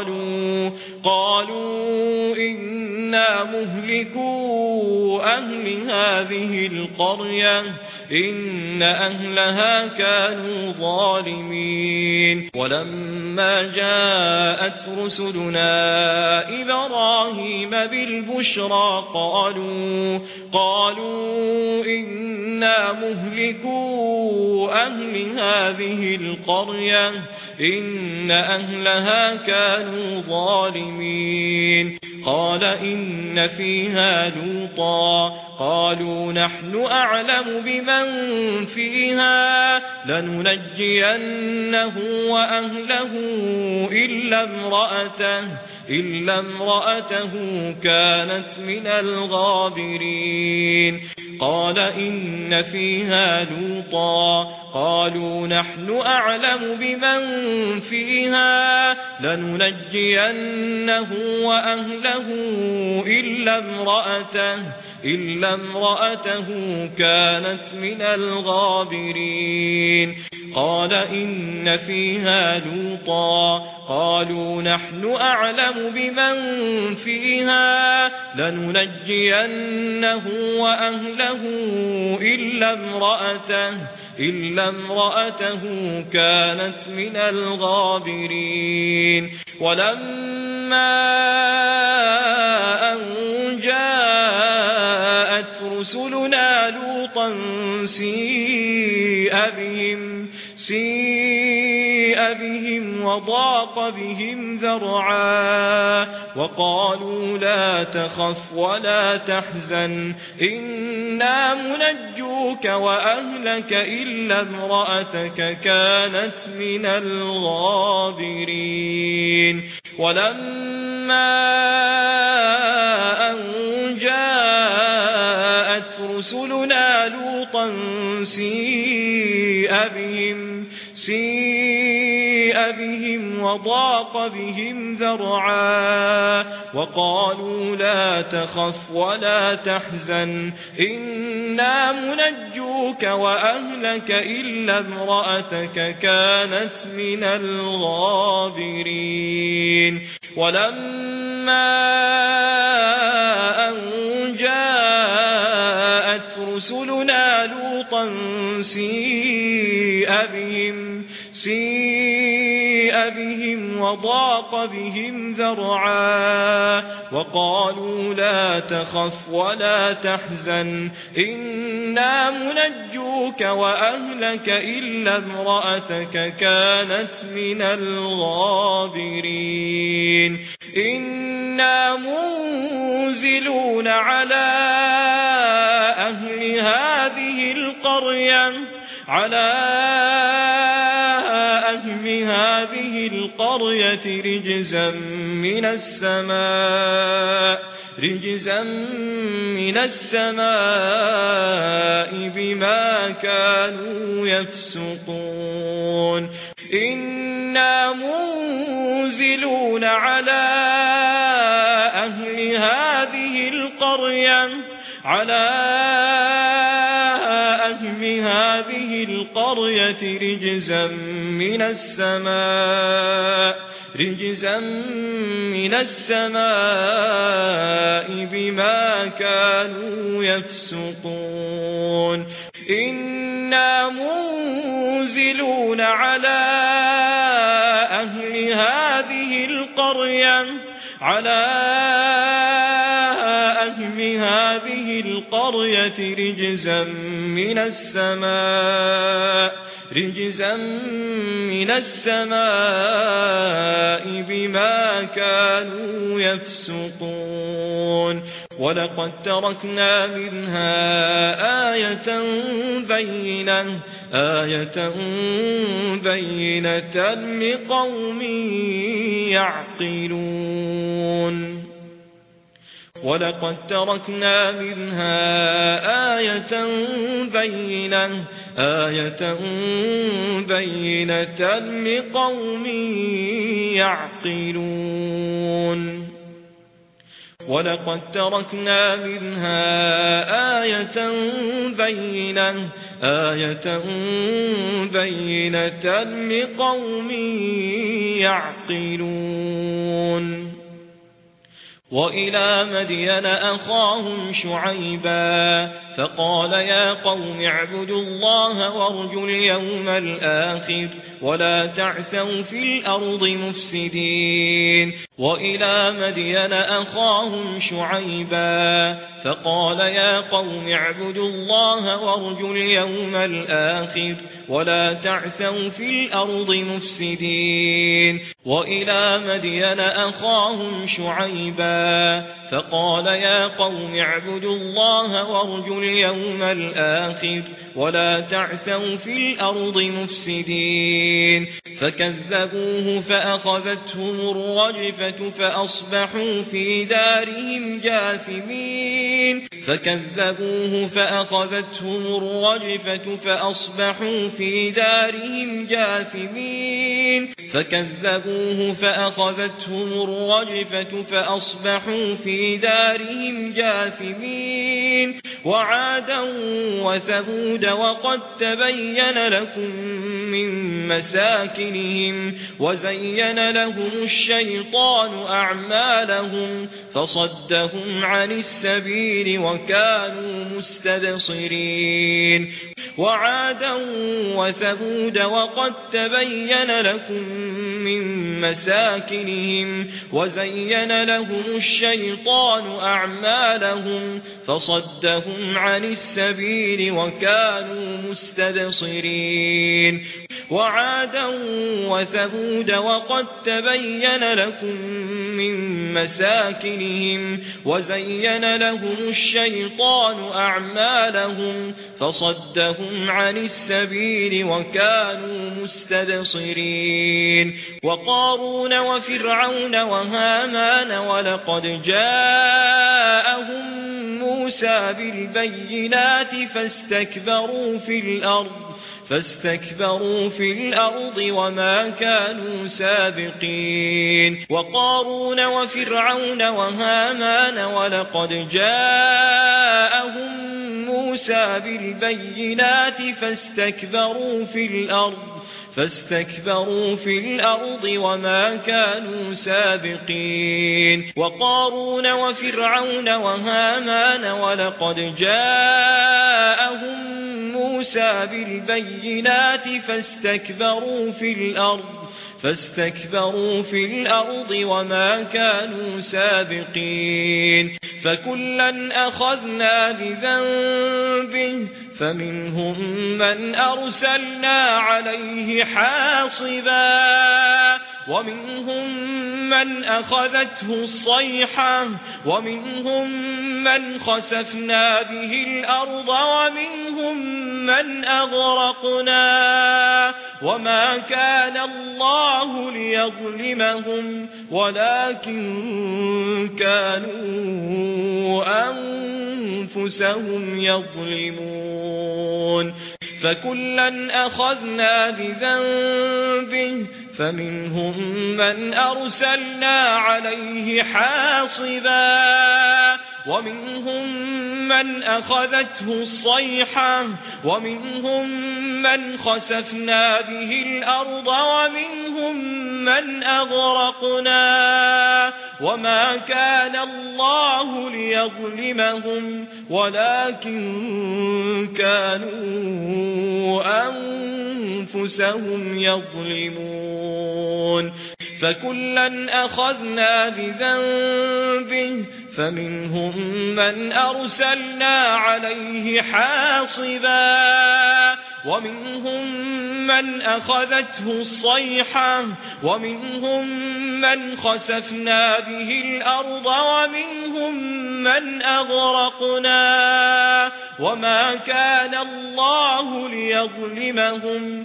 قالوا إنا مهلكو أهل هذه القرية إن أهلها كانوا ظالمين ولما جاءت رسلنا إبراهيم بالبشرى قالوا إنا مهلكو أهل هذه القرية إن أهلها كانوا ظالمين قال إن فيها لوطا قالوا نحن أعلم بمن فيها لننجينه وأهله إلا امرأته إلا امرأته كانت من الغابرين قال إن فيها لوطا قالوا نحن أعلم بمن فيها لننجينه وأهله إلا امرأته كانت من الغابرين قال إن فيها لوطا قالوا نحن أعلم بمن فيها لننجينه وأهله إلا امرأته كانت من الغابرين ولما أن جاءت رسلنا لوطا سيء بهم وضاق بهم ذرعا وقالوا لا تخف ولا تحزن إنا منجوك وأهلك إلا امرأتك كانت من الغابرين ولما أن جاءت رسلنا لوطا سيء بهم وضاق بهم ذرعا وقالوا لا تخف ولا تحزن إنا منجوك وأهلك إلا امرأتك كانت من الغابرين ولما أن جاءت رسلنا لوطا سيء بهم وضاق بهم ذرعا وقالوا لا تخف ولا تحزن إنا منجوك وأهلك إلا امرأتك كانت من الغابرين إنا منزلون على أهل هذه القرية رجزا من السماء بما كانوا يفسقون إنا منزلون على أهل هذه القرية رجزا من السماء بما كانوا يفسقون إنا منزلون على أهل هذه القرية رجزا من السماء بما كانوا يفسقون ولقد تركنا منها آية بينة لقوم يعقلون ولقد تركنا منها آية بينة لقوم يعقلون ولقد تركنا منها آية بينة لقوم يعقلون وإلى مدين أخاهم شعيبا فقال يا قوم اعبدوا الله وارجوا اليوم الآخر ولا تعثوا في الأرض مفسدين وإلى مدين أخاهم شعيبا فقال يا قوم اعبدوا الله وارجوا اليوم الآخر ولا تعثوا في الأرض مفسدين وإلى مدين أخاهم شعيبا فقال يا قوم اعبدوا الله وارجوا اليوم الآخر ولا تعثوا في الأرض مفسدين فكذبوه فأخذتهم الرجفة فأصبحوا في دارهم جاثمين فكذبوه فأخذتهم الرجفة فأصبحوا في دارهم جاثمين فكذبوه فأخذتهم الرجفة فأصبحوا في دارهم جاثمين وعادا وثمود وقد تبين لكم من مساكنهم وزين لهم الشيطان أعمالهم فصدهم عن السبيل وكانوا مستبصرين وعادا وثمود وقد تبين لكم من مساكنهم وزين لهم الشيطان أعمالهم فصدهم عن السبيل وكانوا مستبصرين وعادا وثمود وقد تبين لكم من مساكنهم وزين لهم الشيطان أعمالهم فصدهم عن السبيل وكانوا مستبصرين وقارون وفرعون وهامان ولقد جاءهم موسى بالبينات فاستكبروا في الأرض وما كانوا سابقين وقارون وفرعون وهامان ولقد جاءهم موسى بالبينات فاستكبروا في الأرض وما كانوا سابقين وقارون وفرعون وهامان ولقد جاءهم موسى بالبينات فاستكبروا في الأرض وما كانوا سابقين فكلا أخذنا بذنبه فمنهم من أرسلنا عليه حاصبا ومنهم من أخذته الصيحة ومنهم من خسفنا به الأرض ومنهم من أغرقنا وما كان الله ليظلمهم ولكن كانوا أنفسهم يظلمون فكلا أخذنا بذنبه فمنهم من أرسلنا عليه حاصبا ومنهم من أخذته الصيحة ومنهم من خسفنا به الأرض ومنهم من أغرقنا وما كان الله ليظلمهم ولكن كانوا أنفسهم يظلمون فكلا أخذنا بذنبه فمنهم من أرسلنا عليه حاصبا ومنهم من أخذته الصيحة ومنهم من خسفنا به الأرض ومنهم من أغرقنا وما كان الله ليظلمهم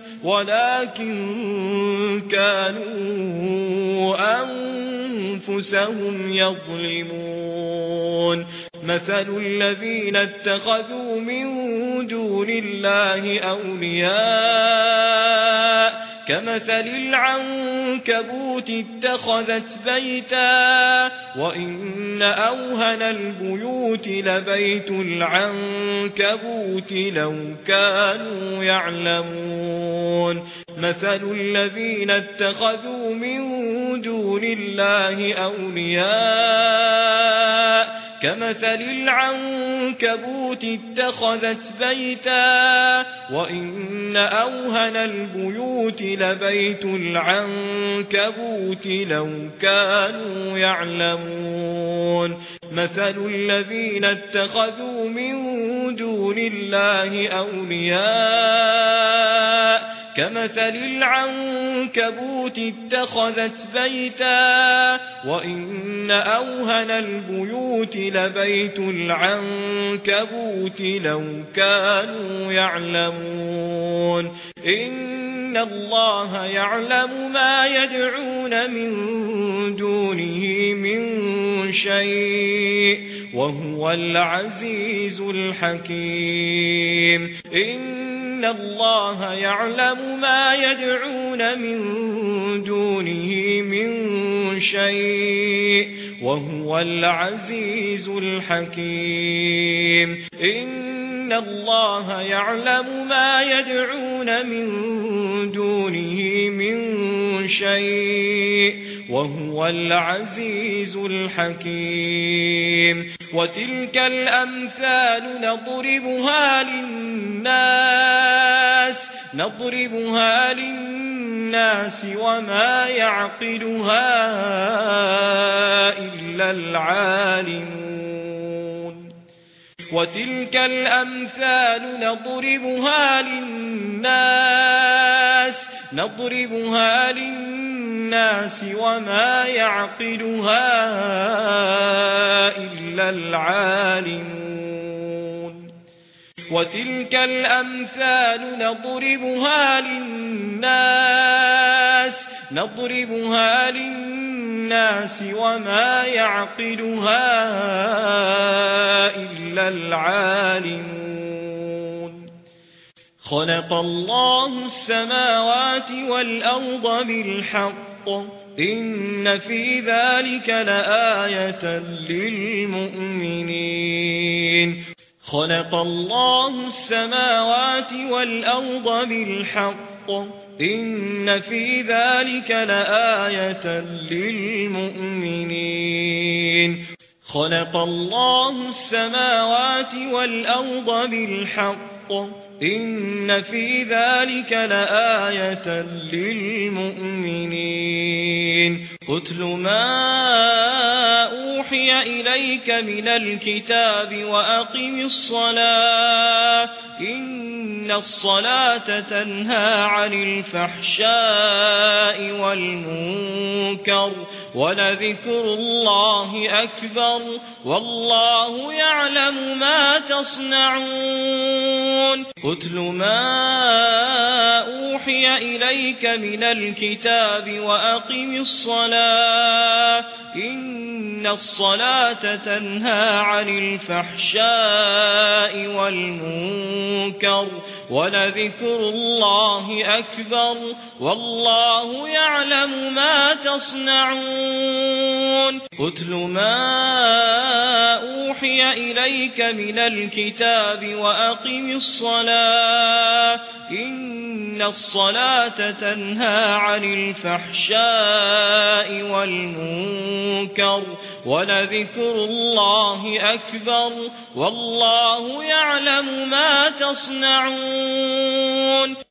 ولكن كانوا أنفسهم يظلمون مثل الذين اتخذوا من دون الله أولياء كمثل العنكبوت اتخذت بيتا وإن أوهن البيوت لبيت العنكبوت لو كانوا يعلمون مثل الذين اتخذوا من دون الله أولياء كمثل العنكبوت اتخذت بيتا وإن أوهن البيوت لبيت العنكبوت لو كانوا يعلمون مثل الذين اتخذوا من دون الله أولياء كمثل العنكبوت اتخذت بيتا وإن أوهن البيوت لبيت العنكبوت لو كانوا يعلمون إن إن الله يعلم ما يدعون من دونه من شيء وهو العزيز الحكيم إن الله يعلم ما يدعون من دونه من شيء وهو العزيز الحكيم إن الله يعلم ما يدعون من دونه من شيء وهو العزيز الحكيم وتلك الأمثال نضربها للناس وما يعقلها إلا العالمون وتلك الأمثال نضربها للناس وما يعقلها إلا العالمون وتلك الأمثال نضربها للناس وما يعقلها إلا العالمون خلق الله السماوات والأرض بالحق إن في ذلك لآية للمؤمنين خلق الله السماوات والأرض بالحق إن في ذلك لآية للمؤمنين خلق الله السماوات والأرض بالحق إن في ذلك لآية للمؤمنين أتل ما أوحي إليك من الكتاب وأقم الصلاة إن الصلاة تنهى عن الفحشاء والمنكر ولذكر الله أكبر والله يعلم ما تصنعون أتل ما أوحي إليك من الكتاب وأقم الصلاة إن الصلاة تنهى عن الفحشاء والمنكر ولذكر الله أكبر والله يعلم ما تصنعون أتل ما أوحي إليك من الكتاب وأقم الصلاة إن الصلاة تنهى عن الفحشاء والمنكر ولذكر الله أكبر والله يعلم ما تصنعون